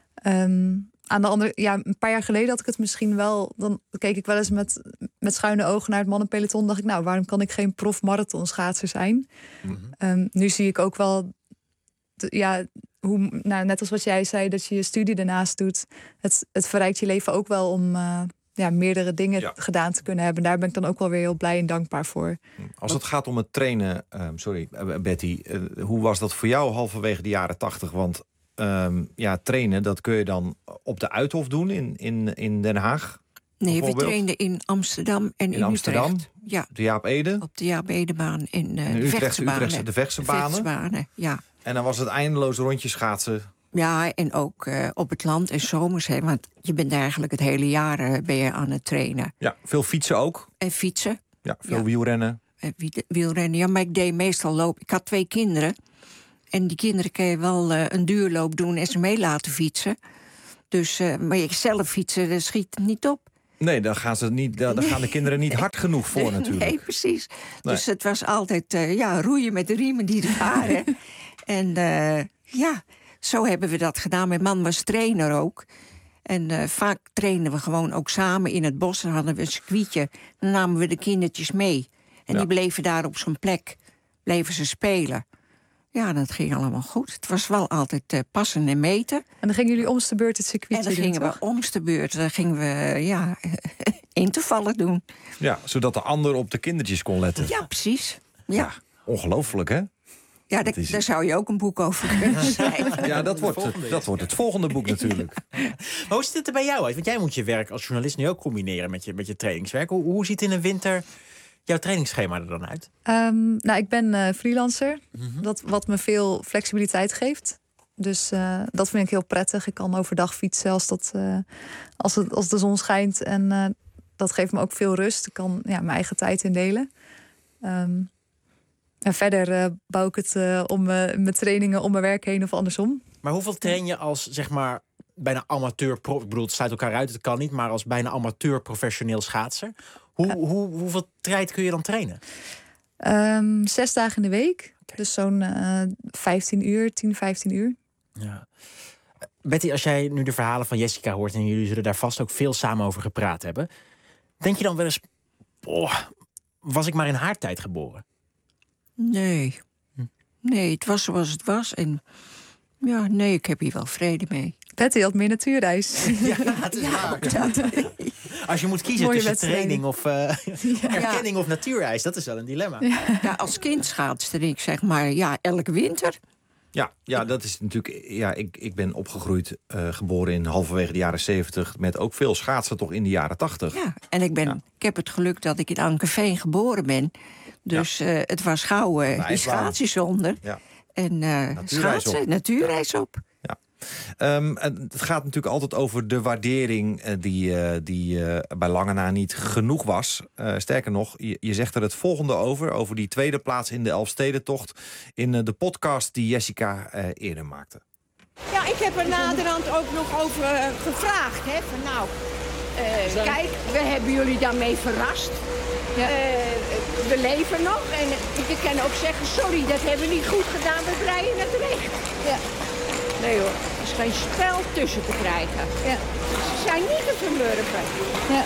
Um, aan de andere, ja, een paar jaar geleden had ik het misschien wel. Dan keek ik wel eens met, met schuine ogen naar het mannenpeloton. Dacht ik, nou, waarom kan ik geen prof marathonschaatser zijn? Mm-hmm. Um, nu zie ik ook wel, de, ja, hoe, nou, net als wat jij zei, dat je je studie ernaast doet. Het, het verrijkt je leven ook wel om uh, ja, meerdere dingen ja. gedaan te kunnen hebben. Daar ben ik dan ook wel weer heel blij en dankbaar voor. Als het gaat om het trainen, uh, sorry Betty, uh, hoe was dat voor jou halverwege de jaren tachtig? Want um, ja, trainen, dat kun je dan op de Uithof doen in, in, in Den Haag? Nee, we trainden in Amsterdam en in, in Amsterdam, Utrecht. Ja. Op de Jaap Ede? Op de Jaap Edebaan in, uh, in de Utrecht, Vechtsebanen. Utrechtse, de Vechtsebanen. Vechtsebanen, ja. En dan was het eindeloos rondje schaatsen. Ja, en ook uh, op het land en zomers. Hè, want je bent eigenlijk het hele jaar uh, ben je aan het trainen. Ja, veel fietsen ook. En fietsen. Ja, veel ja. wielrennen. En wielrennen, ja, maar ik deed meestal lopen. Ik had twee kinderen. En die kinderen kun je wel uh, een duurloop doen en ze mee laten fietsen. Dus, uh, maar je zelf fietsen, dat schiet niet op. Nee, dan gaan, ze niet, dan gaan de kinderen niet hard genoeg voor natuurlijk. Nee, precies. Nee. Dus het was altijd uh, ja, roeien met de riemen die er waren. En uh, ja, zo hebben we dat gedaan. Mijn man was trainer ook. En uh, vaak trainden we gewoon ook samen in het bos. Dan hadden we een circuitje. Dan namen we de kindertjes mee. En ja. die bleven daar op zo'n plek. Bleven ze spelen. Ja, dat ging allemaal goed. Het was wel altijd uh, passen en meten. En dan gingen jullie om's de beurt het circuit En dan doen, gingen toch? we om's de beurt. Dan gingen we ja, intervallen doen. Ja, zodat de ander op de kindertjes kon letten. Ja, precies. Ja. Ja, ongelooflijk, hè? Ja, daar, is... daar zou je ook een boek over kunnen schrijven. Ja, dat wordt, het, dat wordt het volgende boek natuurlijk. Maar hoe ziet het er bij jou uit? Want jij moet je werk als journalist nu ook combineren met je, met je trainingswerk. Hoe, hoe ziet in de winter jouw trainingsschema er dan uit? Um, nou, ik ben uh, freelancer. Mm-hmm. Dat, wat me veel flexibiliteit geeft. Dus uh, dat vind ik heel prettig. Ik kan overdag fietsen als, dat, uh, als, het, als de zon schijnt. En uh, dat geeft me ook veel rust. Ik kan ja, mijn eigen tijd indelen. Um, en verder uh, bouw ik het uh, om uh, mijn trainingen om mijn werk heen of andersom. Maar hoeveel train je als, zeg maar, bijna amateur... Pro- ik bedoel, het sluit elkaar uit, het kan niet... maar als bijna amateur professioneel schaatser... Hoe, uh, hoe, hoeveel tijd kun je dan trainen? Um, zes dagen in de week. Okay. Dus zo'n uh, vijftien uur, tien, vijftien uur. Ja. Betty, als jij nu de verhalen van Jessica hoort... en jullie zullen daar vast ook veel samen over gepraat hebben... denk je dan wel eens... Oh, was ik maar in haar tijd geboren? Nee. Nee, het was zoals het was. En ja, nee, ik heb hier wel vrede mee. Betty had meer natuurreis. Ja, het is ja, waar. Dat. Als je moet kiezen Mooie tussen training of uh, ja. erkenning of natuurreis, dat is wel een dilemma. Ja, ja als kind schaatste ik zeg maar ja, elke winter. Ja, ja, dat is natuurlijk. Ja, ik, ik ben opgegroeid, uh, geboren in halverwege de jaren zeventig... met ook veel schaatsen toch in de jaren tachtig. Ja, en ik, ben, ja. ik heb het geluk dat ik in Ankerveen geboren ben. Dus ja. uh, het was gauw uh, die schaatsjes zonder. Ja. En uh, schaatsen, op. natuurreis op. Ja. Um, het gaat natuurlijk altijd over de waardering uh, die, uh, die uh, bij lange na niet genoeg was. Uh, sterker nog, je, je zegt er het volgende over... over die tweede plaats in de Elfstedentocht... in uh, de podcast die Jessica uh, eerder maakte. Ja, ik heb er naderhand ook nog over uh, gevraagd. Hè, van nou, uh, kijk, we hebben jullie daarmee verrast. Ja. Uh, we leven nog en ik kan ook zeggen... sorry, dat hebben we niet goed gedaan, we breien het recht. Ja. Nee hoor, er is geen spel tussen te krijgen. Ja. Ze zijn niet te vermurven. Ja.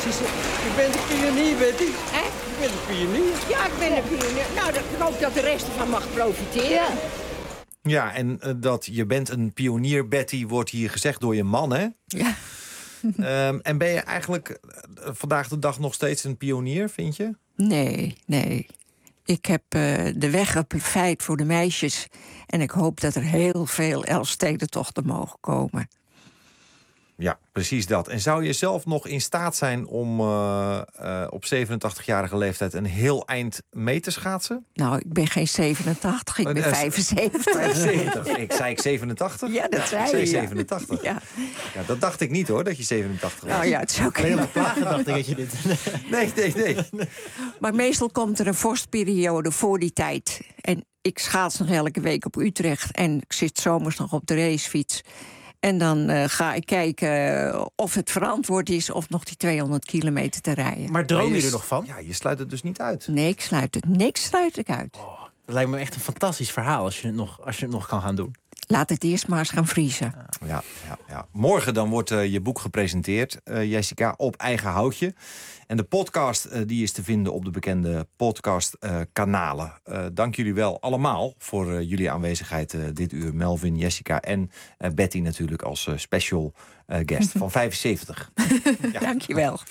Je bent een pionier, Betty. Hè? Je bent een pionier. Ja, ik ben een pionier. Nou, ik hoop dat de rest ervan mag profiteren. Ja, ja en uh, dat je bent een pionier, Betty, wordt hier gezegd door je man, hè? Ja. um, en ben je eigenlijk uh, vandaag de dag nog steeds een pionier, vind je? Nee, nee. Ik heb uh, de weg geplaveid voor de meisjes. En ik hoop dat er heel veel Elfstedentochten mogen komen. Ja, precies dat. En zou je zelf nog in staat zijn om uh, uh, op zevenentachtigjarige leeftijd... een heel eind mee te schaatsen? Nou, ik ben geen zevenentachtig, ik ben uh, vijfenzeventig. vijfenzeventig. Ik zei ik zevenentachtig? Ja, dat zei ik zei je. zevenentachtig. Ja. Ja, dat dacht ik niet hoor, dat je zevenentachtig was. Nou ja, het is ook helemaal plagen dacht ik dat je dit... Nee, nee, nee. Maar meestal komt er een vorstperiode voor die tijd. En ik schaats nog elke week op Utrecht. En ik zit zomers nog op de racefiets. En dan uh, ga ik kijken of het verantwoord is of nog die tweehonderd kilometer te rijden. Maar droom je er nog van? Ja, je sluit het dus niet uit. Nee, ik sluit het. Niks sluit ik uit. Oh, dat lijkt me echt een fantastisch verhaal als je het nog, als je het nog kan gaan doen. Laat het eerst maar eens gaan vriezen. Ja, ja, ja. Morgen dan wordt uh, je boek gepresenteerd, uh, Jessica, op eigen houtje. En de podcast uh, die is te vinden op de bekende podcastkanalen. Uh, uh, dank jullie wel allemaal voor uh, jullie aanwezigheid uh, dit uur. Melvin, Jessica en uh, Betty natuurlijk als uh, special uh, guest van vijfenzeventig. Ja. Dank je wel.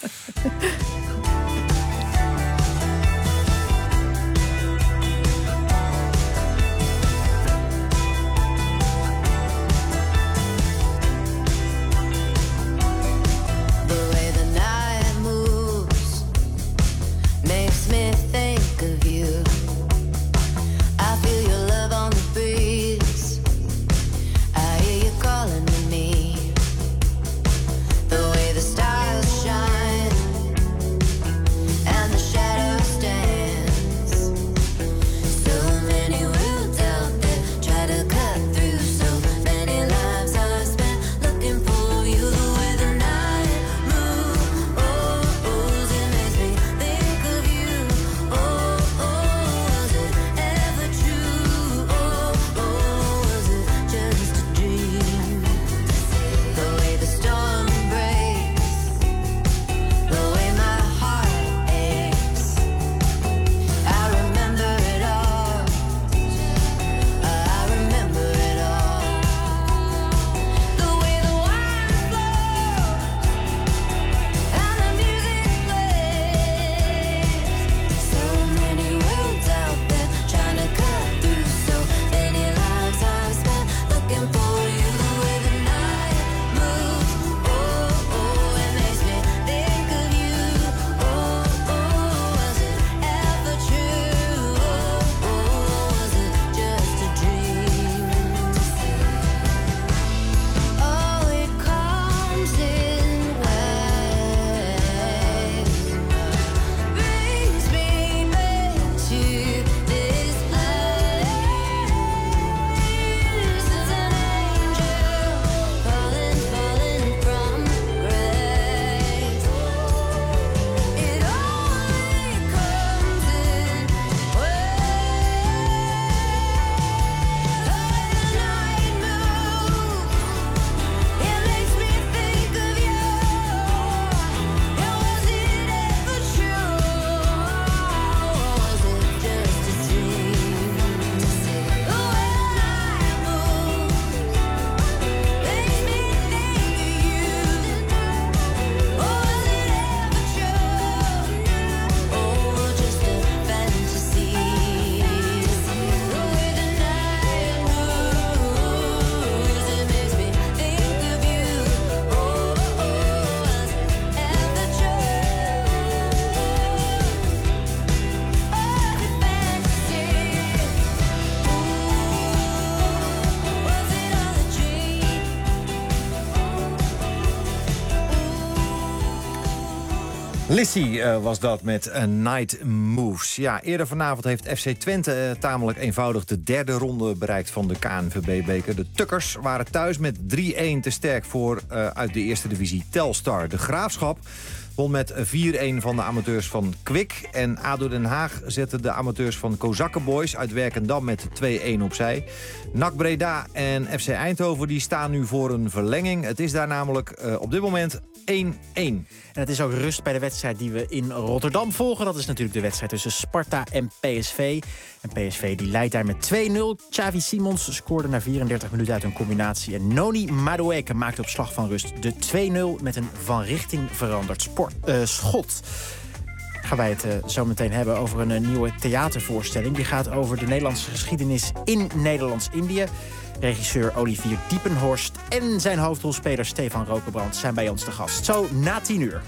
Lissy uh, was dat met uh, Night Moves. Ja, eerder vanavond heeft F C Twente uh, tamelijk eenvoudig de derde ronde bereikt van de K N V B-beker. De Tukkers waren thuis met drie-een te sterk voor uh, uit de eerste divisie Telstar. De Graafschap won met vier-een van de amateurs van Kwik. En A D O Den Haag zette de amateurs van Kozakkenboys uit Werkendam met twee-een opzij. N A C Breda en F C Eindhoven die staan nu voor een verlenging. Het is daar namelijk uh, op dit moment één-één. En het is ook rust bij de wedstrijd die we in Rotterdam volgen. Dat is natuurlijk de wedstrijd tussen Sparta en P S V. En P S V die leidt daar met twee-nul. Xavi Simons scoorde na vierendertig minuten uit een combinatie. En Noni Madueke maakte op slag van rust de twee-nul met een van richting veranderd sport, uh, schot. Gaan wij het uh, zo meteen hebben over een uh, nieuwe theatervoorstelling. Die gaat over de Nederlandse geschiedenis in Nederlands-Indië. Regisseur Olivier Diepenhorst en zijn hoofdrolspeler Stefan Rokenbrand zijn bij ons te gast. Zo na tien uur.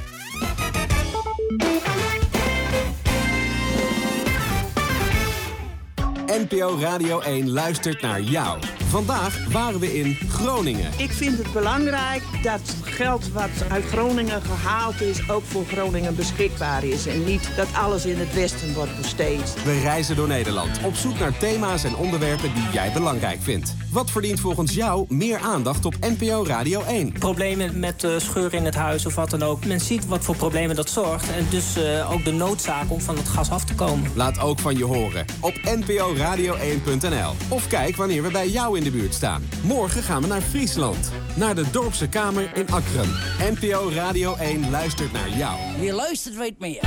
N P O Radio één luistert naar jou. Vandaag waren we in Groningen. Ik vind het belangrijk dat geld wat uit Groningen gehaald is ook voor Groningen beschikbaar is. En niet dat alles in het westen wordt besteed. We reizen door Nederland op zoek naar thema's en onderwerpen die jij belangrijk vindt. Wat verdient volgens jou meer aandacht op N P O Radio één? Problemen met uh, scheuren in het huis of wat dan ook. Men ziet wat voor problemen dat zorgt. En dus uh, ook de noodzaak om van het gas af te komen. Laat ook van je horen op n p o radio één punt n l. Of kijk wanneer we bij jou in de buurt staan. Morgen gaan we naar Friesland. Naar de Dorpse Kamer in Akkeren. N P O Radio één luistert naar jou. Wie luistert weet meer.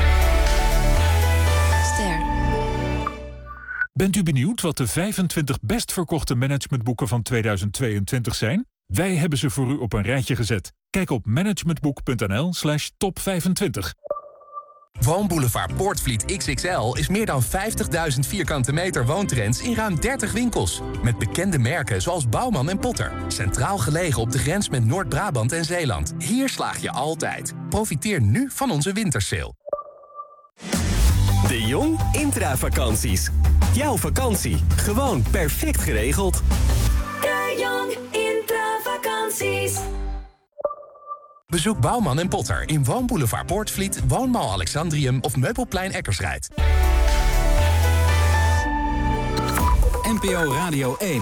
Ster. Bent u benieuwd wat de vijfentwintig best verkochte managementboeken van tweeduizend tweeëntwintig zijn? Wij hebben ze voor u op een rijtje gezet. Kijk op managementboek.nl slash top vijfentwintig. Woonboulevard Poortvliet X X L is meer dan vijftigduizend vierkante meter woontrends in ruim dertig winkels. Met bekende merken zoals Bouwman en Potter. Centraal gelegen op de grens met Noord-Brabant en Zeeland. Hier slaag je altijd. Profiteer nu van onze wintersale. De Jong Intravakanties. Jouw vakantie, gewoon perfect geregeld. De Jong Intravakanties. Bezoek Bouwman en Potter in Woonboulevard Poortvliet, Woonmall Alexandrium of Meubelplein Eckersrijd. N P O Radio één.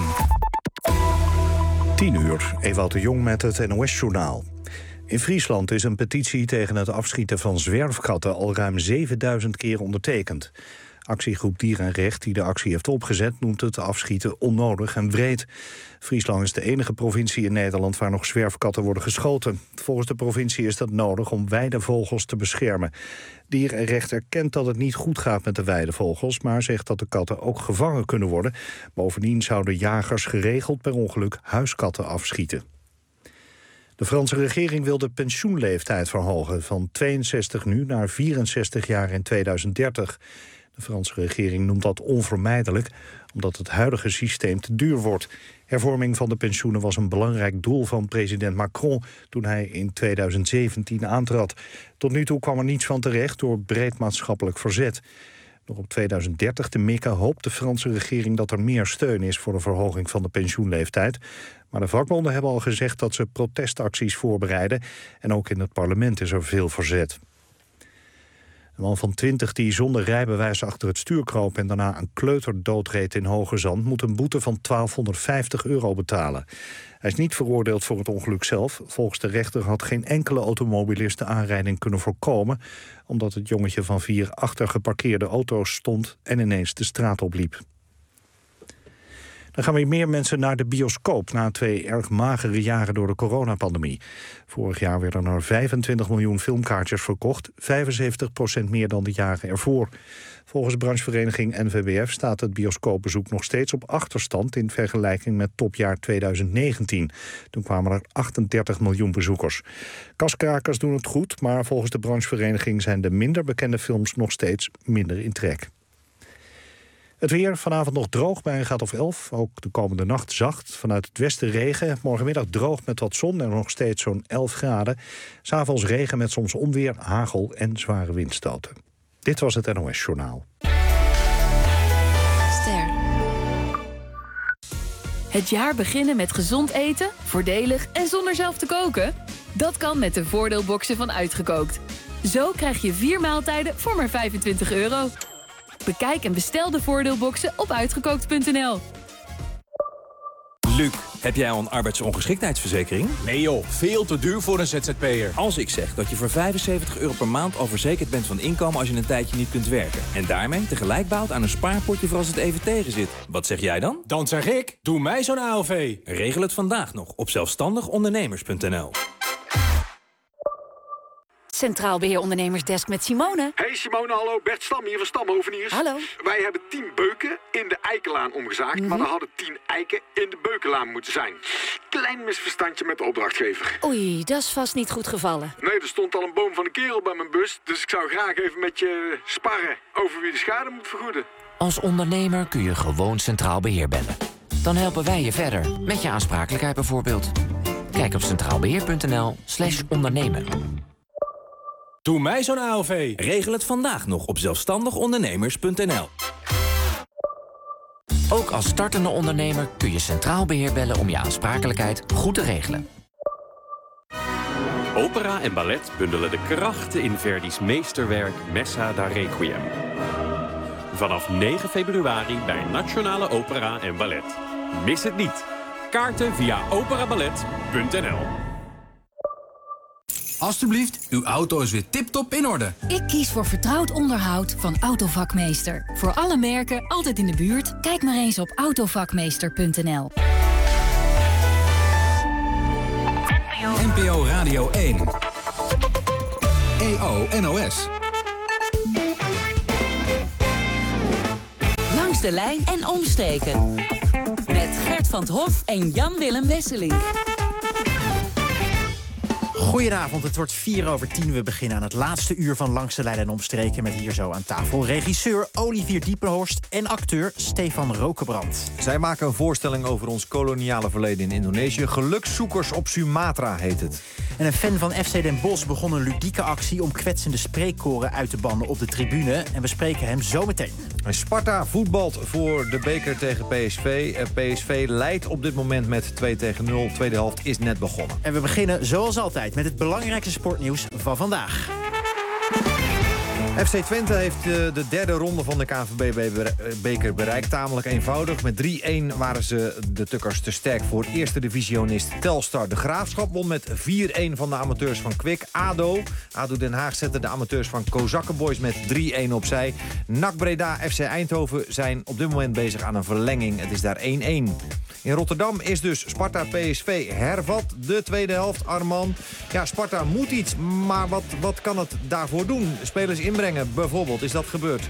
tien uur, Ewout de Jong met het N O S-journaal. In Friesland is een petitie tegen het afschieten van zwerfkatten al ruim zevenduizend keer ondertekend. Actiegroep Dier en Recht, die de actie heeft opgezet, noemt het afschieten onnodig en wreed. Friesland is de enige provincie in Nederland waar nog zwerfkatten worden geschoten. Volgens de provincie is dat nodig om weidevogels te beschermen. Dier en Recht erkent dat het niet goed gaat met de weidevogels, maar zegt dat de katten ook gevangen kunnen worden. Bovendien zouden jagers geregeld per ongeluk huiskatten afschieten. De Franse regering wil de pensioenleeftijd verhogen van tweeënzestig nu naar vierenzestig jaar in tweeduizend dertig. De Franse regering noemt dat onvermijdelijk, omdat het huidige systeem te duur wordt. Hervorming van de pensioenen was een belangrijk doel van president Macron toen hij in tweeduizend zeventien aantrad. Tot nu toe kwam er niets van terecht door breed maatschappelijk verzet. Door op tweeduizend dertig te mikken hoopt de Franse regering dat er meer steun is voor de verhoging van de pensioenleeftijd. Maar de vakbonden hebben al gezegd dat ze protestacties voorbereiden en ook in het parlement is er veel verzet. Een man van twintig die zonder rijbewijs achter het stuur kroop en daarna een kleuter doodreed in Hoge Zand moet een boete van twaalfhonderdvijftig euro betalen. Hij is niet veroordeeld voor het ongeluk zelf. Volgens de rechter had geen enkele automobilist de aanrijding kunnen voorkomen, omdat het jongetje van vier achter geparkeerde auto's stond en ineens de straat opliep. Dan gaan weer meer mensen naar de bioscoop na twee erg magere jaren door de coronapandemie. Vorig jaar werden er vijfentwintig miljoen filmkaartjes verkocht, vijfenzeventig procent meer dan de jaren ervoor. Volgens de branchevereniging N V B F staat het bioscoopbezoek nog steeds op achterstand in vergelijking met topjaar tweeduizend negentien. Toen kwamen er achtendertig miljoen bezoekers. Kaskrakers doen het goed, maar volgens de branchevereniging zijn de minder bekende films nog steeds minder in trek. Het weer, vanavond nog droog bij een graad of elf. Ook de komende nacht zacht. Vanuit het westen regen. Morgenmiddag droog met wat zon en nog steeds zo'n elf graden. 'S Avonds regen met soms onweer, hagel en zware windstoten. Dit was het N O S-journaal. Ster. Het jaar beginnen met gezond eten, voordelig en zonder zelf te koken? Dat kan met de voordeelboxen van Uitgekookt. Zo krijg je vier maaltijden voor maar vijfentwintig euro. Bekijk en bestel de voordeelboxen op uitgekookt punt n l. Luc, heb jij al een arbeidsongeschiktheidsverzekering? Nee joh, veel te duur voor een Z Z P'er. Als ik zeg dat je voor vijfenzeventig euro per maand al verzekerd bent van inkomen als je een tijdje niet kunt werken. En daarmee tegelijk bouwt aan een spaarpotje voor als het even tegen zit. Wat zeg jij dan? Dan zeg ik, doe mij zo'n A O V. Regel het vandaag nog op zelfstandig ondernemers punt n l. Centraal Beheer Ondernemersdesk met Simone. Hey Simone, hallo. Bert Stam hier van Stam Hoveniers. Hallo. Wij hebben tien beuken in de Eikenlaan omgezaagd, mm-hmm. maar er hadden tien eiken in de Beukenlaan moeten zijn. Klein misverstandje met de opdrachtgever. Oei, dat is vast niet goed gevallen. Nee, er stond al een boom van een kerel bij mijn bus, dus ik zou graag even met je sparren over wie de schade moet vergoeden. Als ondernemer kun je gewoon Centraal Beheer bellen. Dan helpen wij je verder, met je aansprakelijkheid bijvoorbeeld. Kijk op centraalbeheer punt n l slash ondernemen. Doe mij zo'n A O V. Regel het vandaag nog op zelfstandig ondernemers punt n l. Ook als startende ondernemer kun je Centraal Beheer bellen om je aansprakelijkheid goed te regelen. Opera en ballet bundelen de krachten in Verdi's meesterwerk Messa da Requiem. Vanaf negen februari bij Nationale Opera en Ballet. Mis het niet. kaarten via operaballet punt n l. Alsjeblieft, uw auto is weer tip-top in orde. Ik kies voor vertrouwd onderhoud van Autovakmeester. Voor alle merken, altijd in de buurt. Kijk maar eens op autovakmeester punt n l. N P O Radio één. E O N O S. Langs de lijn en omstreken. Met Gert van 't Hof en Jan-Willem Wesseling. Goedenavond, het wordt vier over tien. We beginnen aan het laatste uur van Langs de Lijn en Omstreken... met hier zo aan tafel regisseur Olivier Diepenhorst en acteur Stefan Rokenbrand. Zij maken een voorstelling over ons koloniale verleden in Indonesië. Gelukszoekers op Sumatra heet het. En een fan van F C Den Bosch begon een ludieke actie... om kwetsende spreekkoren uit te bannen op de tribune. En we spreken hem zo meteen. Sparta voetbalt voor de beker tegen P S V. P S V leidt op dit moment met twee tegen nul. Tweede helft is net begonnen. En we beginnen zoals altijd met het belangrijkste sportnieuws van vandaag. F C Twente heeft de derde ronde van de K N V B-beker bereikt. Tamelijk eenvoudig. Met drie-een waren ze de Tukkers te sterk voor eerste divisionist Telstar. De Graafschap won met vier-een van de amateurs van Kwik. ADO, ADO Den Haag zette de amateurs van Kozakkenboys met drie-een opzij. N A C Breda, F C Eindhoven zijn op dit moment bezig aan een verlenging. Het is daar één-één. In Rotterdam is dus Sparta P S V hervat. De tweede helft, Arman. Ja, Sparta moet iets, maar wat, wat kan het daarvoor doen? Spelers inbrengen, bijvoorbeeld. Is dat gebeurd?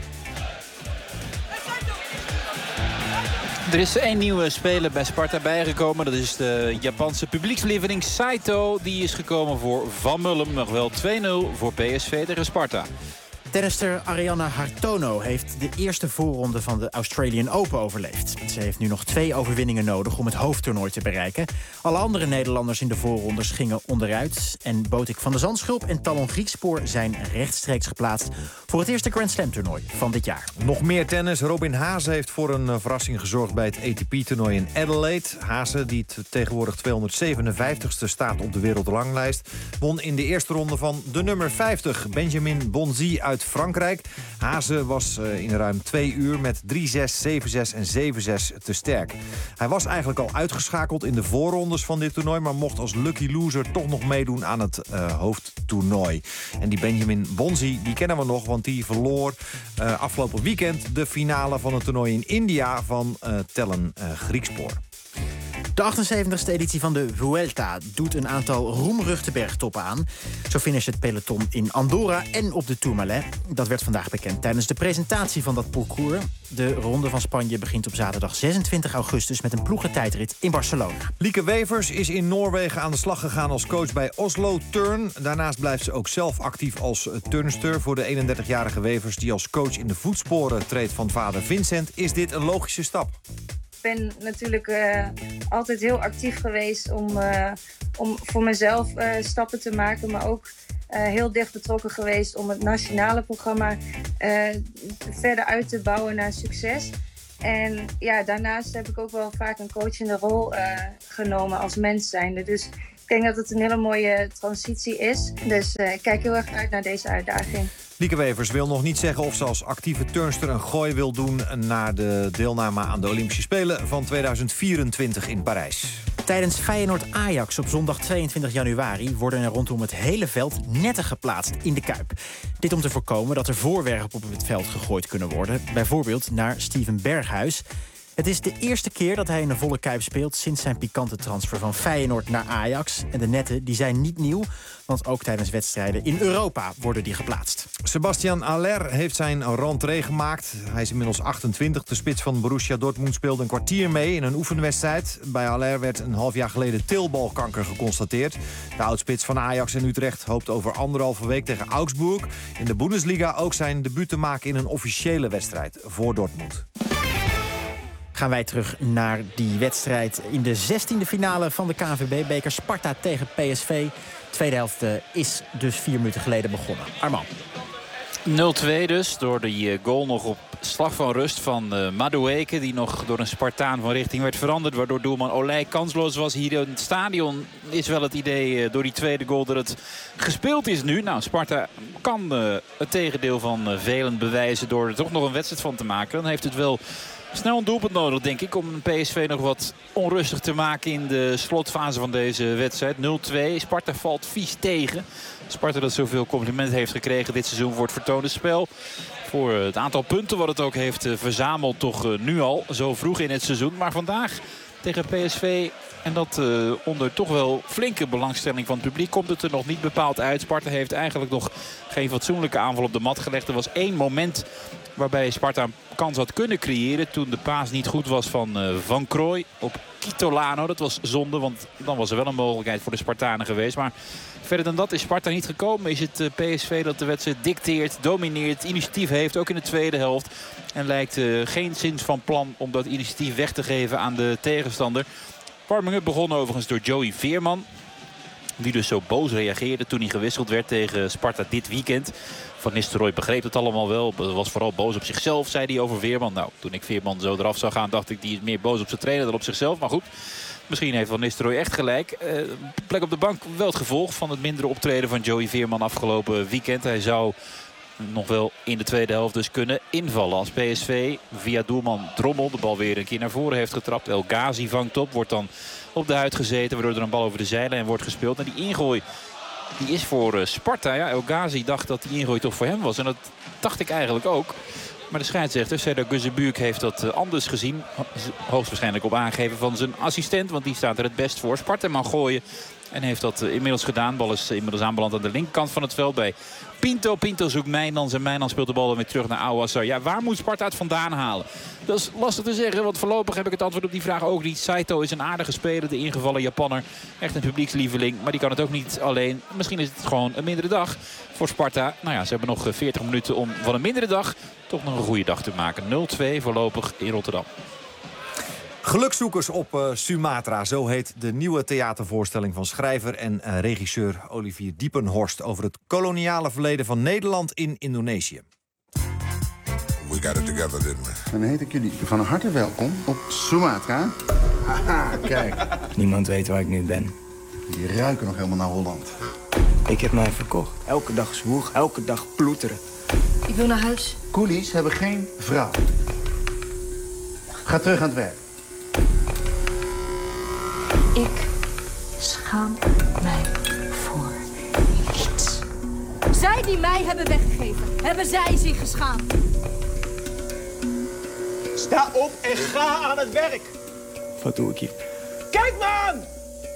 Er is één nieuwe speler bij Sparta bijgekomen. Dat is de Japanse publiekslieveling Saito. Die is gekomen voor Van Mullum. Nog wel twee nul voor P S V tegen Sparta. Tennister Arianna Hartono heeft de eerste voorronde van de Australian Open overleefd. Ze heeft nu nog twee overwinningen nodig om het hoofdtoernooi te bereiken. Alle andere Nederlanders in de voorrondes gingen onderuit. En Botik van de Zandschulp en Talon Griekspoor zijn rechtstreeks geplaatst voor het eerste Grand Slam toernooi van dit jaar. Nog meer tennis. Robin Haase heeft voor een uh, verrassing gezorgd bij het A T P-toernooi in Adelaide. Haase, die tegenwoordig tweehonderdzevenenvijftigste staat op de wereldranglijst, won in de eerste ronde van de nummer vijftig, Benjamin Bonzi uit Frankrijk. Haase was uh, in ruim twee uur met drie zes, zeven zes en zeven zes te sterk. Hij was eigenlijk al uitgeschakeld in de voorrondes van dit toernooi, maar mocht als lucky loser toch nog meedoen aan het uh, hoofdtoernooi. En die Benjamin Bonzi, die kennen we nog, want die verloor uh, afgelopen weekend de finale van het toernooi in India van uh, Talon uh, Griekspoor. De achtenzeventigste editie van de Vuelta doet een aantal roemruchte bergtoppen aan. Zo finisht het peloton in Andorra en op de Tourmalet. Dat werd vandaag bekend tijdens de presentatie van dat parcours. De Ronde van Spanje begint op zaterdag zesentwintig augustus... met een ploegentijdrit in Barcelona. Lieke Wevers is in Noorwegen aan de slag gegaan als coach bij Oslo Turn. Daarnaast blijft ze ook zelf actief als turnster. Voor de eenendertigjarige Wevers die als coach in de voetsporen treedt van vader Vincent, is dit een logische stap. Ik ben natuurlijk uh, altijd heel actief geweest om, uh, om voor mezelf uh, stappen te maken. Maar ook uh, heel dicht betrokken geweest om het nationale programma uh, verder uit te bouwen naar succes. En ja, daarnaast heb ik ook wel vaak een coachende rol uh, genomen als mens zijnde. Dus ik denk dat het een hele mooie transitie is. Dus uh, ik kijk heel erg uit naar deze uitdaging. Lieke Wevers wil nog niet zeggen of ze als actieve turnster een gooi wil doen naar de deelname aan de Olympische Spelen van tweeduizend vierentwintig in Parijs. Tijdens Feyenoord-Ajax op zondag tweeëntwintig januari worden er rondom het hele veld netten geplaatst in de Kuip. Dit om te voorkomen dat er voorwerpen op het veld gegooid kunnen worden. Bijvoorbeeld naar Steven Berghuis. Het is de eerste keer dat hij in een volle Kuip speelt sinds zijn pikante transfer van Feyenoord naar Ajax. En de netten die zijn niet nieuw, want ook tijdens wedstrijden in Europa worden die geplaatst. Sebastian Haller heeft zijn rentrée gemaakt. Hij is inmiddels achtentwintig. De spits van Borussia Dortmund speelde een kwartier mee in een oefenwedstrijd. Bij Haller werd een half jaar geleden teelbalkanker geconstateerd. De oudspits van Ajax en Utrecht hoopt over anderhalve week tegen Augsburg in de Bundesliga ook zijn debuut te maken in een officiële wedstrijd voor Dortmund. Gaan wij terug naar die wedstrijd in de zestiende finale van de K N V B-beker. Sparta tegen P S V. Tweede helft is dus vier minuten geleden begonnen. Arman. nul twee dus, door die goal nog op slag van rust van uh, Madueke, die nog door een Spartaan van richting werd veranderd, waardoor doelman Olij kansloos was. Hier in het stadion is wel het idee uh, door die tweede goal dat het gespeeld is nu. Nou, Sparta kan uh, het tegendeel van uh, velen bewijzen door er toch nog een wedstrijd van te maken. Dan heeft het wel Snel een doelpunt nodig, denk ik, om P S V nog wat onrustig te maken in de slotfase van deze wedstrijd. nul twee. Sparta valt vies tegen. Sparta dat zoveel compliment heeft gekregen dit seizoen voor het vertoonde spel. Voor het aantal punten wat het ook heeft verzameld toch nu al. Zo vroeg in het seizoen. Maar vandaag tegen P S V... En dat uh, onder toch wel flinke belangstelling van het publiek komt het er nog niet bepaald uit. Sparta heeft eigenlijk nog geen fatsoenlijke aanval op de mat gelegd. Er was één moment waarbij Sparta een kans had kunnen creëren. Toen de paas niet goed was van uh, Van Krooij op Kitolano. Dat was zonde, want dan was er wel een mogelijkheid voor de Spartanen geweest. Maar verder dan dat is Sparta niet gekomen. Is het uh, P S V dat de wedstrijd dicteert, domineert, initiatief heeft. Ook in de tweede helft. En lijkt uh, geen zins van plan om dat initiatief weg te geven aan de tegenstander. Warming-up begon overigens door Joey Veerman. Die dus zo boos reageerde toen hij gewisseld werd tegen Sparta dit weekend. Van Nistelrooy begreep het allemaal wel. Was vooral boos op zichzelf, zei hij over Veerman. Nou, toen ik Veerman zo eraf zag gaan, dacht ik die is meer boos op zijn trainer dan op zichzelf. Maar goed, misschien heeft Van Nistelrooy echt gelijk. Uh, plek op de bank wel het gevolg van het mindere optreden van Joey Veerman afgelopen weekend. Hij zou nog wel in de tweede helft dus kunnen invallen. Als P S V via doelman Drommel de bal weer een keer naar voren heeft getrapt. El Ghazi vangt op, wordt dan op de huid gezeten. Waardoor er een bal over de zijlijn wordt gespeeld. En die ingooi die is voor Sparta. Ja, El Ghazi dacht dat die ingooi toch voor hem was. En dat dacht ik eigenlijk ook. Maar de scheidsrechter, Serdar Gözebuurk, heeft dat anders gezien. Hoogstwaarschijnlijk op aangeven van zijn assistent. Want die staat er het best voor. Sparta mag gooien. En heeft dat inmiddels gedaan. Bal is inmiddels aanbeland aan de linkerkant van het veld bij Pinto. Pinto zoekt Mijnans en Mijnans speelt de bal dan weer terug naar Ouassar. Ja, waar moet Sparta het vandaan halen? Dat is lastig te zeggen, want voorlopig heb ik het antwoord op die vraag ook niet. Saito is een aardige speler, de ingevallen Japanner. Echt een publiekslieveling, maar die kan het ook niet alleen. Misschien is het gewoon een mindere dag voor Sparta. Nou ja, ze hebben nog veertig minuten om van een mindere dag toch nog een goede dag te maken. nul twee voorlopig in Rotterdam. Gelukzoekers op uh, Sumatra, zo heet de nieuwe theatervoorstelling van schrijver en uh, regisseur Olivier Diepenhorst over het koloniale verleden van Nederland in Indonesië. We got it together, didn't we? Dan heet ik jullie van harte welkom op Sumatra. Haha, kijk. Niemand weet waar ik nu ben. Die ruiken nog helemaal naar Holland. Ik heb mij verkocht. Elke dag zwoeg, elke dag ploeteren. Ik wil naar huis. Coolies hebben geen vrouw. Ga terug aan het werk. Ik schaam mij voor niets. Zij die mij hebben weggegeven, hebben zij zich geschaamd. Sta op en ga aan het werk. Wat doe ik hier? Kijk maar aan!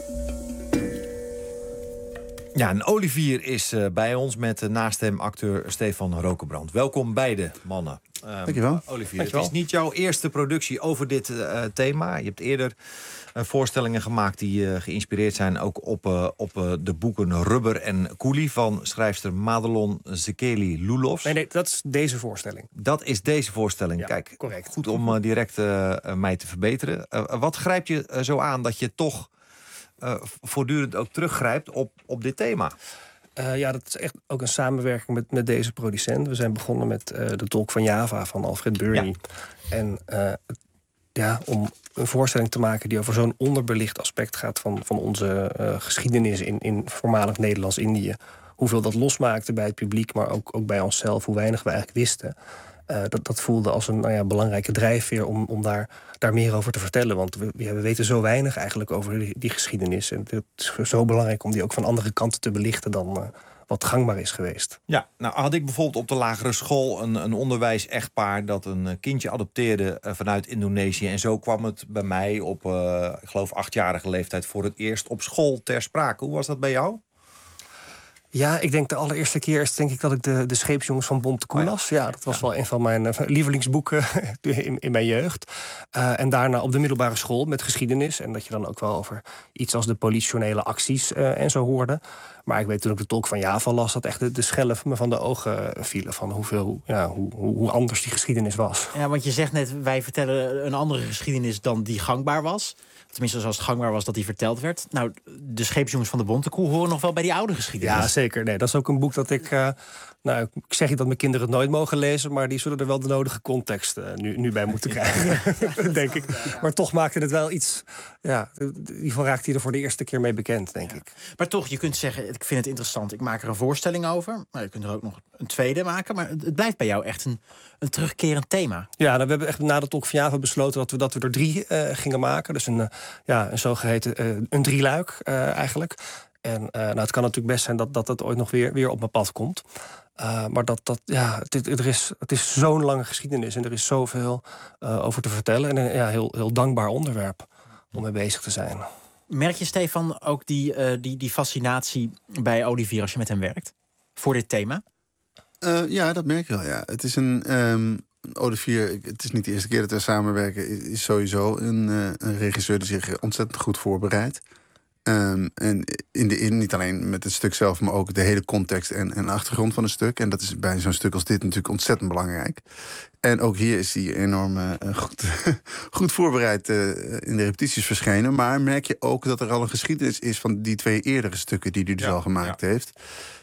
Ja, en Olivier is uh, bij ons met uh, naast hem acteur Stefan Rokenbrand. Welkom beide mannen. Um, Dankjewel. Olivier, Dankjewel. Het is niet jouw eerste productie over dit uh, thema. Je hebt eerder uh, voorstellingen gemaakt die uh, geïnspireerd zijn ook op, uh, op uh, de boeken Rubber en Coolie van schrijfster Madelon Zekeli Lulovs. Nee, nee, dat is deze voorstelling. Dat is deze voorstelling. Ja, Kijk, correct. Goed om uh, direct uh, mij te verbeteren. Uh, wat grijp je uh, zo aan dat je toch uh, voortdurend ook teruggrijpt op, op dit thema? Uh, ja, dat is echt ook een samenwerking met, met deze producent. We zijn begonnen met uh, De Tolk van Java van Alfred Burney. Ja. En uh, ja, om een voorstelling te maken die over zo'n onderbelicht aspect gaat van, van onze uh, geschiedenis in, in voormalig Nederlands-Indië. Hoeveel dat losmaakte bij het publiek, maar ook, ook bij onszelf, hoe weinig we eigenlijk wisten. Uh, dat, dat voelde als een nou ja, belangrijke drijfveer om, om daar, daar meer over te vertellen. Want we, ja, we weten zo weinig eigenlijk over die, die geschiedenis. En het is zo belangrijk om die ook van andere kanten te belichten dan uh, wat gangbaar is geweest. Ja, nou had ik bijvoorbeeld op de lagere school een, een onderwijs-echtpaar dat een kindje adopteerde uh, vanuit Indonesië. En zo kwam het bij mij op, uh, ik geloof, achtjarige leeftijd voor het eerst op school ter sprake. Hoe was dat bij jou? Ja, ik denk de allereerste keer is denk ik dat ik de, de Scheepsjongens van Bontekoe las. Ja, dat was ja. wel een van mijn uh, lievelingsboeken in, in mijn jeugd. Uh, en daarna op de middelbare school met geschiedenis. En dat je dan ook wel over iets als de politionele acties uh, en zo hoorde. Maar ik weet toen ik De Tolk van Java las, dat echt de, de schellen me van de ogen vielen. Van hoeveel, ja, hoe, hoe, hoe anders die geschiedenis was. Ja, want je zegt net, wij vertellen een andere geschiedenis dan die gangbaar was. Tenminste, zoals het gangbaar was dat die verteld werd. Nou, de Scheepsjongens van de Bontekoe horen nog wel bij die oude geschiedenis. Ja, zeker. Nee, dat is ook een boek dat ik... Uh, nou, ik zeg niet dat mijn kinderen het nooit mogen lezen, maar die zullen er wel de nodige context uh, nu, nu bij moeten krijgen, denk ik. Maar toch maakte het wel iets... Ja, in ieder geval raakte hij er voor de eerste keer mee bekend, denk ja. ik. Maar toch, je kunt zeggen, ik vind het interessant, ik maak er een voorstelling over. Maar je kunt er ook nog een tweede maken. Maar het blijft bij jou echt een, een terugkerend thema. Ja, nou, we hebben echt na de Talk van Java besloten dat we, dat we er drie uh, gingen maken. Dus een, uh, ja, een zogeheten uh, een drieluik uh, eigenlijk. En uh, nou, het kan natuurlijk best zijn dat dat het ooit nog weer, weer op mijn pad komt. Uh, maar dat, dat, ja, het, er is, het is zo'n lange geschiedenis en er is zoveel uh, over te vertellen. En een ja, heel, heel dankbaar onderwerp om mee bezig te zijn. Merk je, Stefan, ook die, uh, die, die fascinatie bij Olivier als je met hem werkt? Voor dit thema? Uh, ja, dat merk je wel, ja. Het is een... Um... Olivier, het is niet de eerste keer dat we samenwerken, is sowieso een, uh, een regisseur die zich ontzettend goed voorbereidt. Um, en in de in, niet alleen met het stuk zelf, maar ook de hele context en, en achtergrond van een stuk. En dat is bij zo'n stuk als dit natuurlijk ontzettend belangrijk. En ook hier is hij enorm uh, goed, goed voorbereid uh, in de repetities verschenen. Maar merk je ook dat er al een geschiedenis is van die twee eerdere stukken die hij dus ja, al gemaakt ja. heeft.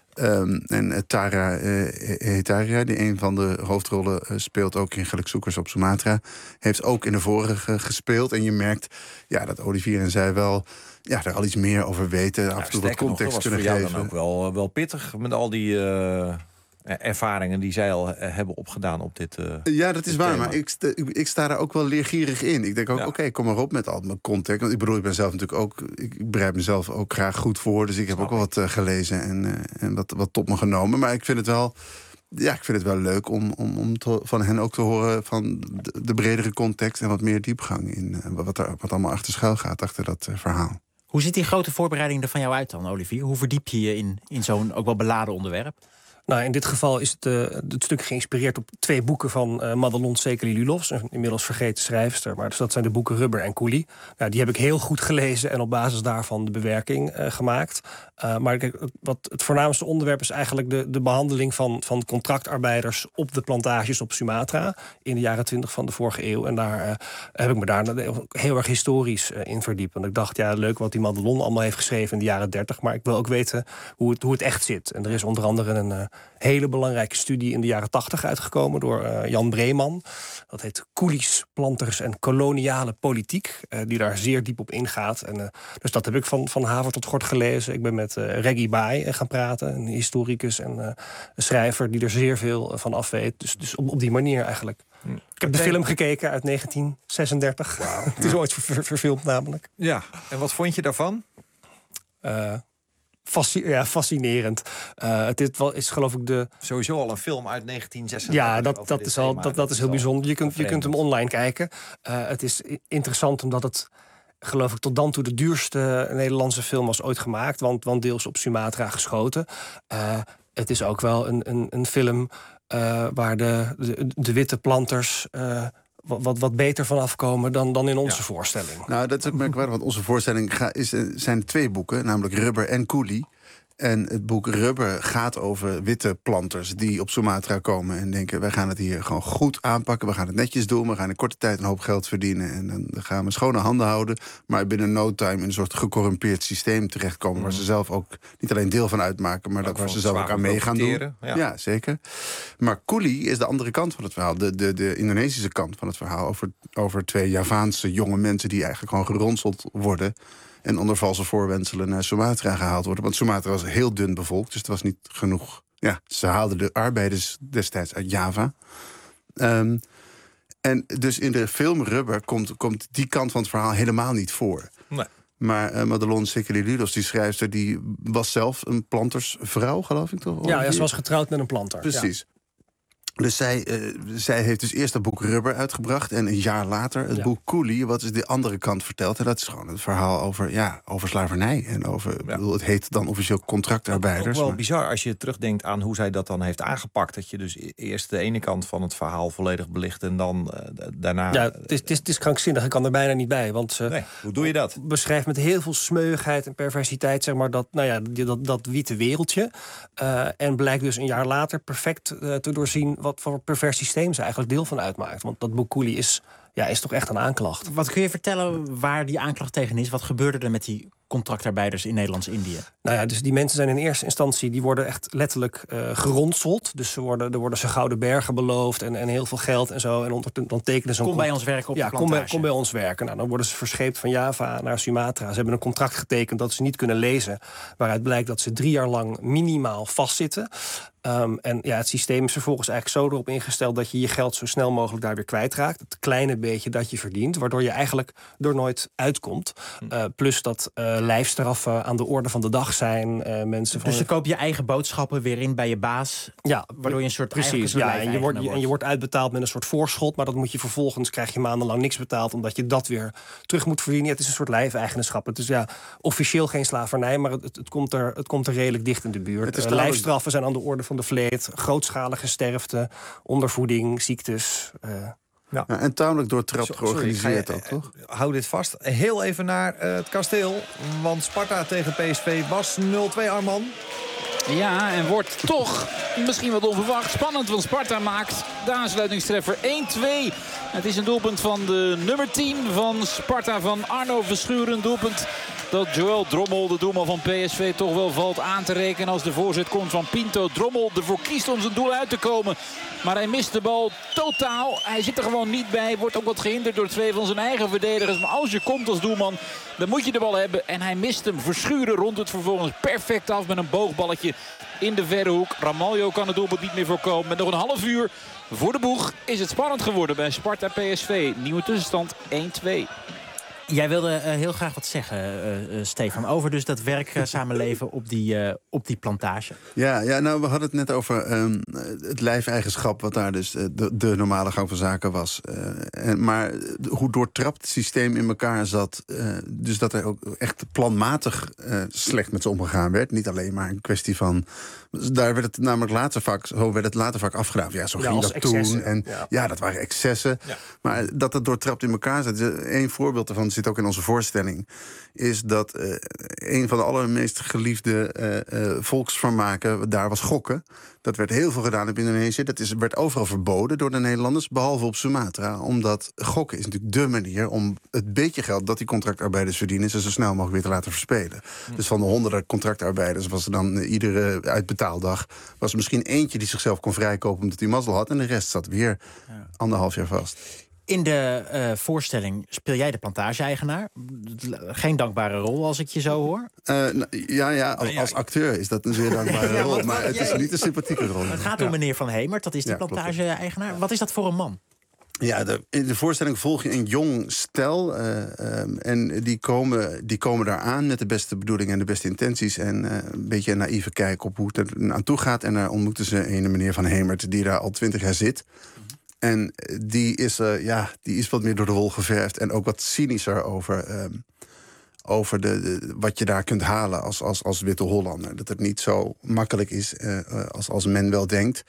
Um, en uh, Tara uh, Hetaria, die een van de hoofdrollen uh, speelt ook in Gelukzoekers op Sumatra, heeft ook in de vorige gespeeld. En je merkt ja, dat Olivier en zij wel ja, er al iets meer over weten. Ja, af en toe wat context nog, kunnen geven. Dat was voor jou dan ook wel, wel pittig met al die uh, ervaringen die zij al uh, hebben opgedaan op dit uh, Ja, dat is waar, thema. maar ik, sta, ik, ik sta daar ook wel leergierig in. Ik denk ook, ja. oké, okay, kom maar op met al mijn context. Want ik bedoel, ik ben zelf natuurlijk ook, ik bereid mezelf ook graag goed voor. Dus ik heb Snap ook wel wat uh, gelezen en, uh, en wat, wat tot me genomen. Maar ik vind het wel... Ja, ik vind het wel leuk om, om, om te, van hen ook te horen van de, de bredere context en wat meer diepgang in uh, wat er wat allemaal achter schuil gaat, achter dat uh, verhaal. Hoe ziet die grote voorbereiding er van jou uit dan, Olivier? Hoe verdiep je je in, in zo'n ook wel beladen onderwerp? Nou, in dit geval is het, uh, het stuk geïnspireerd op twee boeken van uh, Madelon Sekeli-Lulovs, een inmiddels vergeten schrijfster. Maar dus dat zijn de boeken Rubber en Coolie. Nou, die heb ik heel goed gelezen en op basis daarvan de bewerking uh, gemaakt. Uh, maar kijk, wat het voornaamste onderwerp is eigenlijk de, de behandeling van, van contractarbeiders op de plantages op Sumatra in de jaren twintig van de vorige eeuw. En daar uh, heb ik me daar heel erg historisch uh, in verdiept. Want ik dacht, ja, leuk wat die Madelon allemaal heeft geschreven in de jaren dertig, maar ik wil ook weten hoe het, hoe het echt zit. En er is onder andere een uh, hele belangrijke studie in de jaren tachtig uitgekomen door uh, Jan Breeman. Dat heet Coolies, Planters en Koloniale Politiek. Uh, die daar zeer diep op ingaat. En, uh, dus dat heb ik van, van haver tot gort gelezen. Ik ben met uh, Reggie Bai uh, gaan praten. Een historicus en uh, een schrijver die er zeer veel van af weet. Dus, dus op, op die manier eigenlijk. Hm. Ik heb de film gekeken uit negentien zesendertig. Wow. Het is ooit ver, ver, verfilmd namelijk. Ja, en wat vond je daarvan? Uh, Fasci- ja, fascinerend. Uh, het is, wel, is geloof ik de... Sowieso al een film uit negentien zesendertig. Ja, dat, dat, is, al, dat, dat, dat is heel bijzonder. Je kunt, je kunt hem online kijken. Uh, het is interessant omdat het, geloof ik, tot dan toe de duurste Nederlandse film was ooit gemaakt. Want, want deels op Sumatra geschoten. Uh, het is ook wel een, een, een film uh, waar de, de, de witte planters... Uh, Wat, wat beter vanaf komen dan, dan in onze ja. voorstelling. Nou, dat is ook merkwaardig, want onze voorstelling ga, is, zijn twee boeken, namelijk Rubber en Coolie. En het boek Rubber gaat over witte planters die op Sumatra komen en denken, wij gaan het hier gewoon goed aanpakken, we gaan het netjes doen, we gaan in korte tijd een hoop geld verdienen en dan gaan we schone handen houden, maar binnen no time in een soort gecorrumpeerd systeem terechtkomen, mm. waar ze zelf ook niet alleen deel van uitmaken, maar ook dat waar ze zelf ook aan mee gaan doen. Ja. ja, zeker. Maar Coolie is de andere kant van het verhaal, de, de, de Indonesische kant van het verhaal, over, over twee Javaanse jonge mensen die eigenlijk gewoon geronseld worden en onder valse voorwendselen naar Sumatra gehaald worden. Want Sumatra was heel dun bevolkt, dus het was niet genoeg. Ja, ze haalden de arbeiders destijds uit Java. Um, en dus in de film Rubber komt, komt die kant van het verhaal helemaal niet voor. Nee. Maar uh, Madelon Sekeli-Lulovs, die schrijfster, die was zelf een plantersvrouw, geloof ik toch? Ja, ja, ze was getrouwd met een planter. Precies. Ja. Dus zij, uh, zij heeft dus eerst het boek Rubber uitgebracht en een jaar later het ja. boek Coolie, wat is de andere kant vertelt. En dat is gewoon het verhaal over, ja, over slavernij. En over, ja. bedoel, het heet dan officieel contractarbeiders. Ook wel maar... bizar als je terugdenkt aan hoe zij dat dan heeft aangepakt. Dat je dus eerst de ene kant van het verhaal volledig belicht en dan uh, daarna... Ja, het is, het, is, het is krankzinnig. Ik kan er bijna niet bij. Want ze nee, hoe doe je dat? Beschrijft met heel veel smeugheid en perversiteit, zeg maar, dat, nou ja, dat, dat witte wereldje. Uh, en blijkt dus een jaar later perfect uh, te doorzien wat voor perversie systeem ze eigenlijk deel van uitmaakt. Want dat boek Coolie is, ja, is toch echt een aanklacht. Wat kun je vertellen waar die aanklacht tegen is? Wat gebeurde er met die contractarbeiders in Nederlands-Indië? Nou ja, dus die mensen zijn in eerste instantie, die worden echt letterlijk uh, geronseld. Dus ze worden, er worden ze gouden bergen beloofd en, en heel veel geld en zo. En onder, dan tekenen ze een Kom bij ons werken op ja, de plantage. Kom bij, kom bij ons werken. Nou, dan worden ze verscheept van Java naar Sumatra. Ze hebben een contract getekend dat ze niet kunnen lezen, waaruit blijkt dat ze drie jaar lang minimaal vastzitten. Um, en ja, het systeem is vervolgens eigenlijk zo erop ingesteld dat je je geld zo snel mogelijk daar weer kwijtraakt. Het kleine beetje dat je verdient, waardoor je eigenlijk er nooit uitkomt. Uh, plus dat uh, lijfstraffen aan de orde van de dag zijn. Uh, mensen van dus je koopt je eigen boodschappen weer in bij je baas, ja, waardoor je een soort precies, ja, en je wordt, je, en je wordt uitbetaald met een soort voorschot, maar dat moet je vervolgens, krijg je maandenlang niks betaald, omdat je dat weer terug moet verdienen. Ja, het is een soort lijfeigenschap. Het is ja, officieel geen slavernij, maar het, het, het, komt, er, het komt er redelijk dicht in de buurt. Uh, lijfstraffen zijn aan de orde van de vleet, grootschalige sterfte, ondervoeding, ziektes. Uh, Ja. Ja, en tamelijk doortrapt Sorry, georganiseerd ga je, ook, toch? Hou dit vast. Heel even naar uh, het kasteel. Want Sparta tegen P S V was nul twee, Arman. Ja, en wordt toch misschien wat onverwacht spannend. Want Sparta maakt de aansluitingstreffer één twee. Het is een doelpunt van de nummer tien van Sparta, van Arno Verschuren. Doelpunt dat Joël Drommel, de doelman van P S V, toch wel valt aan te rekenen als de voorzet komt van Pinto. Drommel ervoor kiest om zijn doel uit te komen. Maar hij mist de bal totaal. Hij zit er gewoon niet bij. Wordt ook wat gehinderd door twee van zijn eigen verdedigers. Maar als je komt als doelman, dan moet je de bal hebben. En hij mist hem. Verschuren rond het vervolgens perfect af met een boogballetje in de verre hoek. Ramaljo kan het doelpunt niet meer voorkomen. Met nog een half uur voor de boeg is het spannend geworden bij Sparta P S V. Nieuwe tussenstand één twee. Jij wilde uh, heel graag wat zeggen, uh, uh, Stefan, over dus dat werk uh, samenleven op die, uh, op die plantage. Ja, ja, nou, we hadden het net over um, het lijfeigenschap, wat daar dus uh, de, de normale gang van zaken was. Uh, en, maar hoe doortrapt het systeem in elkaar zat, uh, dus dat er ook echt planmatig uh, slecht met ze omgegaan werd. Niet alleen maar een kwestie van, daar werd het namelijk later vaak, zo werd het later vaak afgedaan. Ja, zo ja, ging dat excessen. toen. En ja. ja, dat waren excessen. Ja. Maar dat het doortrapt in elkaar zat. Eén voorbeeld daarvan zit ook in onze voorstelling, is dat uh, een van de allermeest geliefde uh, uh, volksvermaken daar was gokken. Dat werd heel veel gedaan op Indonesië. Dat is, werd overal verboden door de Nederlanders, behalve op Sumatra. Omdat gokken is natuurlijk dé manier om het beetje geld dat die contractarbeiders verdienen, ze zo snel mogelijk weer te laten verspelen. Hm. Dus van de honderden contractarbeiders was er dan uh, iedere uitbetaaldag was er misschien eentje die zichzelf kon vrijkopen omdat hij mazzel had. En de rest zat weer ja. anderhalf jaar vast. In de uh, voorstelling speel jij de plantage-eigenaar. Geen dankbare rol als ik je zo hoor. Uh, nou, ja, ja, als, als acteur is dat een zeer dankbare ja, rol. Maar het is niet een sympathieke rol. Het gaat om ja. meneer Van Hemert, dat is die ja, plantage-eigenaar. Wat is dat voor een man? Ja, de, in de voorstelling volg je een jong stel. Uh, um, en die komen, die komen daar aan met de beste bedoelingen en de beste intenties. En uh, een beetje een naïeve kijk op hoe het er aan toe gaat. En daar ontmoeten ze een meneer Van Hemert die daar al twintig jaar zit. En die is, uh, ja, die is wat meer door de wol geverfd. En ook wat cynischer over, um, over de, de, wat je daar kunt halen als, als, als witte Hollander. Dat het niet zo makkelijk is uh, als, als men wel denkt.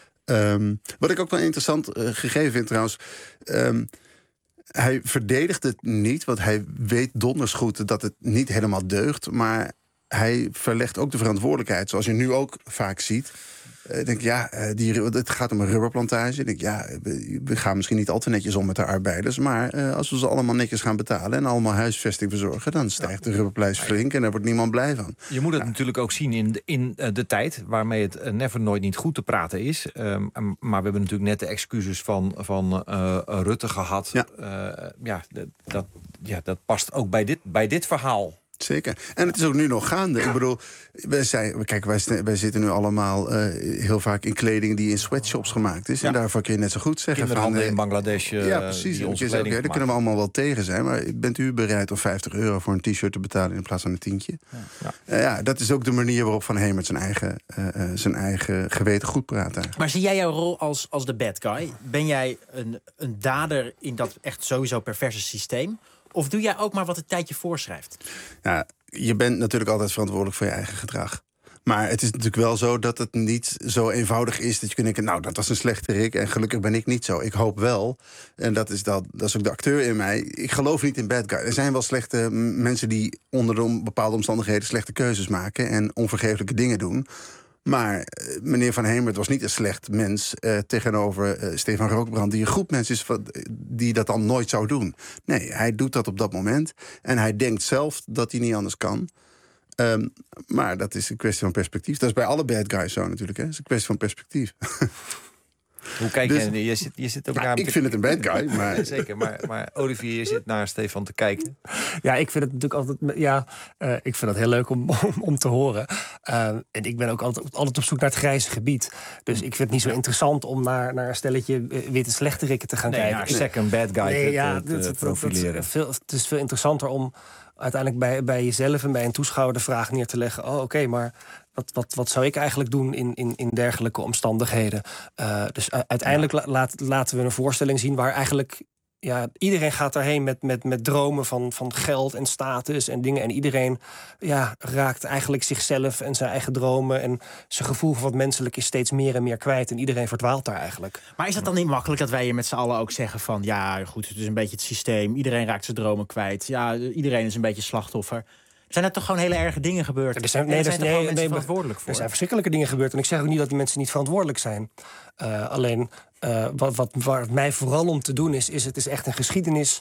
Um, wat ik ook wel interessant uh, gegeven vind trouwens. Um, hij verdedigt het niet, want hij weet donders goed dat het niet helemaal deugt. Maar hij verlegt ook de verantwoordelijkheid, zoals je nu ook vaak ziet. Ik denk, ja, die, het gaat om een rubberplantage. Ik denk, ja, we, we gaan misschien niet al te netjes om met de arbeiders. Maar uh, als we ze allemaal netjes gaan betalen en allemaal huisvesting verzorgen, dan stijgt de rubberprijs flink en daar wordt niemand blij van. Je moet het ja. natuurlijk ook zien in de, in de tijd waarmee het uh, never nooit niet goed te praten is. Um, maar we hebben natuurlijk net de excuses van, van uh, Rutte gehad. Ja, uh, ja, dat, ja, dat past ook bij dit, bij dit verhaal. Zeker. En het is ook nu nog gaande. Ik bedoel, wij, zijn, kijk, wij, wij zitten nu allemaal uh, heel vaak in kleding die in sweatshops gemaakt is. Ja. En daarvoor kun je net zo goed zeggen Kinderhanden van, in Bangladesh. Uh, ja, precies. Die onze kleding, daar kunnen we allemaal wel tegen zijn. Maar bent u bereid om vijftig euro voor een t-shirt te betalen in plaats van een tientje? Ja, ja. Uh, ja dat is ook de manier waarop Van Hemert zijn eigen, uh, uh, zijn eigen geweten goed praat eigenlijk. Maar zie jij jouw rol als, als de bad guy? Ben jij een, een dader in dat echt sowieso perverse systeem? Of doe jij ook maar wat het tijdje voorschrijft? Ja, je bent natuurlijk altijd verantwoordelijk voor je eigen gedrag. Maar het is natuurlijk wel zo dat het niet zo eenvoudig is dat je kunt denken, nou, dat was een slechterik en gelukkig ben ik niet zo. Ik hoop wel, en dat is, dat, dat is ook de acteur in mij, ik geloof niet in bad guy. Er zijn wel slechte mensen die onder bepaalde omstandigheden slechte keuzes maken en onvergeeflijke dingen doen. Maar uh, meneer Van Hemert was niet een slecht mens uh, tegenover uh, Stefan Rokebrand, die een goed mens is van, die dat dan nooit zou doen. Nee, hij doet dat op dat moment. En hij denkt zelf dat hij niet anders kan. Um, maar dat is een kwestie van perspectief. Dat is bij alle bad guys zo natuurlijk. Hè? Dat is een kwestie van perspectief. Hoe kijk dus, je? Je zit, je zit ook ja, naar ik vind het een bad guy. Maar... Nee, zeker, maar, maar Olivier, je zit naar Stefan te kijken. Ja, ik vind het natuurlijk altijd... Ja, uh, ik vind het heel leuk om, om, om te horen. Uh, en ik ben ook altijd, altijd op zoek naar het grijze gebied. Dus ik vind het niet zo interessant om naar, naar een stelletje witte slechterikken te gaan nee, kijken. Naar second bad guy nee, te, ja, te, te dat, profileren. Dat, dat, veel, het is veel interessanter om uiteindelijk bij, bij jezelf en bij een toeschouwer de vraag neer te leggen. Oh, oké, okay, maar... Wat, wat, wat zou ik eigenlijk doen in, in, in dergelijke omstandigheden? Uh, dus uh, uiteindelijk la, laat, laten we een voorstelling zien waar eigenlijk... Ja, iedereen gaat daarheen met, met, met dromen van, van geld en status en dingen. En iedereen ja, raakt eigenlijk zichzelf en zijn eigen dromen... en zijn gevoel voor wat menselijk is steeds meer en meer kwijt. En iedereen verdwaalt daar eigenlijk. Maar is dat dan niet makkelijk dat wij hier met z'n allen ook zeggen van... ja, goed, het is een beetje het systeem. Iedereen raakt zijn dromen kwijt. Ja, iedereen is een beetje slachtoffer. Zijn er toch gewoon hele erge dingen gebeurd? Er zijn, nee, er zijn, er nee, nee, nee, verantwoordelijk voor? Er zijn verschrikkelijke dingen gebeurd. En ik zeg ook niet dat die mensen niet verantwoordelijk zijn. Uh, alleen, uh, wat, wat, waar het mij vooral om te doen is... is het is echt een geschiedenis...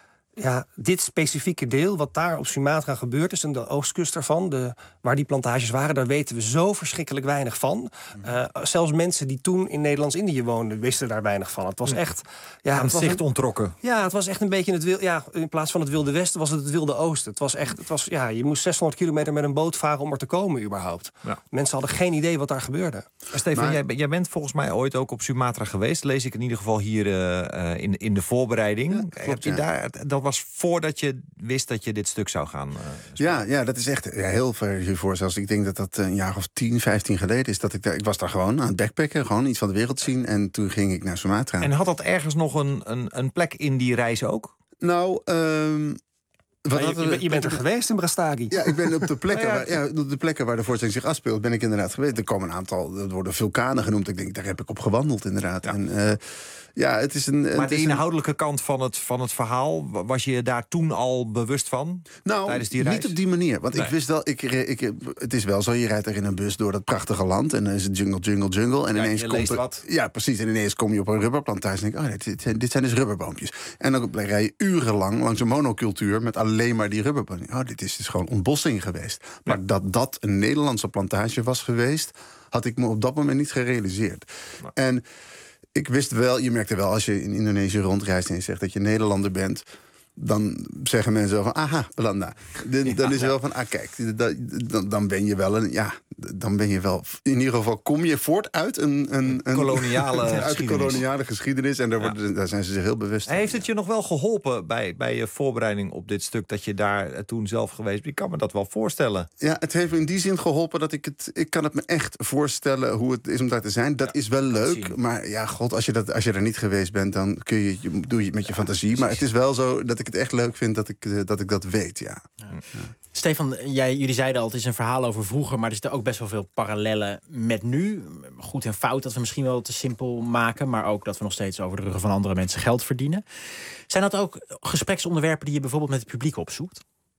Ja, dit specifieke deel, wat daar op Sumatra gebeurd is... en de oostkust daarvan, de, waar die plantages waren... daar weten we zo verschrikkelijk weinig van. Uh, zelfs mensen die toen in Nederlands-Indië woonden... wisten daar weinig van. Het was echt... Ja, aan het zicht ontrokken. Ja, het was echt een beetje het wilde... Ja, in plaats van het Wilde Westen was het het Wilde Oosten. Het was echt... Het was, ja, je moest zeshonderd kilometer met een boot varen om er te komen überhaupt. Ja. Mensen hadden geen idee wat daar gebeurde. Stefan, maar... jij, jij bent volgens mij ooit ook op Sumatra geweest. Lees ik in ieder geval hier uh, in, in de voorbereiding. Ja, klopt, Heb je ja. daar... Dat was voordat je wist dat je dit stuk zou gaan uh, ja, ja, dat is echt ja, heel ver hiervoor. Zelfs ik denk dat dat een jaar of tien, vijftien geleden is. Dat ik, daar, ik was daar gewoon aan het backpacken, gewoon iets van de wereld zien. En toen ging ik naar Sumatra. En had dat ergens nog een, een, een plek in die reis ook? Nou... Um... Wat je, je, je bent er geweest in Brastagi. Ja, ik ben op de plekken, waar, ja, op de plekken waar de voorstelling zich afspeelt... ben ik inderdaad geweest. Er komen een aantal, er worden vulkanen genoemd. Ik denk, daar heb ik op gewandeld inderdaad. Ja. En, uh, ja, het is een, maar het de is inhoudelijke een... kant van het, van het verhaal... was je je daar toen al bewust van? Nou, tijdens die reis? Niet op die manier. Want nee. ik wist wel, ik, ik, het is wel zo, je rijdt er in een bus door dat prachtige land... en dan is het jungle, jungle, jungle. En ja, ineens je komt leest er, wat. Ja, precies. En ineens kom je op een rubberplantage en denk ik... oh, dit, dit, dit zijn dus rubberboompjes. En dan rij je urenlang langs een monocultuur... met alleen maar die rubberboompjes. Oh, dit is dus gewoon ontbossing geweest. Maar ja. dat dat een Nederlandse plantage was geweest... had ik me op dat moment niet gerealiseerd. Ja. En ik wist wel, je merkte wel... als je in Indonesië rondreist en je zegt dat je Nederlander bent... dan zeggen mensen wel van, aha, Belanda. Dan, ja, dan is het wel van, ah, kijk, dan, dan ben je wel een, ja, dan ben je wel, in ieder geval kom je voort uit een, een, een koloniale uit de koloniale geschiedenis. En daar, ja. worden, daar zijn ze zich heel bewust van. Heeft het je nog wel geholpen bij, bij je voorbereiding op dit stuk, dat je daar toen zelf geweest bent? Ik kan me dat wel voorstellen. Ja, het heeft me in die zin geholpen dat ik het, ik kan het me echt voorstellen hoe het is om daar te zijn. Dat ja, is wel leuk, maar ja, god, als je, dat, als je er niet geweest bent, dan kun je, doe je het met je ja, fantasie. Precies. Maar het is wel zo dat ik het echt leuk vind dat ik, dat, ik dat weet, ja. ja. ja. Stefan, jij, jullie zeiden al, het is een verhaal over vroeger... maar er zitten ook best wel veel parallellen met nu. Goed en fout dat we misschien wel te simpel maken... maar ook dat we nog steeds over de ruggen van andere mensen geld verdienen. Zijn dat ook gespreksonderwerpen die je bijvoorbeeld met het publiek opzoekt?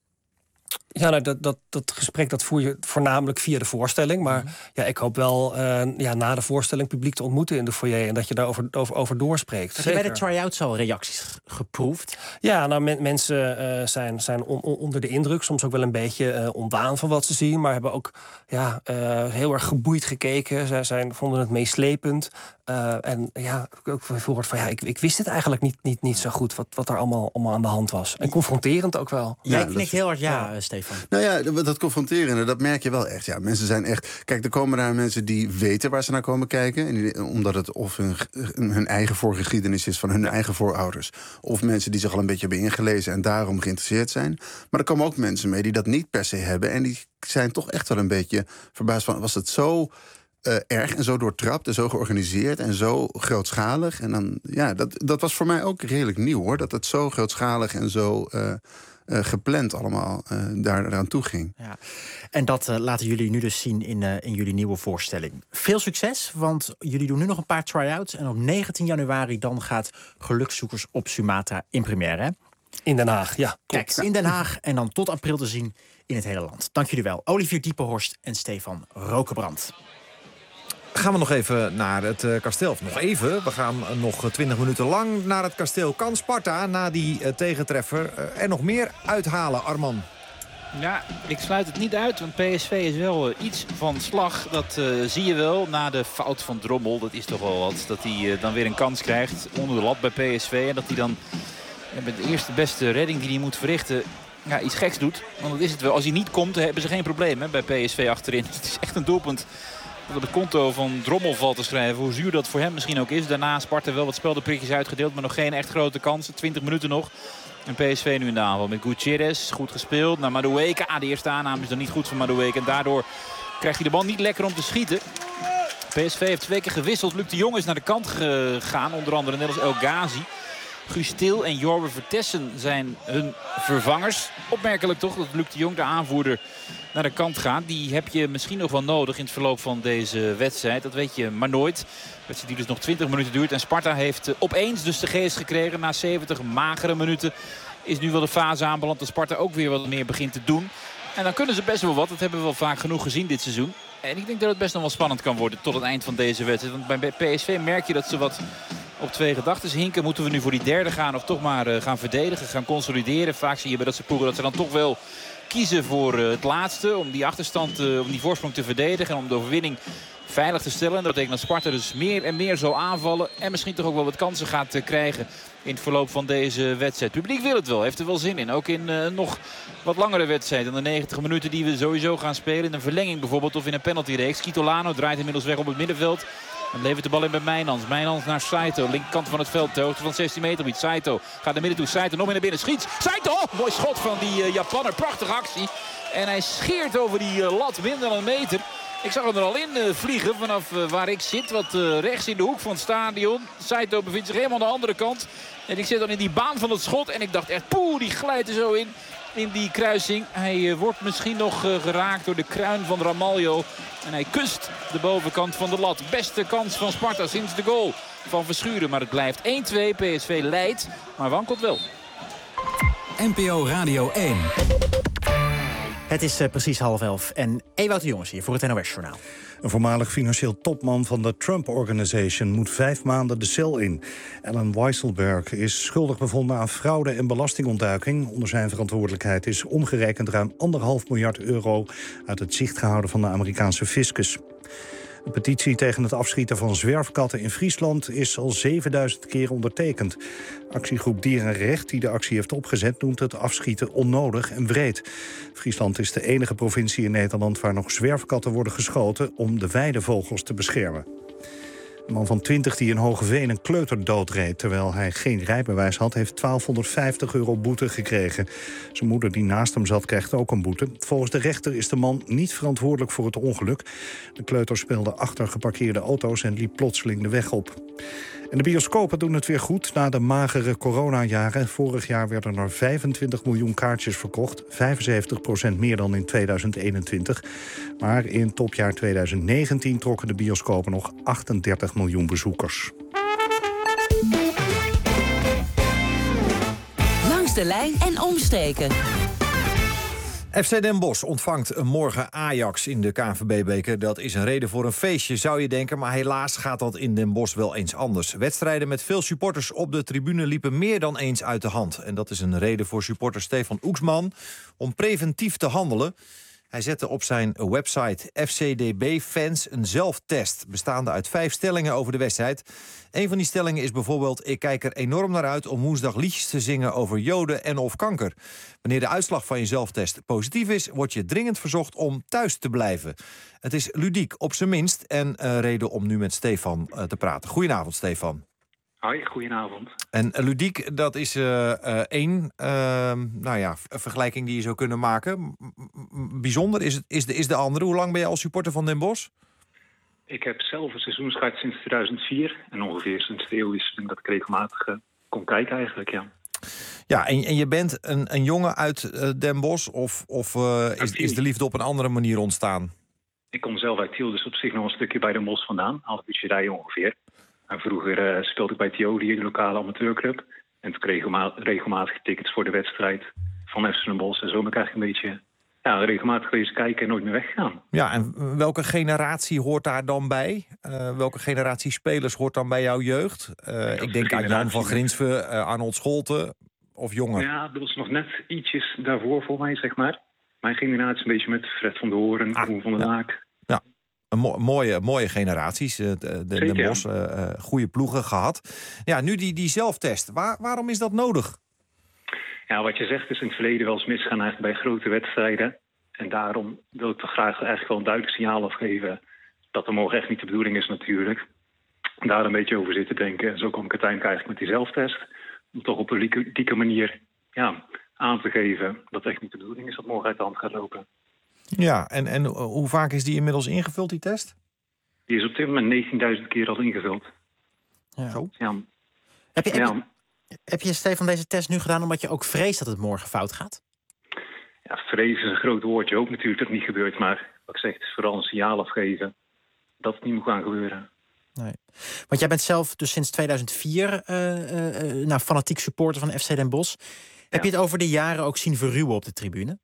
Ja, nou, dat, dat, dat gesprek dat voer je voornamelijk via de voorstelling. Maar mm-hmm. ja, ik hoop wel uh, ja, na de voorstelling publiek te ontmoeten in de foyer... en dat je daarover over, over doorspreekt. Heb je bij de try-outs al reacties geproefd? Ja, nou, men, mensen uh, zijn, zijn on, on, onder de indruk. Soms ook wel een beetje uh, ontdaan van wat ze zien. Maar hebben ook ja, uh, heel erg geboeid gekeken. Zij zijn, vonden het meeslepend. Uh, en ja, ook gehoord van ja, ik, ik wist het eigenlijk niet, niet, niet zo goed... wat, wat er allemaal, allemaal aan de hand was. En confronterend ook wel. Jij ja, knikt heel hard ja, ja. Stefan. Nou ja, dat confronterende, dat merk je wel echt. Ja, mensen zijn echt... Kijk, er komen daar mensen die weten waar ze naar komen kijken. En die, omdat het of hun, hun eigen voorgeschiedenis is van hun eigen voorouders. Of mensen die zich al een beetje hebben ingelezen en daarom geïnteresseerd zijn. Maar er komen ook mensen mee die dat niet per se hebben. En die zijn toch echt wel een beetje verbaasd van... was het zo... Uh, erg en zo doortrapt en zo georganiseerd en zo grootschalig. En dan, ja, dat, dat was voor mij ook redelijk nieuw, hoor. Dat het zo grootschalig en zo uh, uh, gepland allemaal uh, daar eraan toe ging. Ja. En dat uh, laten jullie nu dus zien in, uh, in jullie nieuwe voorstelling. Veel succes, want jullie doen nu nog een paar try-outs. En op negentien januari dan gaat Gelukzoekers op Sumatra in première, hè? In Den Haag, ja. Kijk, in Den Haag en dan tot april te zien in het hele land. Dank jullie wel, Olivier Diepenhorst en Stefan Rokebrand. Gaan we nog even naar het uh, kasteel. Of nog even. We gaan uh, nog twintig minuten lang naar het kasteel. Kan Sparta na die uh, tegentreffer uh, er nog meer uithalen, Arman? Ja, ik sluit het niet uit, want P S V is wel uh, iets van slag. Dat uh, zie je wel na de fout van Drommel. Dat is toch wel wat. Dat hij uh, dan weer een kans krijgt onder de lat bij P S V. En dat hij dan uh, met de eerste beste redding die hij moet verrichten... Ja, iets geks doet. Want dat is het wel. Als hij niet komt, hebben ze geen probleem hè, bij P S V achterin. Het is echt een doelpunt dat op het konto van Drommel valt te schrijven. Hoe zuur dat voor hem misschien ook is. Daarna Sparta wel wat speldenprikjes uitgedeeld. Maar nog geen echt grote kansen. twintig minuten nog. En P S V nu in de aanval met Gutierrez. Goed gespeeld naar Madueke. Ah, de eerste aanname is dan niet goed van Madueke. En daardoor krijgt hij de bal niet lekker om te schieten. P S V heeft twee keer gewisseld. Luc de Jong is naar de kant gegaan. Onder andere net als El Ghazi. Guus Til en Jorbe Vertessen zijn hun vervangers. Opmerkelijk toch dat Luc de Jong, de aanvoerder, naar de kant gaat. Die heb je misschien nog wel nodig in het verloop van deze wedstrijd. Dat weet je maar nooit. De wedstrijd die dus nog twintig minuten duurt. En Sparta heeft opeens dus de geest gekregen. Na zeventig magere minuten is nu wel de fase aanbeland dat Sparta ook weer wat meer begint te doen. En dan kunnen ze best wel wat. Dat hebben we wel vaak genoeg gezien dit seizoen. En ik denk dat het best nog wel spannend kan worden tot het eind van deze wedstrijd. Want bij P S V merk je dat ze wat op twee gedachten hinken. Moeten we nu voor die derde gaan of toch maar uh, gaan verdedigen, gaan consolideren. Vaak zie je bij dat soort ploegen dat ze dan toch wel kiezen voor uh, het laatste. Om die achterstand, uh, om die voorsprong te verdedigen en om de overwinning veilig te stellen. En dat betekent dat Sparta dus meer en meer zal aanvallen. En misschien toch ook wel wat kansen gaat uh, krijgen in het verloop van deze wedstrijd. Het publiek wil het wel, heeft er wel zin in. Ook in uh, nog wat langere wedstrijden dan de negentig minuten die we sowieso gaan spelen. In een verlenging bijvoorbeeld of in een penaltyreeks. Kitolano draait inmiddels weg op het middenveld. En levert de bal in bij Mijnans. Mijnans naar Saito. Linkerkant van het veld. De hoogte van zestien meter gebied. Saito gaat naar midden toe. Saito nog meer naar binnen. Schiet. Saito. Oh, mooi schot van die uh, Japaner. Prachtige actie. En hij scheert over die uh, lat. Minder dan een meter. Ik zag hem er al in uh, vliegen vanaf uh, waar ik zit. Wat uh, rechts in de hoek van het stadion. Saito bevindt zich helemaal aan de andere kant. En ik zit dan in die baan van het schot. En ik dacht echt, poeh, die glijdt er zo in. In die kruising. Hij uh, wordt misschien nog uh, geraakt door de kruin van Ramaljo. En hij kust de bovenkant van de lat. Beste kans van Sparta sinds de goal van Verschuren. Maar het blijft één twee. P S V leidt, maar wankelt wel. N P O Radio één. Het is uh, precies half elf. En Ewout de Jongens hier voor het N O S-journaal. Een voormalig financieel topman van de Trump Organization moet vijf maanden de cel in. Alan Weisselberg is schuldig bevonden aan fraude en belastingontduiking. Onder zijn verantwoordelijkheid is omgerekend ruim anderhalf miljard euro uit het zicht gehouden van de Amerikaanse fiscus. De petitie tegen het afschieten van zwerfkatten in Friesland is al zevenduizend keer ondertekend. Actiegroep Dierenrecht, die de actie heeft opgezet, noemt het afschieten onnodig en wreed. Friesland is de enige provincie in Nederland waar nog zwerfkatten worden geschoten om de weidevogels te beschermen. Een man van twintig die in Hogeveen een kleuter doodreed terwijl hij geen rijbewijs had, heeft twaalfhonderdvijftig euro boete gekregen. Zijn moeder die naast hem zat krijgt ook een boete. Volgens de rechter is de man niet verantwoordelijk voor het ongeluk. De kleuter speelde achter geparkeerde auto's en liep plotseling de weg op. En de bioscopen doen het weer goed na de magere coronajaren. Vorig jaar werden er vijfentwintig miljoen kaartjes verkocht. vijfenzeventig procent meer dan in tweeduizend eenentwintig. Maar in topjaar tweeduizend negentien trokken de bioscopen nog achtendertig miljoen bezoekers. Langs de lijn en omstreken. F C Den Bosch ontvangt morgen Ajax in de K N V B-beker. Dat is een reden voor een feestje, zou je denken. Maar helaas gaat dat in Den Bosch wel eens anders. Wedstrijden met veel supporters op de tribune liepen meer dan eens uit de hand. En dat is een reden voor supporter Stefan Oeksman om preventief te handelen. Hij zette op zijn website F C D B-fans een zelftest, bestaande uit vijf stellingen over de wedstrijd. Een van die stellingen is bijvoorbeeld: ik kijk er enorm naar uit om woensdag liedjes te zingen over Joden en of kanker. Wanneer de uitslag van je zelftest positief is, wordt je dringend verzocht om thuis te blijven. Het is ludiek, op zijn minst, en uh, reden om nu met Stefan uh, te praten. Goedenavond, Stefan. Hoi, goedenavond. En uh, ludiek, dat is uh, uh, één uh, nou ja, vergelijking die je zou kunnen maken. M- bijzonder is, het, is, de, is de andere. Hoe lang ben je als supporter van Den Bosch? Ik heb zelf een seizoenskaart sinds tweeduizend vier. En ongeveer sinds de eeuwwisseling dat ik regelmatig uh, kon kijken eigenlijk, ja. Ja, en, en je bent een, een jongen uit uh, Den Bosch of, of uh, is, is de liefde op een andere manier ontstaan? Ik kom zelf uit Tiel, dus op zich nog een stukje bij Den Bosch vandaan. Half uurtje rijden ongeveer. En vroeger uh, speelde ik bij Tioli, de lokale amateurclub. En toen kreeg ik regelmatig tickets voor de wedstrijd van F C Den Bosch. En zo ben ik eigenlijk een beetje ja, regelmatig geweest kijken en nooit meer weggaan. Ja, en welke generatie hoort daar dan bij? Uh, welke generatie spelers hoort dan bij jouw jeugd? Uh, ik denk aan Jan van Grinsven, uh, Arnold Scholten of jonger. Ja, dat was nog net ietsjes daarvoor voor mij, zeg maar. Mijn generatie een beetje met Fred van der Hoorn, ah, Koen van der Laak. Ja. ja, een mo mooie, mooie generaties. Uh, de de, de Bos, uh, uh, goede ploegen gehad. Ja, nu die, die zelftest. Waar, waarom is dat nodig? Ja, wat je zegt is in het verleden wel eens misgaan eigenlijk bij grote wedstrijden. En daarom wil ik toch graag eigenlijk wel een duidelijk signaal afgeven dat er morgen echt niet de bedoeling is natuurlijk. En daar een beetje over zitten denken. En zo kom ik uiteindelijk eigenlijk met die zelftest. Om toch op een ludieke manier ja, aan te geven dat het echt niet de bedoeling is dat morgen uit de hand gaat lopen. Ja, en, en hoe vaak is die inmiddels ingevuld, die test? Die is op dit moment negentienduizend keer al ingevuld. Ja. Zo? Ja. Heb je... Heb je... Heb je, Stefan, deze test nu gedaan omdat je ook vreest dat het morgen fout gaat? Ja, vrees is een groot woordje. Ook natuurlijk dat het niet gebeurt. Maar wat ik zeg, het is vooral een signaal afgeven dat het niet moet gaan gebeuren. Nee. Want jij bent zelf dus sinds tweeduizend vier uh, uh, nou, fanatiek supporter van F C Den Bosch. Ja. Heb je het over de jaren ook zien verruwen op de tribune?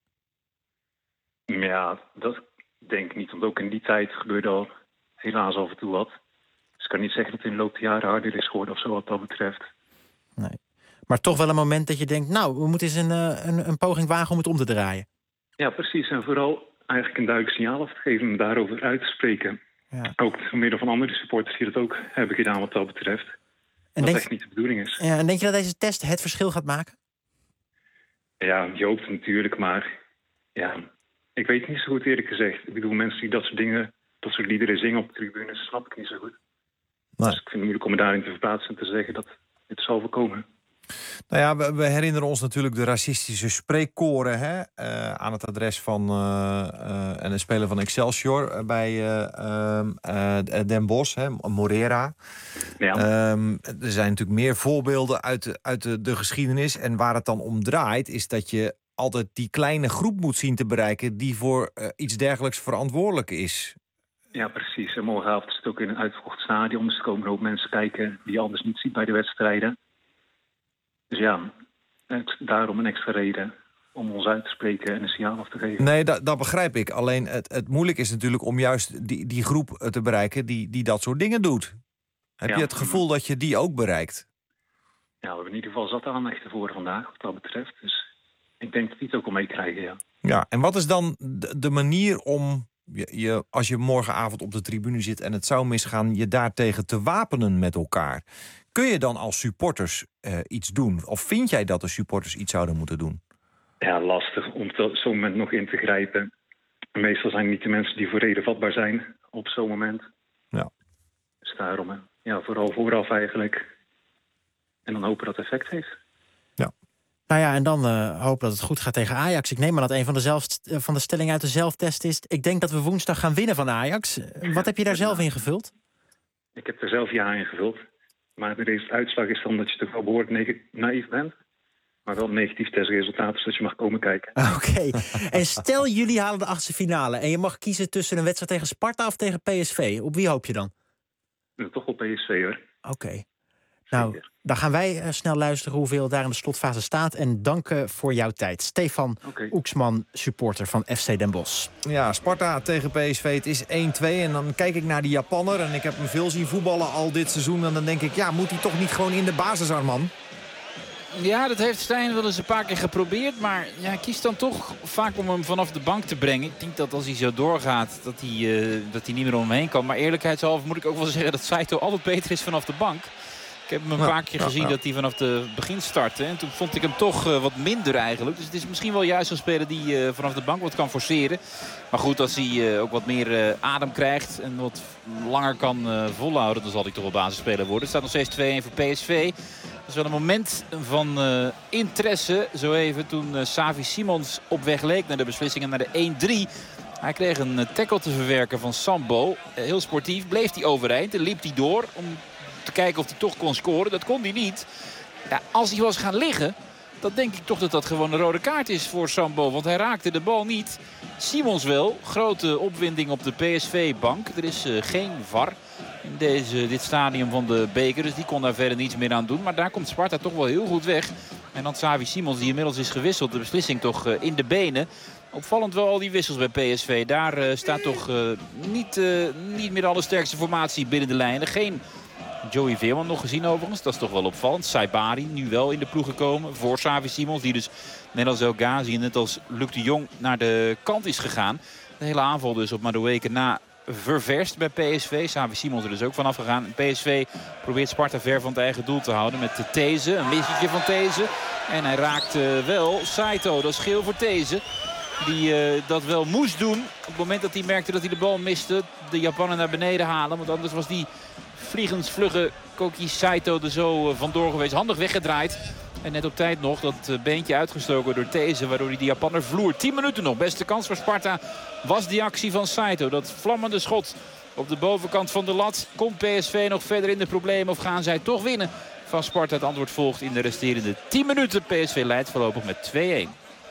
Ja, dat denk ik niet. Want ook in die tijd gebeurde al helaas af en toe wat. Dus ik kan niet zeggen dat het in de loop der jaren harder is geworden of zo wat dat betreft. Nee. Maar toch wel een moment dat je denkt, nou, we moeten eens een, een, een poging wagen om het om te draaien. Ja, precies. En vooral eigenlijk een duidelijk signaal af te geven om daarover uit te spreken. Ja. Ook door middel van andere supporters die dat ook hebben gedaan wat dat betreft. En dat denk, echt niet de bedoeling is. Ja, en denk je dat deze test het verschil gaat maken? Ja, je hoopt natuurlijk, maar ja, ik weet niet zo goed eerlijk gezegd. Ik bedoel, mensen die dat soort dingen, dat soort liederen zingen op de tribune, snap ik niet zo goed. Nee. Dus ik vind het moeilijk om me daarin te verplaatsen en te zeggen dat dit zal voorkomen. Nou ja, we, we herinneren ons natuurlijk de racistische spreekkoren hè, uh, aan het adres van uh, uh, en een speler van Excelsior bij uh, uh, Den Bosch, hè, Morera. Ja. Um, er zijn natuurlijk meer voorbeelden uit, de, uit de, de geschiedenis. En waar het dan om draait, is dat je altijd die kleine groep moet zien te bereiken die voor uh, iets dergelijks verantwoordelijk is. Ja, precies. En morgenavond is het ook in een uitverkocht stadion. Dus er komen ook mensen kijken die je anders niet ziet bij de wedstrijden. Dus ja, daarom een extra reden om ons uit te spreken en een signaal af te geven. Nee, dat, dat begrijp ik. Alleen het, het moeilijk is natuurlijk om juist die, die groep te bereiken die, die dat soort dingen doet. Heb ja. je het gevoel dat je die ook bereikt? Ja, we hebben in ieder geval zat aandacht voor vandaag wat dat betreft. Dus ik denk dat die het ook al meekrijgen, ja. Ja, en wat is dan de, de manier om, je, je, als je morgenavond op de tribune zit en het zou misgaan, je daartegen te wapenen met elkaar? Kun je dan als supporters uh, iets doen? Of vind jij dat de supporters iets zouden moeten doen? Ja, lastig om op zo'n moment nog in te grijpen. Meestal zijn het niet de mensen die voor reden vatbaar zijn op zo'n moment. Ja. Dus daarom, ja, vooral vooraf eigenlijk. En dan hopen dat het effect heeft. Ja. Nou ja, en dan uh, hopen dat het goed gaat tegen Ajax. Ik neem maar dat een van de, zelf, van de stellingen uit de zelftest is, ik denk dat we woensdag gaan winnen van Ajax. Wat heb je daar zelf in gevuld? Ik heb er zelf ja in gevuld. Maar de uitslag is dan dat je toch wel behoorlijk naïef bent. Maar wel een negatief testresultaat, dus dat je mag komen kijken. Oké. Okay. En stel jullie halen de achtste finale en je mag kiezen tussen een wedstrijd tegen Sparta of tegen P S V. Op wie hoop je dan? Ja, toch wel P S V hoor. Oké. Okay. Nou, dan gaan wij uh, snel luisteren hoeveel daar in de slotfase staat. En danken voor jouw tijd. Stefan okay. Oeksman, supporter van F C Den Bosch. Ja, Sparta tegen P S V, het is één twee. En dan kijk ik naar die Japanner. En ik heb hem veel zien voetballen al dit seizoen. En dan denk ik, ja, moet hij toch niet gewoon in de basis, Arman? Ja, dat heeft Stijn wel eens een paar keer geprobeerd. Maar ja, hij kiest dan toch vaak om hem vanaf de bank te brengen. Ik denk dat als hij zo doorgaat, dat hij, uh, dat hij niet meer om hem heen kan. Maar eerlijkheidshalve moet ik ook wel zeggen dat Saito altijd beter is vanaf de bank. Ik heb hem een ja, paar keer ja, gezien ja. dat hij vanaf de begin startte. En toen vond ik hem toch uh, wat minder eigenlijk. Dus het is misschien wel juist een speler die uh, vanaf de bank wat kan forceren. Maar goed, als hij uh, ook wat meer uh, adem krijgt en wat langer kan uh, volhouden, dan zal hij toch wel basisspeler worden. Het staat nog steeds twee-een voor P S V. Dat is wel een moment van uh, interesse. Zo even toen uh, Xavi Simons op weg leek naar de beslissingen naar de één drie. Hij kreeg een uh, tackle te verwerken van Sambo. Uh, heel sportief, bleef hij overeind en liep hij door om te kijken of hij toch kon scoren. Dat kon hij niet. Ja, als hij was gaan liggen, dan denk ik toch dat dat gewoon een rode kaart is voor Sambo. Want hij raakte de bal niet. Simons wel. Grote opwinding op de P S V-bank. Er is uh, geen V A R in deze, dit stadium van de beker. Dus die kon daar verder niets meer aan doen. Maar daar komt Sparta toch wel heel goed weg. En dan Xavi Simons, die inmiddels is gewisseld, de beslissing toch uh, in de benen. Opvallend wel al die wissels bij P S V. Daar uh, staat toch uh, niet, uh, niet meer de allersterkste formatie binnen de lijnen. Geen Joey Veerman nog gezien overigens. Dat is toch wel opvallend. Saibari nu wel in de ploeg gekomen. Voor Xavi Simons die dus net als El Ghazi en net als Luc de Jong naar de kant is gegaan. De hele aanval dus op Madueke na ververst bij P S V. Xavi Simons er dus ook vanaf gegaan. P S V probeert Sparta ver van het eigen doel te houden met de These. Een missetje van These. En hij raakt uh, wel Saito. Dat is geel voor These. Die uh, dat wel moest doen. Op het moment dat hij merkte dat hij de bal miste. De Japaner naar beneden halen. Want anders was die vliegensvlugge Koki Saito er zo uh, vandoor geweest. Handig weggedraaid. En net op tijd nog dat uh, beentje uitgestoken door These. Waardoor hij die Japaner vloert. tien minuten nog. Beste kans voor Sparta was die actie van Saito. Dat vlammende schot op de bovenkant van de lat. Komt P S V nog verder in de problemen of gaan zij toch winnen van Sparta? Het antwoord volgt in de resterende tien minuten. P S V leidt voorlopig met twee-een.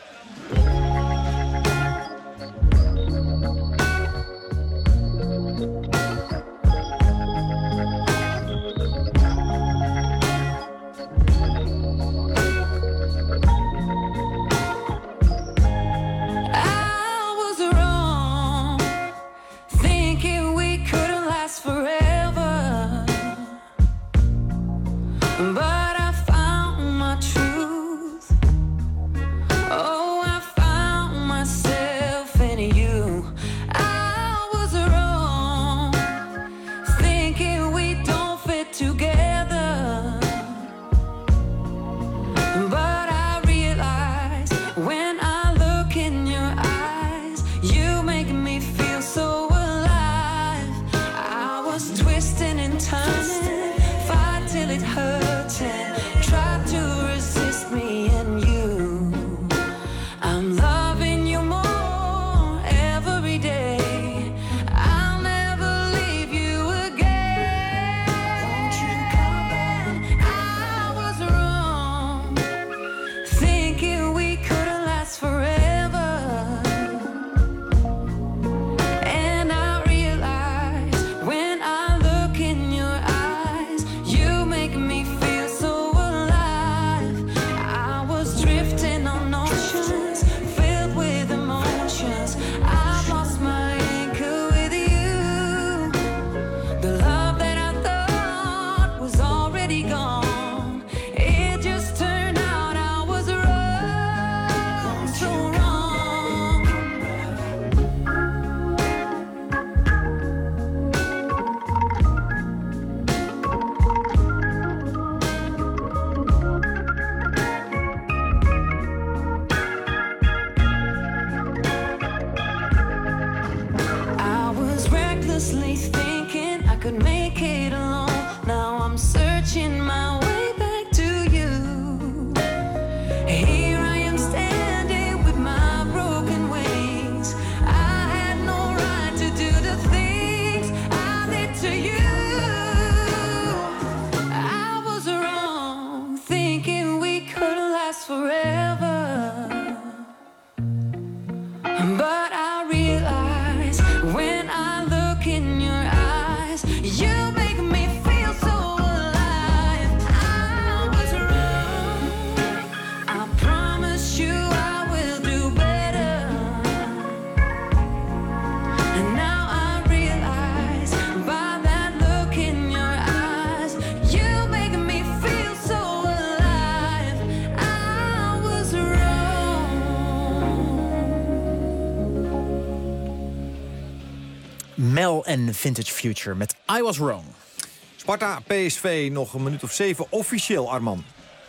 Mel en Vintage Future met I Was Wrong. Sparta, P S V, nog een minuut of zeven officieel, Arman.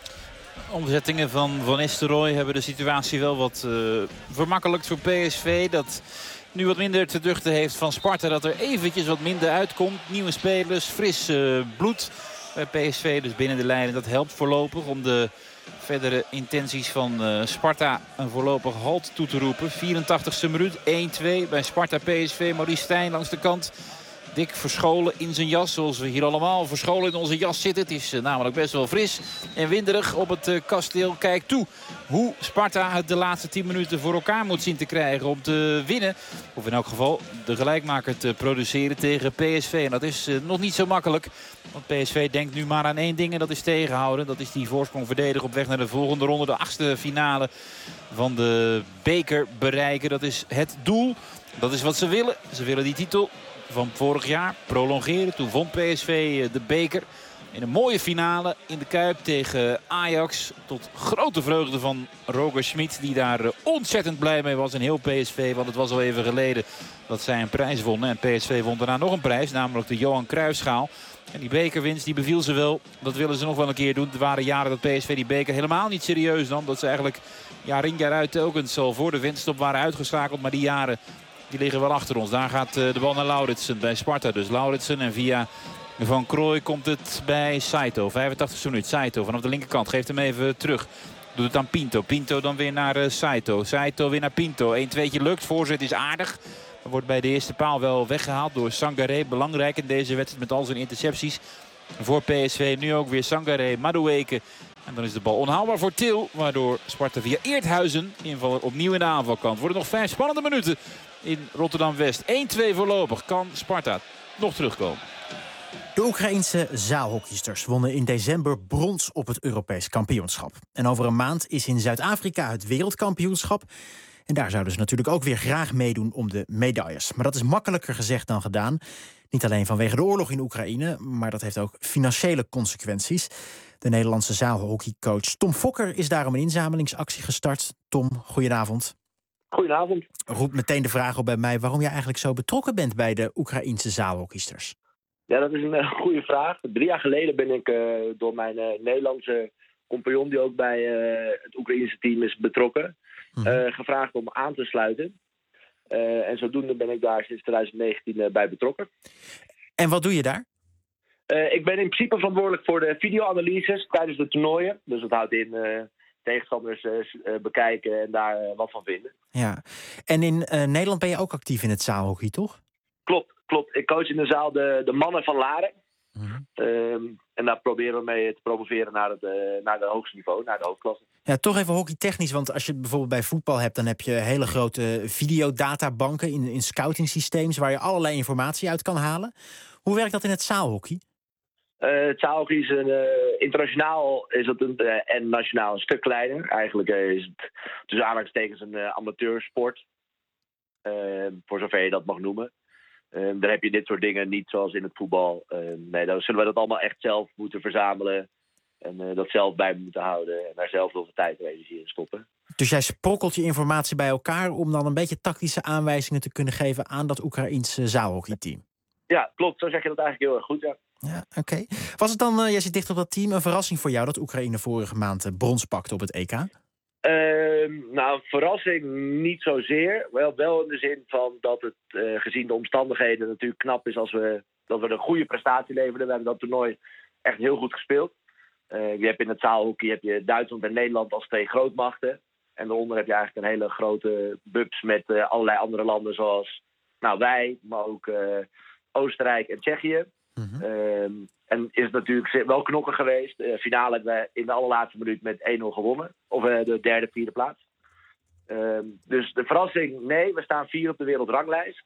Omzettingen van Van Nistelrooy hebben de situatie wel wat uh, vermakkelijkt voor P S V. Dat nu wat minder te duchten heeft van Sparta. Dat er eventjes wat minder uitkomt. Nieuwe spelers, fris uh, bloed bij P S V. Dus binnen de lijnen, dat helpt voorlopig om de verdere intenties van uh, Sparta een voorlopig halt toe te roepen. vierentachtigste minuut, één twee bij Sparta P S V. Maurice Stijn langs de kant dik verscholen in zijn jas. Zoals we hier allemaal verscholen in onze jas zitten. Het is uh, namelijk best wel fris en winderig op het uh, kasteel. Kijk toe hoe Sparta het de laatste tien minuten voor elkaar moet zien te krijgen om te winnen. Of in elk geval de gelijkmaker te produceren tegen P S V. En dat is uh, nog niet zo makkelijk. Want P S V denkt nu maar aan één ding en dat is tegenhouden. Dat is die voorsprong verdedigen op weg naar de volgende ronde. De achtste finale van de beker bereiken. Dat is het doel. Dat is wat ze willen. Ze willen die titel van vorig jaar prolongeren. Toen won P S V de beker in een mooie finale in de Kuip tegen Ajax. Tot grote vreugde van Roger Schmid, die daar ontzettend blij mee was. En heel P S V, want het was al even geleden dat zij een prijs wonnen. En P S V won daarna nog een prijs, namelijk de Johan Cruijffschaal. En die bekerwinst die beviel ze wel. Dat willen ze nog wel een keer doen. Er waren jaren dat P S V die beker helemaal niet serieus nam. Dat ze eigenlijk jaar in jaar uit telkens al voor de winterstop waren uitgeschakeld. Maar die jaren die liggen wel achter ons. Daar gaat de bal naar Lauritsen bij Sparta. Dus Lauritsen en via Van Krooij komt het bij Saito. vijfentachtigste minuut. Saito vanaf de linkerkant geeft hem even terug. Doet het aan Pinto. Pinto dan weer naar uh, Saito. Saito weer naar Pinto. een tweetje lukt. Voorzet is aardig. Wordt bij de eerste paal wel weggehaald door Sangaré. Belangrijk in deze wedstrijd met al zijn intercepties. Voor P S V nu ook weer Sangaré, Madueke. En dan is de bal onhaalbaar voor Til. Waardoor Sparta via Eerthuizen invaller opnieuw in de aanval kan. Het worden nog vijf spannende minuten in Rotterdam-West. één twee voorlopig. Kan Sparta nog terugkomen. De Oekraïense zaalhockeysters wonnen in december brons op het Europees kampioenschap. En over een maand is in Zuid-Afrika het wereldkampioenschap. En daar zouden ze natuurlijk ook weer graag meedoen om de medailles. Maar dat is makkelijker gezegd dan gedaan. Niet alleen vanwege de oorlog in Oekraïne, maar dat heeft ook financiële consequenties. De Nederlandse zaalhockeycoach Tom Fokker is daarom een inzamelingsactie gestart. Tom, goedenavond. Goedenavond. Roept meteen de vraag op bij mij waarom je eigenlijk zo betrokken bent bij de Oekraïense zaalhockeysters. Ja, dat is een uh, goede vraag. Drie jaar geleden ben ik uh, door mijn uh, Nederlandse compagnon, die ook bij uh, het Oekraïense team is betrokken, uh, gevraagd om aan te sluiten. Uh, en zodoende ben ik daar sinds twintig negentien uh, bij betrokken. En wat doe je daar? Uh, ik ben in principe verantwoordelijk voor de videoanalyses tijdens de toernooien. Dus dat houdt in uh, tegenstanders uh, bekijken en daar uh, wat van vinden. Ja. En in uh, Nederland ben je ook actief in het zaalhockey, toch? Klopt, klopt. Ik coach in de zaal de, de mannen van Laren. Mm-hmm. Um, en daar proberen we mee te promoveren naar het, uh, naar het hoogste niveau, naar de hoofdklasse. Ja, toch even hockeytechnisch, want als je het bijvoorbeeld bij voetbal hebt, dan heb je hele grote videodatabanken in, in scoutingsysteems waar je allerlei informatie uit kan halen. Hoe werkt dat in het zaalhockey? Uh, het zaalhockey is een, uh, internationaal is het een, uh, en nationaal een stuk kleiner. Eigenlijk uh, is het tussen aanhalingstekens een uh, amateursport, uh, voor zover je dat mag noemen. Uh, dan heb je dit soort dingen niet zoals in het voetbal. Uh, nee, dan zullen we dat allemaal echt zelf moeten verzamelen. En uh, dat zelf bij moeten houden. En daar zelf heel veel tijd en energie in stoppen. Dus jij sprokkelt je informatie bij elkaar om dan een beetje tactische aanwijzingen te kunnen geven aan dat Oekraïense zaalhockeyteam. Ja, klopt. Zo zeg je dat eigenlijk heel erg goed, ja. Ja, oké. Okay. Was het dan, uh, jij zit dicht op dat team, een verrassing voor jou dat Oekraïne vorige maand uh, brons pakte op het E K? Uh, nou, verrassing niet zozeer. Wel, wel in de zin van dat het uh, gezien de omstandigheden natuurlijk knap is als we, dat we een goede prestatie leverden. We hebben dat toernooi echt heel goed gespeeld. Uh, je hebt in het zaalhockey heb je Duitsland en Nederland als twee grootmachten. En daaronder heb je eigenlijk een hele grote bubs met uh, allerlei andere landen zoals nou, wij, maar ook uh, Oostenrijk en Tsjechië. Mm-hmm. Uh, en is het natuurlijk wel knokken geweest. De uh, finale hebben we in de allerlaatste minuut met één nul gewonnen. Of uh, de derde, vierde plaats. Uh, dus de verrassing, nee, we staan vier op de wereldranglijst.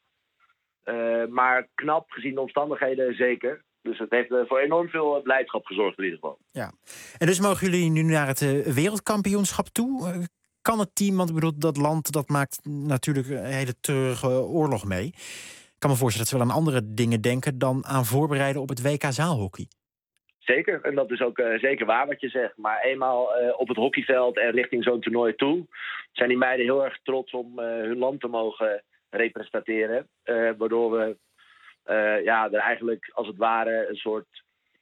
Uh, maar knap gezien de omstandigheden zeker. Dus het heeft uh, voor enorm veel blijdschap gezorgd in ieder geval. Ja. En dus mogen jullie nu naar het uh, wereldkampioenschap toe? Uh, kan het team, want ik bedoel, dat land dat maakt natuurlijk een hele treurige oorlog mee. Ik kan me voorstellen dat ze wel aan andere dingen denken dan aan voorbereiden op het W K zaalhockey. Zeker, en dat is ook uh, zeker waar wat je zegt. Maar eenmaal uh, op het hockeyveld en richting zo'n toernooi toe zijn die meiden heel erg trots om uh, hun land te mogen representeren. Uh, waardoor we uh, ja, er eigenlijk als het ware een soort,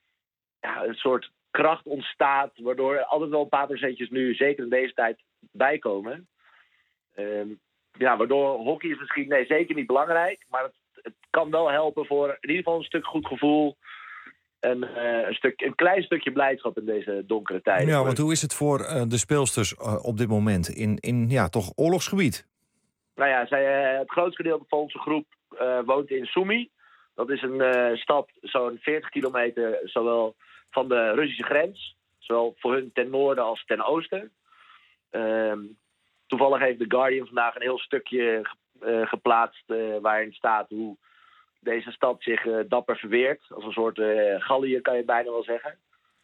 ja, een soort kracht ontstaat. Waardoor er altijd wel een paar procentjes nu, zeker in deze tijd, bijkomen. Uh, ja, waardoor hockey is misschien nee, zeker niet belangrijk. Maar het, het kan wel helpen voor in ieder geval een stuk goed gevoel. En uh, een, stuk, een klein stukje blijdschap in deze donkere tijden. Ja, want hoe is het voor uh, de speelsters uh, op dit moment in, in ja, toch oorlogsgebied? Nou ja, zij, uh, het grootste gedeelte van onze groep uh, woont in Sumy. Dat is een uh, stad zo'n veertig kilometer zowel van de Russische grens, zowel voor hun ten noorden als ten oosten. Uh, toevallig heeft The Guardian vandaag een heel stukje uh, geplaatst uh, waarin staat hoe deze stad zich uh, dapper verweert. Als een soort uh, Gallië kan je bijna wel zeggen.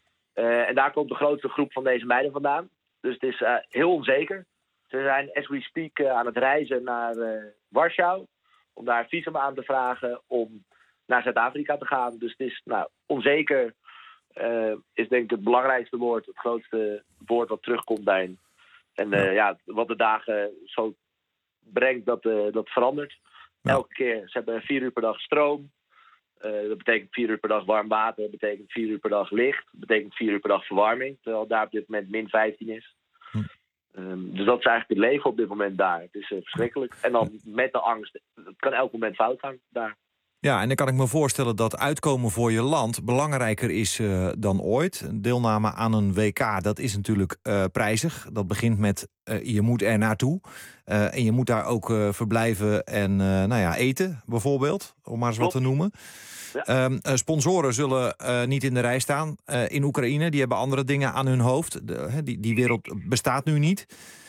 Uh, en daar komt de grootste groep van deze meiden vandaan. Dus het is uh, heel onzeker. Ze zijn as we speak uh, aan het reizen naar uh, Warschau. Om daar visum aan te vragen om naar Zuid-Afrika te gaan. Dus het is nou, onzeker. Uh, is denk ik het belangrijkste woord. Het grootste woord wat terugkomt daarin. En uh, ja, wat de dagen zo brengt, dat, uh, dat verandert. Ja. Elke keer, ze hebben vier uur per dag stroom. Uh, dat betekent vier uur per dag warm water. Dat betekent vier uur per dag licht. Dat betekent vier uur per dag verwarming. Terwijl daar op dit moment min vijftien is. Hm. Um, dus dat is eigenlijk het leven op dit moment daar. Het is uh, verschrikkelijk. En dan met de angst. Het kan elk moment fout gaan daar. Ja, en dan kan ik me voorstellen dat uitkomen voor je land belangrijker is uh, dan ooit. Deelname aan een W K, dat is natuurlijk uh, prijzig. Dat begint met uh, je moet er naartoe. Uh, en je moet daar ook uh, verblijven en uh, nou ja, eten, bijvoorbeeld. Om maar eens Klopt. wat te noemen. Ja. Um, uh, sponsoren zullen uh, niet in de rij staan uh, in Oekraïne. Die hebben andere dingen aan hun hoofd. De, uh, die, die wereld bestaat nu niet.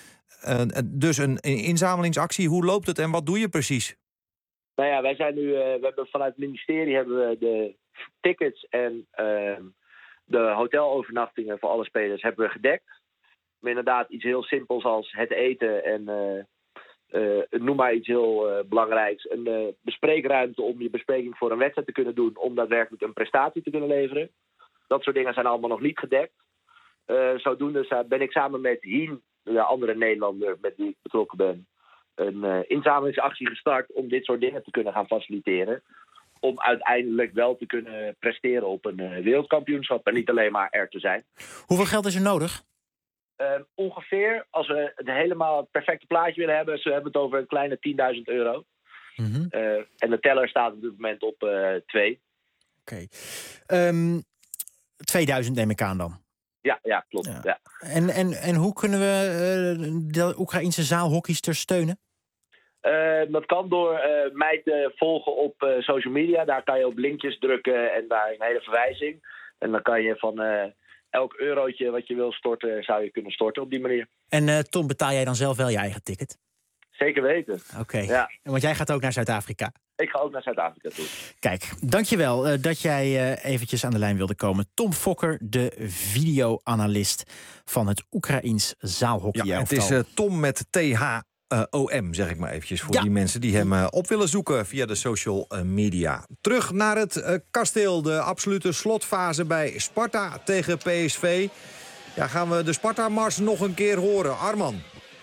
Uh, dus een, een inzamelingsactie, hoe loopt het en wat doe je precies? Nou ja, wij zijn nu, uh, we hebben vanuit het ministerie hebben we de tickets en uh, de hotelovernachtingen voor alle spelers hebben we gedekt. Maar inderdaad iets heel simpels als het eten en uh, uh, noem maar iets heel uh, belangrijks. Een uh, bespreekruimte om je bespreking voor een wedstrijd te kunnen doen, om daadwerkelijk een prestatie te kunnen leveren. Dat soort dingen zijn allemaal nog niet gedekt. Uh, zodoende ben ik samen met Hien, de andere Nederlander met wie ik betrokken ben, een uh, inzamelingsactie gestart om dit soort dingen te kunnen gaan faciliteren. Om uiteindelijk wel te kunnen presteren op een uh, wereldkampioenschap en niet alleen maar er te zijn. Hoeveel geld is er nodig? Uh, ongeveer, als we het helemaal het perfecte plaatje willen hebben, ze hebben het over een kleine tienduizend euro. Mm-hmm. Uh, en de teller staat op dit moment op uh, twee. Oké. Okay. Um, tweeduizend neem ik aan dan? Ja, ja klopt. Ja. Ja. En, en, en hoe kunnen we uh, de Oekraïnse zaalhockeysters steunen? Uh, dat kan door uh, mij te volgen op uh, social media. Daar kan je op linkjes drukken en daar een hele verwijzing. En dan kan je van uh, elk eurotje wat je wil storten, zou je kunnen storten op die manier. En uh, Tom, betaal jij dan zelf wel je eigen ticket? Zeker weten. Oké, okay. Ja. Want jij gaat ook naar Zuid-Afrika? Ik ga ook naar Zuid-Afrika toe. Kijk, dankjewel uh, dat jij uh, eventjes aan de lijn wilde komen. Tom Fokker, de video-analyst van het Oekraïens zaalhockey. Ja, het is uh, Tom met T H O M, zeg ik maar eventjes. Voor ja. die mensen die hem uh, op willen zoeken via de social uh, media. Terug naar het uh, kasteel. De absolute slotfase bij Sparta tegen P S V. Ja, gaan we de Sparta-mars nog een keer horen. Arman.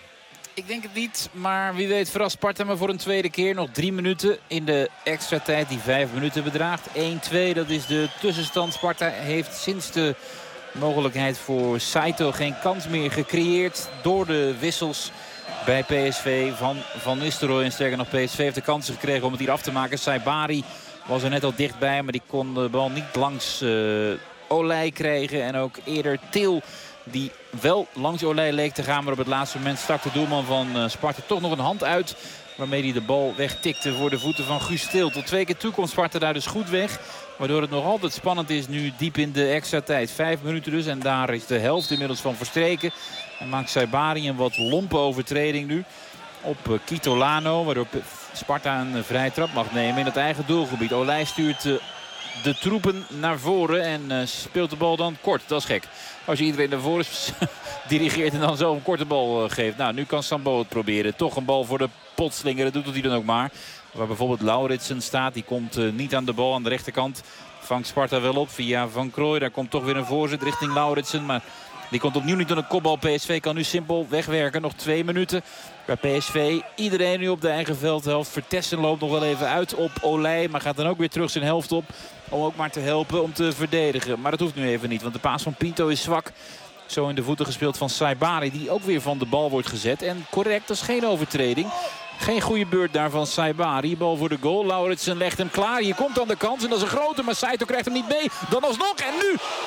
Ik denk het niet, maar wie weet verrast Sparta me voor een tweede keer. Nog drie minuten in de extra tijd die vijf minuten bedraagt. één twee, dat is de tussenstand. Sparta heeft sinds de mogelijkheid voor Saito geen kans meer gecreëerd door de wissels bij P S V van Van Nistelrooy. En sterker nog, P S V heeft de kansen gekregen om het hier af te maken. Saibari was er net al dichtbij, maar die kon de bal niet langs uh, Olij krijgen. En ook eerder Til, die wel langs Olij leek te gaan. Maar op het laatste moment stak de doelman van uh, Sparta toch nog een hand uit. Waarmee hij de bal wegtikte voor de voeten van Guus Til. Tot twee keer toe komt Sparta daar dus goed weg. Waardoor het nog altijd spannend is nu diep in de extra tijd. Vijf minuten dus en daar is de helft inmiddels van verstreken. En maakt Saibari een wat lompe overtreding nu op uh, Kitolano. Waardoor Sparta een uh, vrije trap mag nemen in het eigen doelgebied. Olij stuurt uh, de troepen naar voren en uh, speelt de bal dan kort. Dat is gek. Als je iedereen naar voren dirigeert en dan zo een korte bal uh, geeft. Nou, nu kan Sambo het proberen. Toch een bal voor de potslinger. Dat doet hij dan ook maar. Waar bijvoorbeeld Lauritsen staat. Die komt uh, niet aan de bal aan de rechterkant. Vangt Sparta wel op via Van Krooij. Daar komt toch weer een voorzet richting Lauritsen. Maar die komt opnieuw niet aan de kopbal. P S V kan nu simpel wegwerken. Nog twee minuten bij P S V. Iedereen nu op de eigen veldhelft. Vertessen loopt nog wel even uit op Olij. Maar gaat dan ook weer terug zijn helft op. Om ook maar te helpen om te verdedigen. Maar dat hoeft nu even niet. Want de paas van Pinto is zwak. Zo in de voeten gespeeld van Saibari. Die ook weer van de bal wordt gezet. En correct, dat is geen overtreding. Geen goede beurt daar van Saibari. Bal voor de goal. Lauritsen legt hem klaar. Hier komt dan de kans. En dat is een grote. Maar Saito krijgt hem niet mee. Dan alsnog. En nu pakt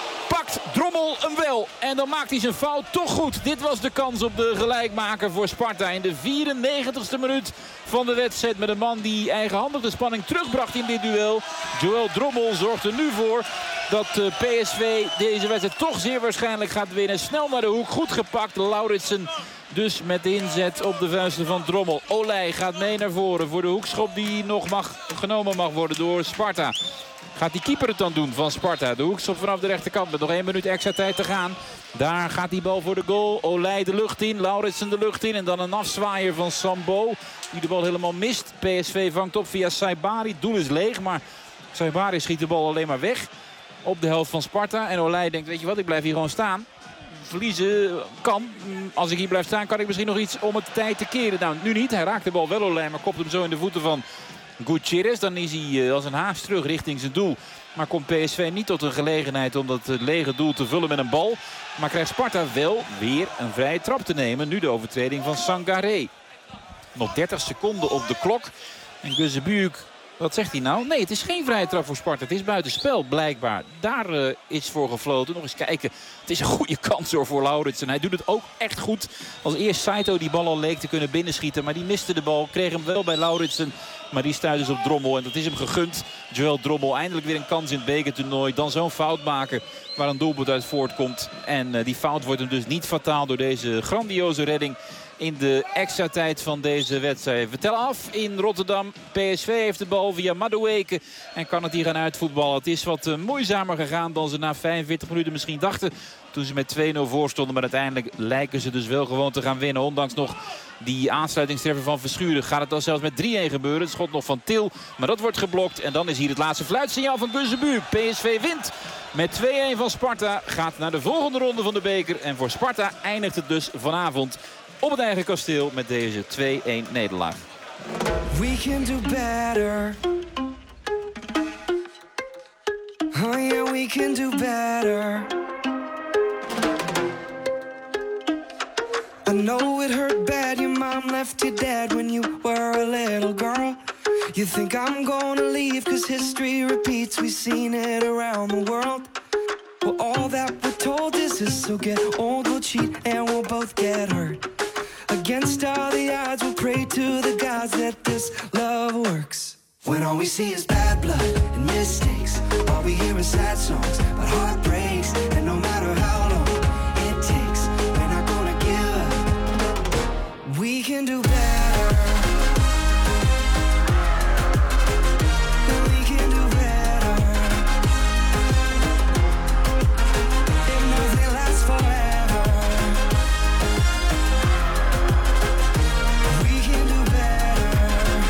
maakt Drommel hem wel. En dan maakt hij zijn fout toch goed. Dit was de kans op de gelijkmaker voor Sparta in de vierennegentigste minuut van de wedstrijd. Met een man die eigenhandig de spanning terugbracht in dit duel. Joël Drommel zorgt er nu voor dat P S V deze wedstrijd toch zeer waarschijnlijk gaat winnen. Snel naar de hoek, goed gepakt. Lauritsen dus met de inzet op de vuisten van Drommel. Olij gaat mee naar voren voor de hoekschop die nog mag, genomen mag worden door Sparta. Gaat die keeper het dan doen van Sparta? De hoekschop vanaf de rechterkant met nog één minuut extra tijd te gaan. Daar gaat die bal voor de goal. Olij de lucht in, Lauritsen de lucht in. En dan een afzwaaier van Sambo die de bal helemaal mist. P S V vangt op via Saibari. Het doel is leeg, maar Saibari schiet de bal alleen maar weg op de helft van Sparta. En Olij denkt, weet je wat, ik blijf hier gewoon staan. Verliezen kan. Als ik hier blijf staan kan ik misschien nog iets om het tijd te keren. Nou, nu niet. Hij raakt de bal wel Olij, maar kopt hem zo in de voeten van Gutierrez. Dan is hij als een haas terug richting zijn doel. Maar komt P S V niet tot een gelegenheid om dat lege doel te vullen met een bal. Maar krijgt Sparta wel weer een vrije trap te nemen. Nu de overtreding van Sangaré. Nog dertig seconden op de klok. En Gözebujuk, wat zegt hij nou? Nee, het is geen vrije trap voor Sparta. Het is buitenspel blijkbaar. Daar uh, is voor gefloten. Nog eens kijken. Het is een goede kans hoor voor Lauritsen. Hij doet het ook echt goed. Als eerst Saito die bal al leek te kunnen binnenschieten. Maar die miste de bal. Kreeg hem wel bij Lauritsen. Maar die stuit dus op Drommel. En dat is hem gegund. Joël Drommel eindelijk weer een kans in het bekertoernooi. Dan zo'n fout maken waar een doelpunt uit voortkomt. En uh, die fout wordt hem dus niet fataal door deze grandioze redding in de extra tijd van deze wedstrijd. We tellen af in Rotterdam. P S V heeft de bal via Madueke en kan het hier gaan uitvoetballen. Het is wat uh, moeizamer gegaan dan ze na vijfenveertig minuten misschien dachten. Toen ze met twee nul voor stonden. Maar uiteindelijk lijken ze dus wel gewoon te gaan winnen. Ondanks nog die aansluitingstreffer van Verschuren gaat het dan zelfs met drie een gebeuren. Het schot nog van Til, maar dat wordt geblokt. En dan is hier het laatste fluitsignaal van Gözebujuk. P S V wint met twee een van Sparta. Gaat naar de volgende ronde van de beker. En voor Sparta eindigt het dus vanavond op het eigen kasteel met deze twee een nederlaag. We can do better. Oh yeah, we can do better. I know it hurt bad, your mom left you dead when you were a little girl. You think I'm gonna leave cause history repeats, we've seen it around the world. Well, all that we're told is this, so get old, we'll cheat and we'll both get hurt. Against all the odds, we'll pray to the gods that this love works. When all we see is bad blood and mistakes, all we hear is sad songs about heartbreaks. And no matter how long it takes, we're not gonna give up. We can do better. We can do better. If nothing lasts forever, we can do better.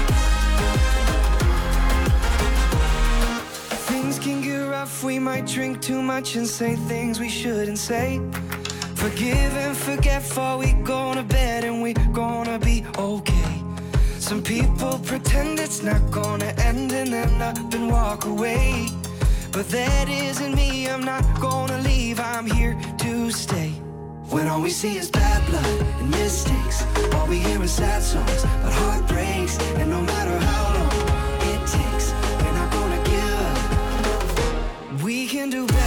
Things can get rough, we might drink too much and say things we shouldn't say. Forgive and forget before we go to bed and we gonna be okay. Some people pretend it's not gonna end and then up and walk away. But that isn't me, I'm not gonna leave, I'm here to stay. When all we see is bad blood and mistakes, all we hear is sad songs about heartbreaks. And no matter how long it takes, we're not gonna give up. We can do better.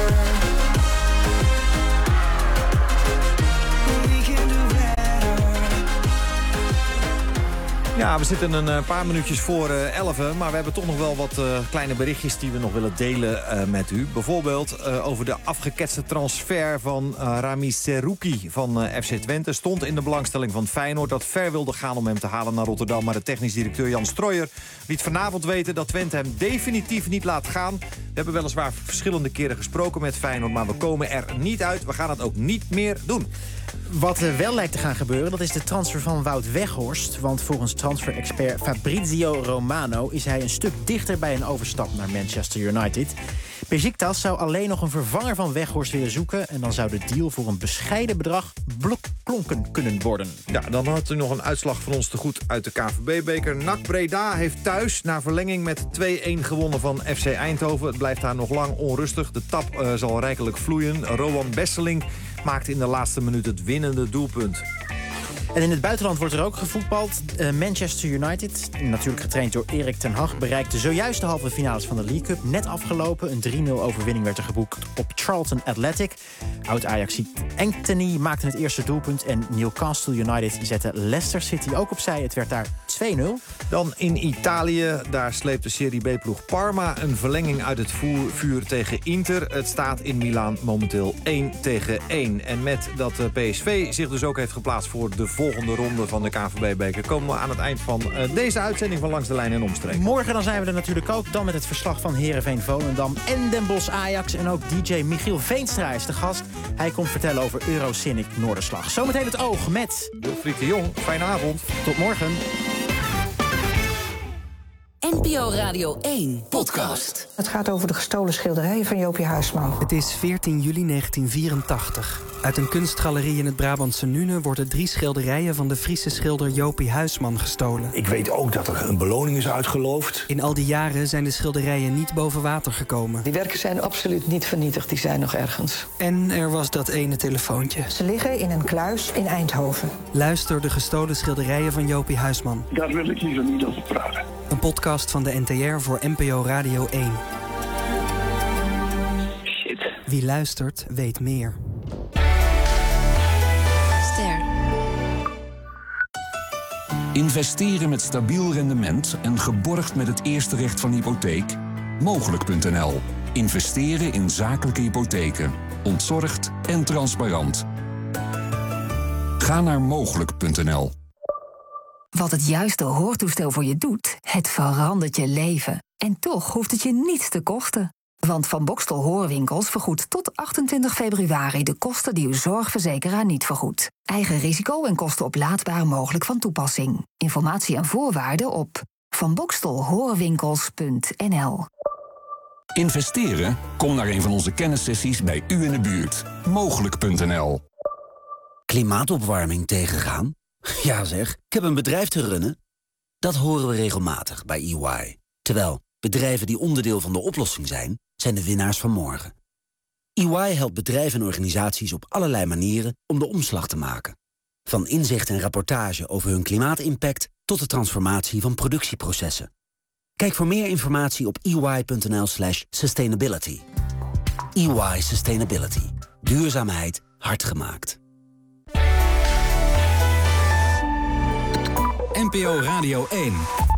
Ja, we zitten een paar minuutjes voor uh, elfen, maar we hebben toch nog wel wat uh, kleine berichtjes die we nog willen delen uh, met u. Bijvoorbeeld uh, over de afgeketste transfer van uh, Rami Serouki van uh, F C Twente. Stond in de belangstelling van Feyenoord dat ver wilde gaan om hem te halen naar Rotterdam. Maar de technisch directeur Jan Strooijer liet vanavond weten dat Twente hem definitief niet laat gaan. We hebben weliswaar verschillende keren gesproken met Feyenoord, maar we komen er niet uit. We gaan het ook niet meer doen. Wat uh, wel lijkt te gaan gebeuren, dat is de transfer van Wout Weghorst. Want volgens transfer-expert Fabrizio Romano is hij een stuk dichter bij een overstap naar Manchester United. Besiktas zou alleen nog een vervanger van Weghorst willen zoeken. En dan zou de deal voor een bescheiden bedrag blokklonken kunnen worden. Ja, dan had u nog een uitslag van ons te goed uit de K V B-beker. N A C Breda heeft thuis na verlenging met twee een gewonnen van F C Eindhoven. Het blijft daar nog lang onrustig. De tap uh, zal rijkelijk vloeien. Rowan Besseling maakte in de laatste minuut het winnende doelpunt. En in het buitenland wordt er ook gevoetbald. Uh, Manchester United, natuurlijk getraind door Erik ten Hag, bereikte zojuist de halve finales van de League Cup. Net afgelopen. Een drie nul overwinning werd er geboekt op Charlton Athletic. Oud-Ajaxiet Anthony maakte het eerste doelpunt. En Newcastle United zette Leicester City ook opzij. Het werd daar twee nul. Dan in Italië, daar sleept de Serie B-ploeg Parma een verlenging uit het voer, vuur tegen Inter. Het staat in Milaan momenteel één tegen één. En met dat P S V zich dus ook heeft geplaatst voor de volgende ronde van de K N V B-beker... komen we aan het eind van uh, deze uitzending van Langs de Lijn en Omstreken. Morgen dan zijn we er natuurlijk ook. Dan met het verslag van Heerenveen-Volendam en Den Bosch Ajax. En ook D J Michiel Veenstra is de gast. Hij komt vertellen over Eurocinic Noorderslag. Zometeen het oog met Wilfried de Jong. Fijne avond. Tot morgen. N P O Radio één podcast. Het gaat over de gestolen schilderijen van Jopie Huisman. Het is veertien juli negentien vierentachtig. Uit een kunstgalerie in het Brabantse Nune worden drie schilderijen van de Friese schilder Jopie Huisman gestolen. Ik weet ook dat er een beloning is uitgeloofd. In al die jaren zijn de schilderijen niet boven water gekomen. Die werken zijn absoluut niet vernietigd, die zijn nog ergens. En er was dat ene telefoontje. Ze liggen in een kluis in Eindhoven. Luister de gestolen schilderijen van Jopie Huisman. Daar wil ik liever niet over praten. Een podcast van de N T R voor N P O Radio één. Shit. Wie luistert, weet meer. Ster. Investeren met stabiel rendement en geborgd met het eerste recht van hypotheek? Mogelijk punt n l. Investeren in zakelijke hypotheken. Ontzorgd en transparant. Ga naar mogelijk punt n l. Wat het juiste hoortoestel voor je doet, het verandert je leven. En toch hoeft het je niets te kosten. Want Van Boxtel Hoorwinkels vergoedt tot achtentwintig februari... de kosten die uw zorgverzekeraar niet vergoedt. Eigen risico en kosten oplaadbaar mogelijk van toepassing. Informatie en voorwaarden op van boxtel hoorwinkels punt n l. Investeren? Kom naar een van onze kennissessies bij u in de buurt. Mogelijk punt n l. Klimaatopwarming tegengaan? Ja zeg, ik heb een bedrijf te runnen. Dat horen we regelmatig bij E Y. Terwijl bedrijven die onderdeel van de oplossing zijn, zijn de winnaars van morgen. E Y helpt bedrijven en organisaties op allerlei manieren om de omslag te maken. Van inzicht en rapportage over hun klimaatimpact tot de transformatie van productieprocessen. Kijk voor meer informatie op e y punt n l slash sustainability. E Y Sustainability. Duurzaamheid hard gemaakt. N P O Radio één.